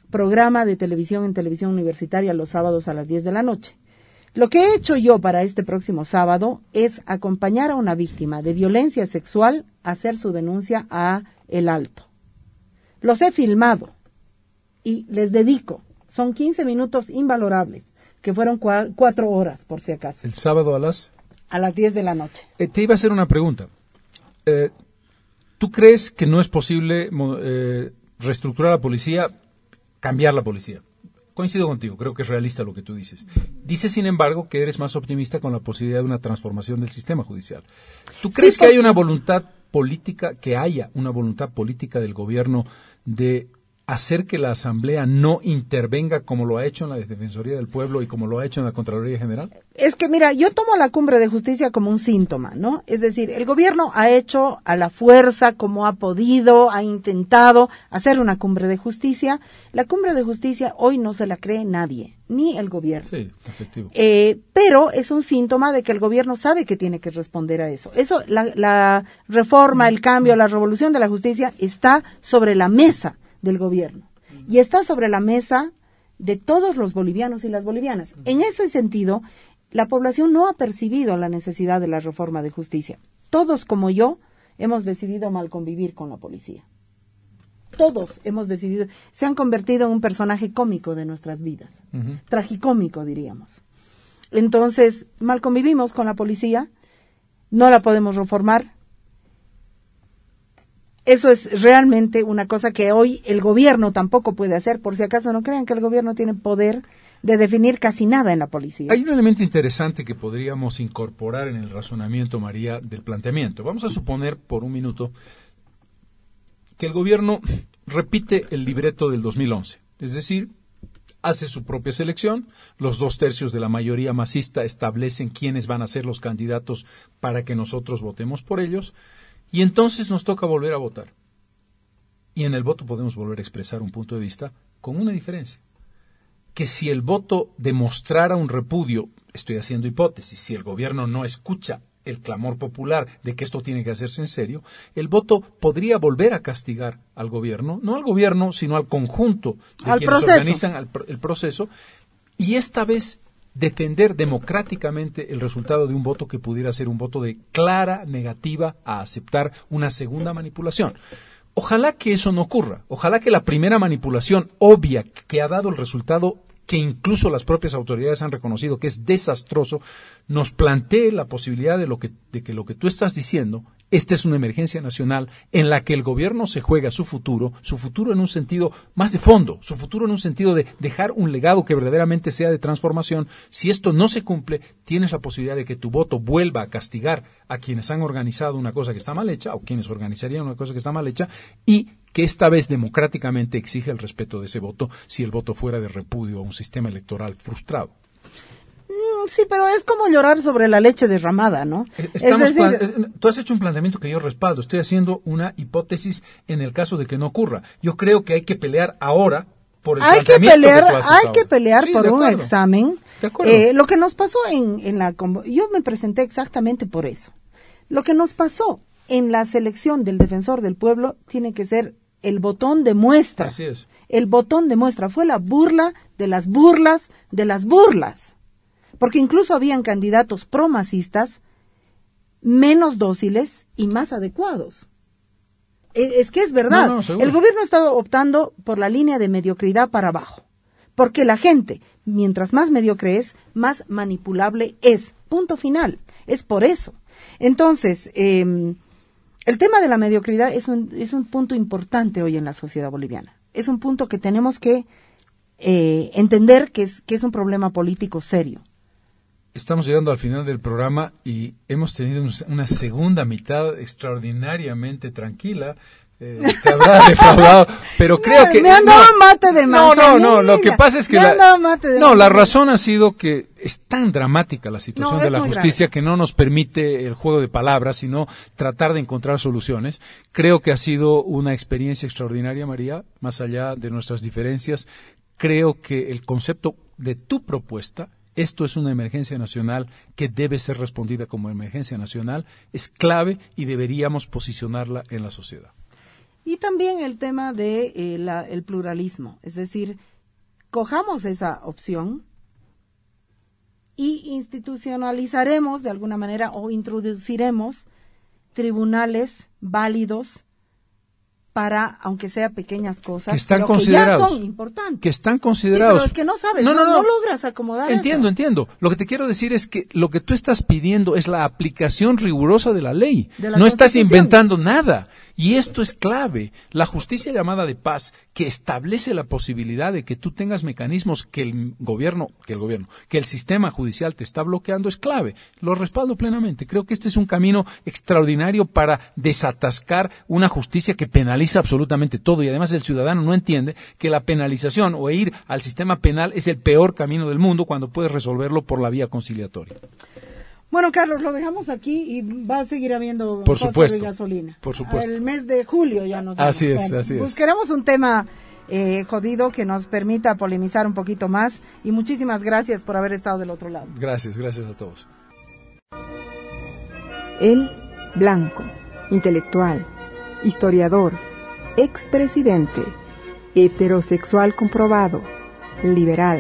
programa de televisión en televisión universitaria los sábados a las diez de la noche. Lo que he hecho yo para este próximo sábado es acompañar a una víctima de violencia sexual a hacer su denuncia a El Alto. Los he filmado y les dedico, son quince minutos invalorables, que fueron cua- cuatro horas por si acaso. El sábado a las... A las diez de la noche. Eh, te iba a hacer una pregunta. Eh, ¿Tú crees que no es posible eh, reestructurar la policía, cambiar la policía? Coincido contigo, creo que es realista lo que tú dices. Dices, sin embargo, que eres más optimista con la posibilidad de una transformación del sistema judicial. ¿Tú crees sí, que hay una voluntad política, que haya una voluntad política del gobierno de hacer que la Asamblea no intervenga como lo ha hecho en la Defensoría del Pueblo y como lo ha hecho en la Contraloría General? Es que, mira, yo tomo la cumbre de justicia como un síntoma, ¿no? Es decir, el gobierno ha hecho a la fuerza, como ha podido, ha intentado hacer una cumbre de justicia. La cumbre de justicia hoy no se la cree nadie, ni el gobierno. Sí, efectivo. Eh, pero es un síntoma de que el gobierno sabe que tiene que responder a eso. Eso, la, la reforma, el cambio, la revolución de la justicia está sobre la mesa del gobierno y está sobre la mesa de todos los bolivianos y las bolivianas. En ese sentido, la población no ha percibido la necesidad de la reforma de justicia. Todos, como yo, hemos decidido mal convivir con la policía. Todos hemos decidido, se han convertido en un personaje cómico de nuestras vidas, uh-huh. tragicómico diríamos. Entonces, mal convivimos con la policía, no la podemos reformar. Eso es realmente una cosa que hoy el gobierno tampoco puede hacer. Por si acaso no crean que el gobierno tiene poder de definir casi nada en la policía. Hay un elemento interesante que podríamos incorporar en el razonamiento, María, del planteamiento. Vamos a suponer por un minuto que el gobierno repite el libreto del dos mil once. Es decir, hace su propia selección, los dos tercios de la mayoría masista establecen quiénes van a ser los candidatos para que nosotros votemos por ellos. Y entonces nos toca volver a votar. Y en el voto podemos volver a expresar un punto de vista con una diferencia. Que si el voto demostrara un repudio, estoy haciendo hipótesis, si el gobierno no escucha el clamor popular de que esto tiene que hacerse en serio, el voto podría volver a castigar al gobierno, no al gobierno, sino al conjunto de al quienes proceso. organizan el, el proceso, y esta vez defender democráticamente el resultado de un voto que pudiera ser un voto de clara negativa a aceptar una segunda manipulación. Ojalá que eso no ocurra. Ojalá que la primera manipulación obvia que ha dado el resultado, que incluso las propias autoridades han reconocido que es desastroso, nos plantee la posibilidad de, lo que, de que lo que tú estás diciendo, esta es una emergencia nacional en la que el gobierno se juega su futuro, su futuro en un sentido más de fondo, su futuro en un sentido de dejar un legado que verdaderamente sea de transformación. Si esto no se cumple, tienes la posibilidad de que tu voto vuelva a castigar a quienes han organizado una cosa que está mal hecha, o quienes organizarían una cosa que está mal hecha, y que esta vez democráticamente exige el respeto de ese voto si el voto fuera de repudio a un sistema electoral frustrado. Sí, pero es como llorar sobre la leche derramada, ¿no? Estamos es decir, plan- tú has hecho un planteamiento que yo respaldo. Estoy haciendo una hipótesis en el caso de que no ocurra. Yo creo que hay que pelear ahora por el hay que planteamiento pelear, que tú haces hay ahora. que pelear Sí, por de un acuerdo. examen. De acuerdo. Eh, lo que nos pasó en, en la convo- yo me presenté exactamente por eso. Lo que nos pasó en la selección del defensor del pueblo tiene que ser el botón de muestra. Así es. El botón de muestra fue la burla de las burlas de las burlas. Porque incluso habían candidatos pro-masistas menos dóciles y más adecuados. E- Es que es verdad, No, no, seguro. el gobierno ha estado optando por la línea de mediocridad para abajo. Porque la gente, mientras más mediocre es, más manipulable es. Punto final. Es por eso. Entonces, eh, el tema de la mediocridad es un, es un punto importante hoy en la sociedad boliviana. Es un punto que tenemos que eh, entender que es, que es un problema político serio. Estamos llegando al final del programa y hemos tenido un- una segunda mitad extraordinariamente tranquila. Eh, que habrá defraudado, pero creo Me- que me han no, dado mate de no, no, no, lo que manzanilla. pasa es que Me la, han dado mate de no, la manzanilla. razón ha sido que es tan dramática la situación No, de es la muy justicia grave. que no nos permite el juego de palabras, sino tratar de encontrar soluciones. Creo que ha sido una experiencia extraordinaria, María, más allá de nuestras diferencias. Creo que el concepto de tu propuesta, esto es una emergencia nacional que debe ser respondida como emergencia nacional, es clave y deberíamos posicionarla en la sociedad. Y también el tema de eh, la, el pluralismo, es decir, cojamos esa opción y institucionalizaremos de alguna manera o introduciremos tribunales válidos para, aunque sea pequeñas cosas, que están pero considerados, que ya son importantes. Que están considerados. Sí, pero es que no sabes, no, no, no, no. no logras acomodar Entiendo, eso. entiendo. Lo que te quiero decir es que lo que tú estás pidiendo es la aplicación rigurosa de la ley. De la no estás Constitución. inventando nada. Y esto es clave. La justicia llamada de paz, que establece la posibilidad de que tú tengas mecanismos que el gobierno, que el gobierno, que el sistema judicial te está bloqueando, es clave. Lo respaldo plenamente. Creo que este es un camino extraordinario para desatascar una justicia que penaliza absolutamente todo. Y además el ciudadano no entiende que la penalización o ir al sistema penal es el peor camino del mundo cuando puedes resolverlo por la vía conciliatoria. Bueno, Carlos, lo dejamos aquí y va a seguir habiendo Por fósforo supuesto, y gasolina. por supuesto. El mes de julio ya nos Así vamos. es, Bueno, así es. Buscaremos un tema eh, jodido que nos permita polemizar un poquito más y muchísimas gracias por haber estado del otro lado. Gracias, gracias a todos. Él, blanco, intelectual, historiador, expresidente, heterosexual comprobado, liberal.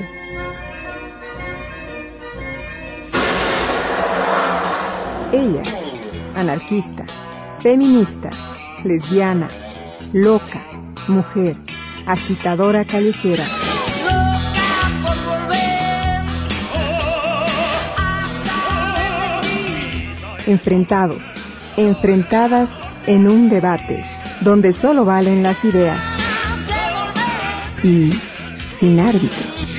Ella, anarquista, feminista, lesbiana, loca, mujer, agitadora callejera. Enfrentados, enfrentadas en un debate donde solo valen las ideas y sin árbitro.